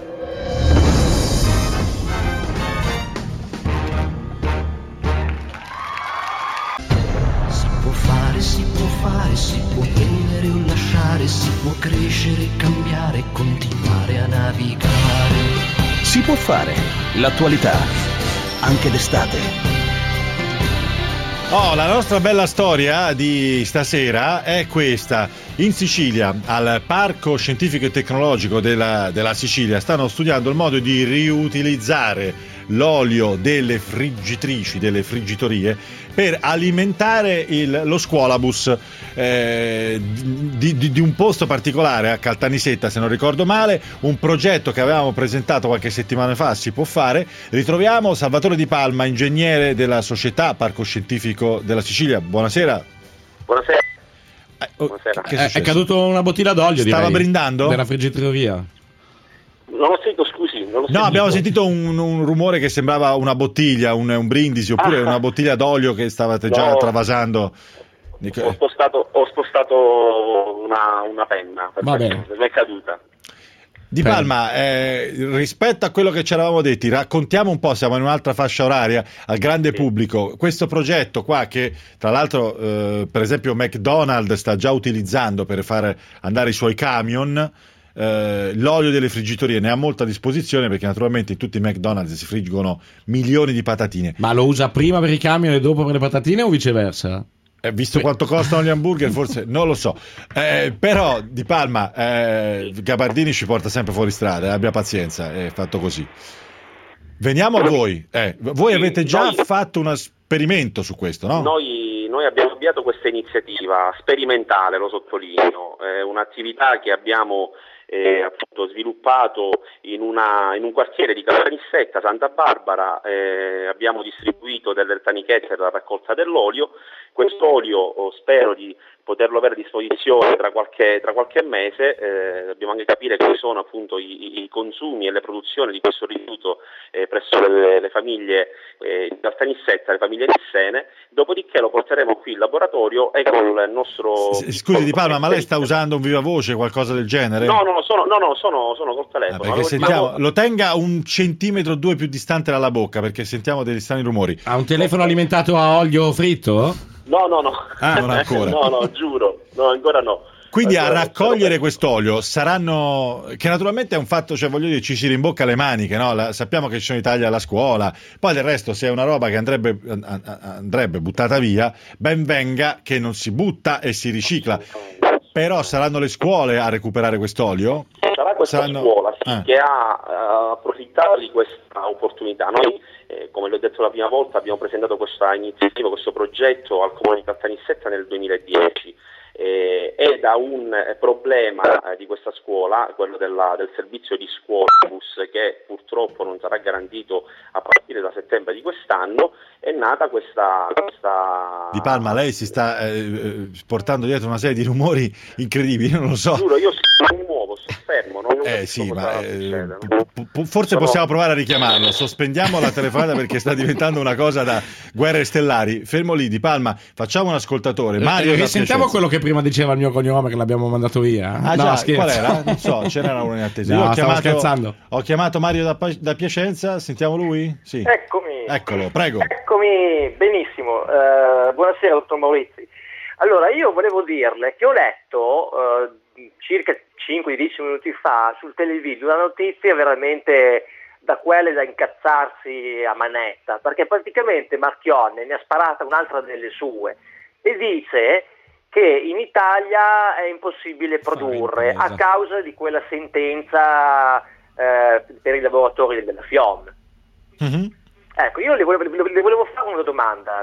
Si può prendere o lasciare, si può crescere, cambiare, continuare a navigare.
Si può fare. L'attualità, anche d'estate.
Oh, la nostra bella storia di stasera è questa. In Sicilia, al Parco Scientifico e Tecnologico della Sicilia, stanno studiando il modo di riutilizzare l'olio delle friggitrici, delle friggitorie, per alimentare lo scuolabus di un posto particolare a Caltanissetta, se non ricordo male. Un progetto che avevamo presentato qualche settimana fa, si può fare. Ritroviamo Salvatore Di Palma, ingegnere della società Parco Scientifico della Sicilia. Buonasera.
Buonasera.
Buonasera.
È caduto una bottiglia d'olio,
Stava
direi,
brindando?
Della friggitoria.
Non ho sentito, scusi.
No, abbiamo sentito un rumore che sembrava una bottiglia, un brindisi, oppure una bottiglia d'olio che stavate già travasando.
Ho spostato una penna, perché mi è caduta.
Di Palma, rispetto a quello che ci eravamo detti, raccontiamo un po', siamo in un'altra fascia oraria, al grande pubblico, questo progetto qua che tra l'altro per esempio McDonald's sta già utilizzando per fare andare i suoi camion. L'olio delle friggitorie ne ha molta a disposizione, perché naturalmente in tutti i McDonald's si friggono milioni di patatine.
Ma lo usa prima per i camion e dopo per le patatine o viceversa?
Visto quanto costano gli hamburger, forse non lo so, però Di Palma, Gabardini ci porta sempre fuori strada, abbia pazienza, è fatto così. Veniamo a voi. Voi avete già fatto un esperimento su questo, no?
Noi abbiamo avviato questa iniziativa sperimentale, lo sottolineo, un'attività che abbiamo appunto sviluppato in un quartiere di Caltanissetta, Santa Barbara. Abbiamo distribuito delle tanichette per la raccolta dell'olio. Quest'olio spero di poterlo avere a disposizione tra qualche mese. Dobbiamo anche capire quali sono appunto i consumi e le produzioni di questo rifiuto presso le famiglie di Caltanissetta, le famiglie nissene. Dopodiché lo porteremo qui in laboratorio e con il nostro...
Scusi Di Palma, ma lei sta usando un viva voce, qualcosa del genere?
No, sono col telefono.
Perché sentiamo, lo tenga 1 centimetro o 2 più distante dalla bocca, perché sentiamo degli strani rumori.
Ha un telefono alimentato a olio fritto?
No.
Ah, non ancora.
No, giuro. No, ancora no.
Quindi a raccogliere quest'olio saranno, che naturalmente è un fatto, cioè voglio dire, ci si rimbocca le maniche, no? Sappiamo che ci sono i tagli alla scuola, poi del resto se è una roba che andrebbe buttata via, ben venga che non si butta e si ricicla. Però saranno le scuole a recuperare quest'olio?
Sarà questa scuola che ha approfittato di questa opportunità. Noi, come l'ho detto la prima volta, abbiamo presentato questa iniziativa, questo progetto al Comune di Caltanissetta nel 2010. È da un problema di questa scuola, quello del servizio di scuolabus, che purtroppo non sarà garantito a partire da settembre di quest'anno. È nata questa...
Di Palma, lei si sta portando dietro una serie di rumori incredibili, non lo so.
Giuro, io non muovo, sto fermo.
Forse possiamo provare a richiamarlo. Sospendiamo la telefonata perché sta diventando una cosa da guerre stellari. Fermo lì, Di Palma, facciamo un ascoltatore. Mario,
risentiamo quello che prima diceva il mio cognome, che l'abbiamo mandato via.
Ah, no, già, scherzo. Qual era? Non so, ce n'era uno in attesa.
No, stavo scherzando.
Ho chiamato Mario da Piacenza, sentiamo lui? Sì.
Eccomi.
Eccolo, prego.
Eccomi, benissimo. Buonasera, dottor Maurizi. Allora, io volevo dirle che ho letto circa 5-10 minuti fa sul televideo una notizia veramente da quelle da incazzarsi a manetta, perché praticamente Marchionne ne ha sparata un'altra delle sue e dice che in Italia è impossibile produrre a causa di quella sentenza per i lavoratori della FIOM.
Mm-hmm.
Ecco, io le volevo fare una domanda.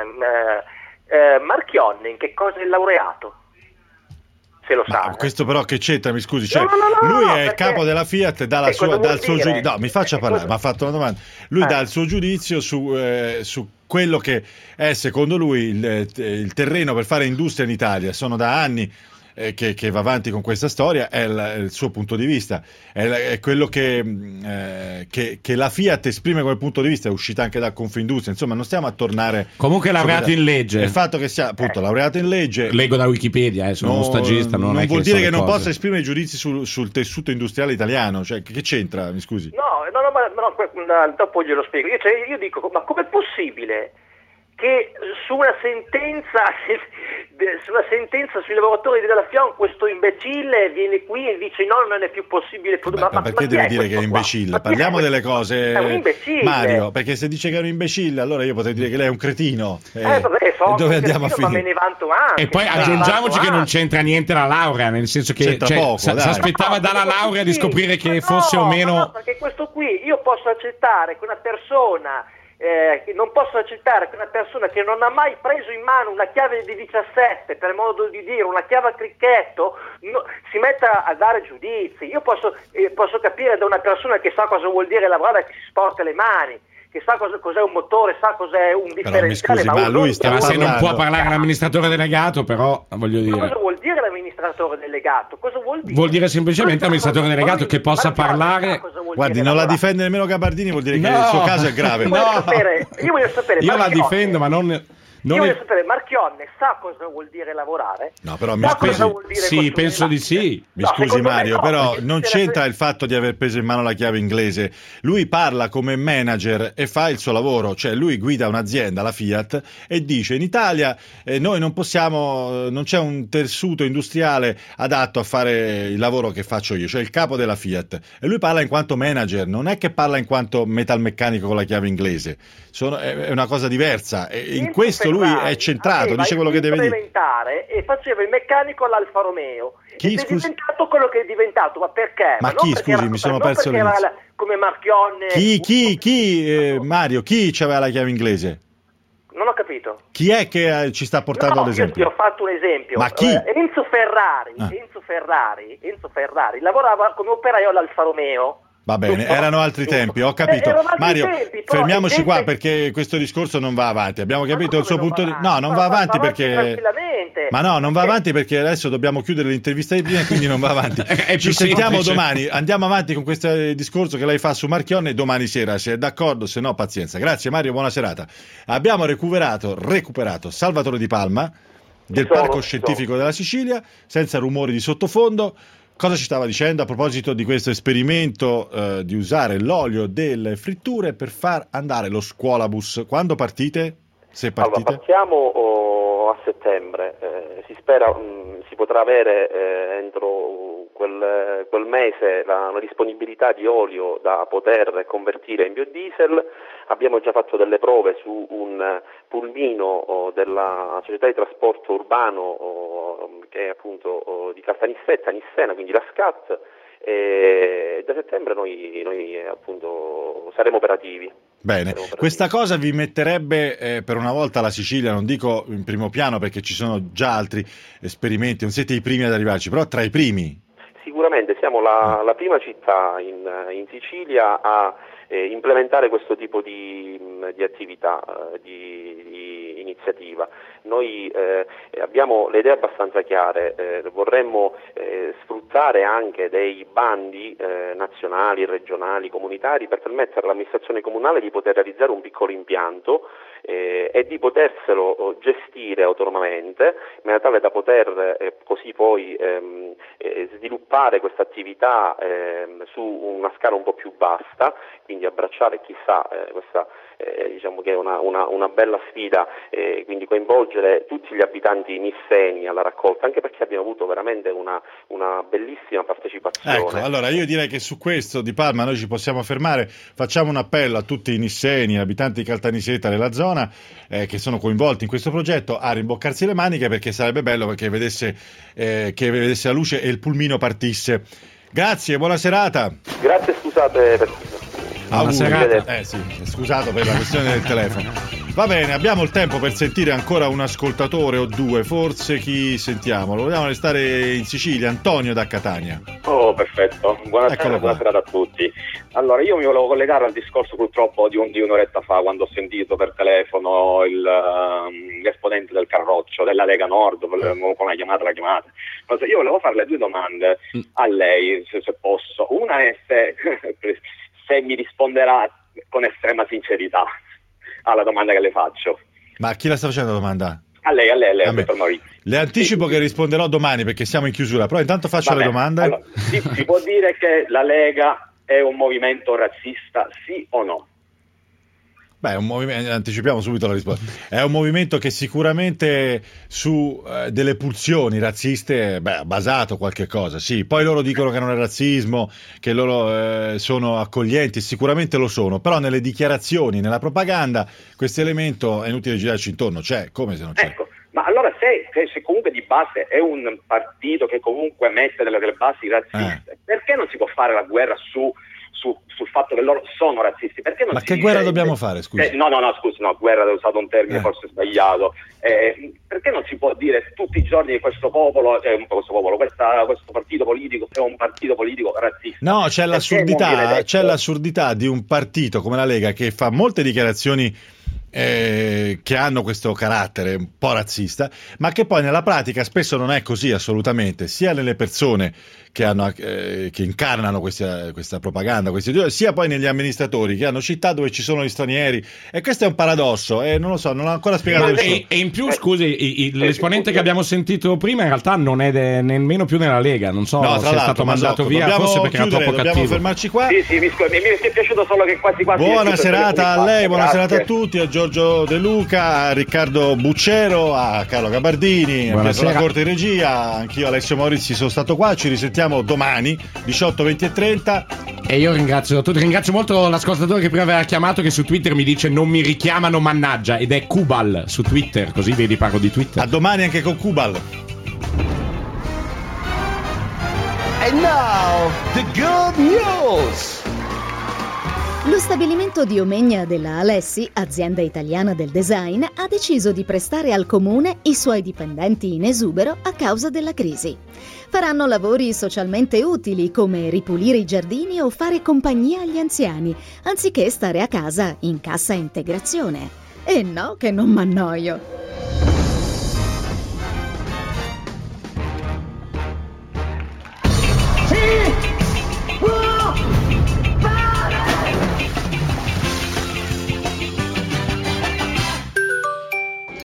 Marchionne in che cosa è laureato? Se lo sa.
Questo però che c'entra, mi scusi, cioè, lui è il capo della Fiat, dal suo giudizio. No, mi faccia parlare, mi ha fatto una domanda. Lui dà il suo giudizio su quello che è secondo lui il terreno per fare industria in Italia. Sono da anni che va avanti con questa storia, è il suo punto di vista, è quello che la Fiat esprime come punto di vista, è uscita anche da Confindustria, insomma non stiamo a tornare.
Comunque è laureato in legge.
Il fatto che sia appunto laureato in legge.
Leggo da Wikipedia, sono uno stagista, non
vuol dire che non possa esprimere giudizi sul tessuto industriale italiano, cioè che c'entra, mi scusi?
No, dopo glielo spiego. Io dico, ma com'è possibile che su una sentenza sui lavoratori della FIOM questo imbecille viene qui e dice no, non è più possibile.
Ma perché deve dire che è imbecille? Parliamo delle cose,
è un imbecille.
Mario, perché se dice che è un imbecille allora io potrei dire che lei è un cretino. Dove andiamo a finire?
Ma me ne vanto anche.
E poi aggiungiamoci che non c'entra niente la laurea, nel senso che si aspettava dalla laurea di scoprire che fosse o meno.
No, perché questo qui io posso accettare che una persona non posso accettare che una persona che non ha mai preso in mano una chiave di 17, per modo di dire, una chiave a cricchetto, si metta a dare giudizi. Io posso capire da una persona che sa cosa vuol dire lavorare, che si sporca le mani, che sa cos'è un motore, sa cos'è un differenziale.
Però, ma lui
ma se non può parlare l'amministratore delegato, però voglio dire.
Ma cosa vuol dire l'amministratore delegato? Cosa vuol dire?
Vuol dire semplicemente amministratore delegato che possa parlare.
Guardi, non la difende nemmeno Gabardini, vuol dire che il suo caso è grave.
Io voglio sapere.
Io la difendo, ma non.
Io voglio sapere, Marchionne sa cosa vuol dire lavorare?
No, però mi scusi.
Sì, penso di sì.
Mi scusi Mario, però non c'entra il fatto di aver preso in mano la chiave inglese. Lui parla come manager e fa il suo lavoro, cioè lui guida un'azienda, la Fiat, e dice in Italia noi non possiamo, non c'è un tessuto industriale adatto a fare il lavoro che faccio io, cioè il capo della Fiat. E lui parla in quanto manager, non è che parla in quanto metalmeccanico con la chiave inglese. È una cosa diversa. E in questo lui è centrato, dice quello che deve dire.
E faceva il meccanico all'Alfa Romeo. Ed è diventato quello che è diventato, ma perché?
Ma chi, scusi, mi sono perso l'inizio.
Come Marchionne.
Chi, Mario, chi c'aveva la chiave inglese?
Non ho capito.
Chi è che ci sta portando l'esempio?
Io ti ho fatto un esempio.
Ma chi?
Enzo Ferrari lavorava come operaio all'Alfa Romeo.
Va bene, erano altri tempi, ho capito. Mario, fermiamoci qua perché questo discorso non va avanti. Abbiamo capito il suo punto di vista. No, non va avanti perché. Ma no, non va avanti perché adesso dobbiamo chiudere l'intervista di prima e quindi non va avanti. Ci sentiamo domani. Andiamo avanti con questo discorso che lei fa su Marchionne domani sera, se è d'accordo, se no pazienza. Grazie Mario, buona serata. Abbiamo recuperato Salvatore Di Palma del Parco Scientifico della Sicilia, senza rumori di sottofondo. Cosa ci stava dicendo a proposito di questo esperimento di usare l'olio delle fritture per far andare lo scuolabus? Quando partite? Se partite?
Allora, partiamo a settembre, si spera si potrà avere entro quel mese la disponibilità di olio da poter convertire in biodiesel. Abbiamo già fatto delle prove su un pulmino della società di trasporto urbano che è appunto di Caltanissetta, Nissena, quindi la SCAT, e da settembre noi appunto saremo operativi.
Bene, questa cosa vi metterebbe per una volta la Sicilia, non dico in primo piano perché ci sono già altri esperimenti, non siete i primi ad arrivarci, però tra i primi.
Sicuramente siamo la prima città in Sicilia a implementare questo tipo di attività, di iniziativa. Noi abbiamo le idee abbastanza chiare, vorremmo sfruttare anche dei bandi nazionali, regionali, comunitari per permettere all'amministrazione comunale di poter realizzare un piccolo impianto e di poterselo gestire autonomamente in maniera tale da poter così poi sviluppare questa attività su una scala un po' più vasta, quindi abbracciare chissà questa diciamo che è una bella sfida, quindi coinvolgere tutti gli abitanti nisseni alla raccolta, anche perché abbiamo avuto veramente una bellissima partecipazione.
Ecco, allora io direi che su questo Di Palma noi ci possiamo fermare, facciamo un appello a tutti i nisseni, abitanti di Caltanissetta nella zona che sono coinvolti in questo progetto a rimboccarsi le maniche, perché sarebbe bello perché vedesse la luce e il pulmino partisse. Grazie, buona serata.
Grazie, scusate per...
Buona serata. Sì, scusato per la questione del telefono. Va bene, abbiamo il tempo per sentire ancora un ascoltatore o due, forse chi sentiamo? Lo vogliamo restare in Sicilia, Antonio da Catania.
Oh, perfetto, buonasera a tutti. Allora, io mi volevo collegare al discorso purtroppo di un'oretta fa, quando ho sentito per telefono l'esponente del Carroccio, della Lega Nord, come l'ha chiamata. Io volevo fare le due domande a lei, se posso. Una è se mi risponderà con estrema sincerità alla domanda che le faccio.
Ma a chi la sta facendo la domanda?
A lei, dottor Maurizio.
Le anticipo che risponderò domani perché siamo in chiusura, però intanto faccio le domande.
Allora, si può dire che la Lega è un movimento razzista, sì o no?
Beh, è un movimento, anticipiamo subito la risposta. È un movimento che sicuramente su delle pulsioni razziste ha basato qualche cosa. Sì, poi loro dicono che non è razzismo, che loro sono accoglienti, sicuramente lo sono, però nelle dichiarazioni, nella propaganda, questo elemento è inutile girarci intorno, c'è, come se non c'è.
Ecco, ma allora se comunque di base è un partito che comunque mette delle basi razziste, perché non si può fare la guerra sul fatto che loro sono razzisti? Perché non
ma che guerra dobbiamo fare, scusi?
No, guerra, ho usato un termine forse sbagliato. Perché non si può dire tutti i giorni che questo partito politico è un partito politico razzista?
No, c'è l'assurdità di un partito come la Lega che fa molte dichiarazioni che hanno questo carattere un po' razzista, ma che poi nella pratica spesso non è così assolutamente, sia nelle persone che incarnano questa propaganda, sia poi negli amministratori che hanno città dove ci sono gli stranieri, e questo è un paradosso, non lo so, non ho ancora spiegato.
E in più, scusi, l'esponente che abbiamo sentito prima in realtà non è nemmeno più nella Lega, non so se è stato mandato via, forse perché era troppo cattivo.
Dobbiamo fermarci qua.
Sì, mi è piaciuto solo che quasi
buona serata a lei, buona serata a tutti, a Giorgio De Luca, a Riccardo Buccero, a Carlo Gabardini, a Pietro La Corte in regia, anch'io Alessio Morizzi sono stato qua, ci risentiamo domani 18, 20 e 30.
E io ringrazio molto l'ascoltatore che prima aveva chiamato, che su Twitter mi dice non mi richiamano mannaggia, ed è Kubal su Twitter, così vedi, parlo di Twitter.
A domani anche con Kubal.
And now the good news.
Lo stabilimento di Omegna della Alessi, azienda italiana del design, ha deciso di prestare al comune i suoi dipendenti in esubero a causa della crisi. Faranno lavori socialmente utili come ripulire i giardini o fare compagnia agli anziani, anziché stare a casa in cassa integrazione. E no che non m'annoio!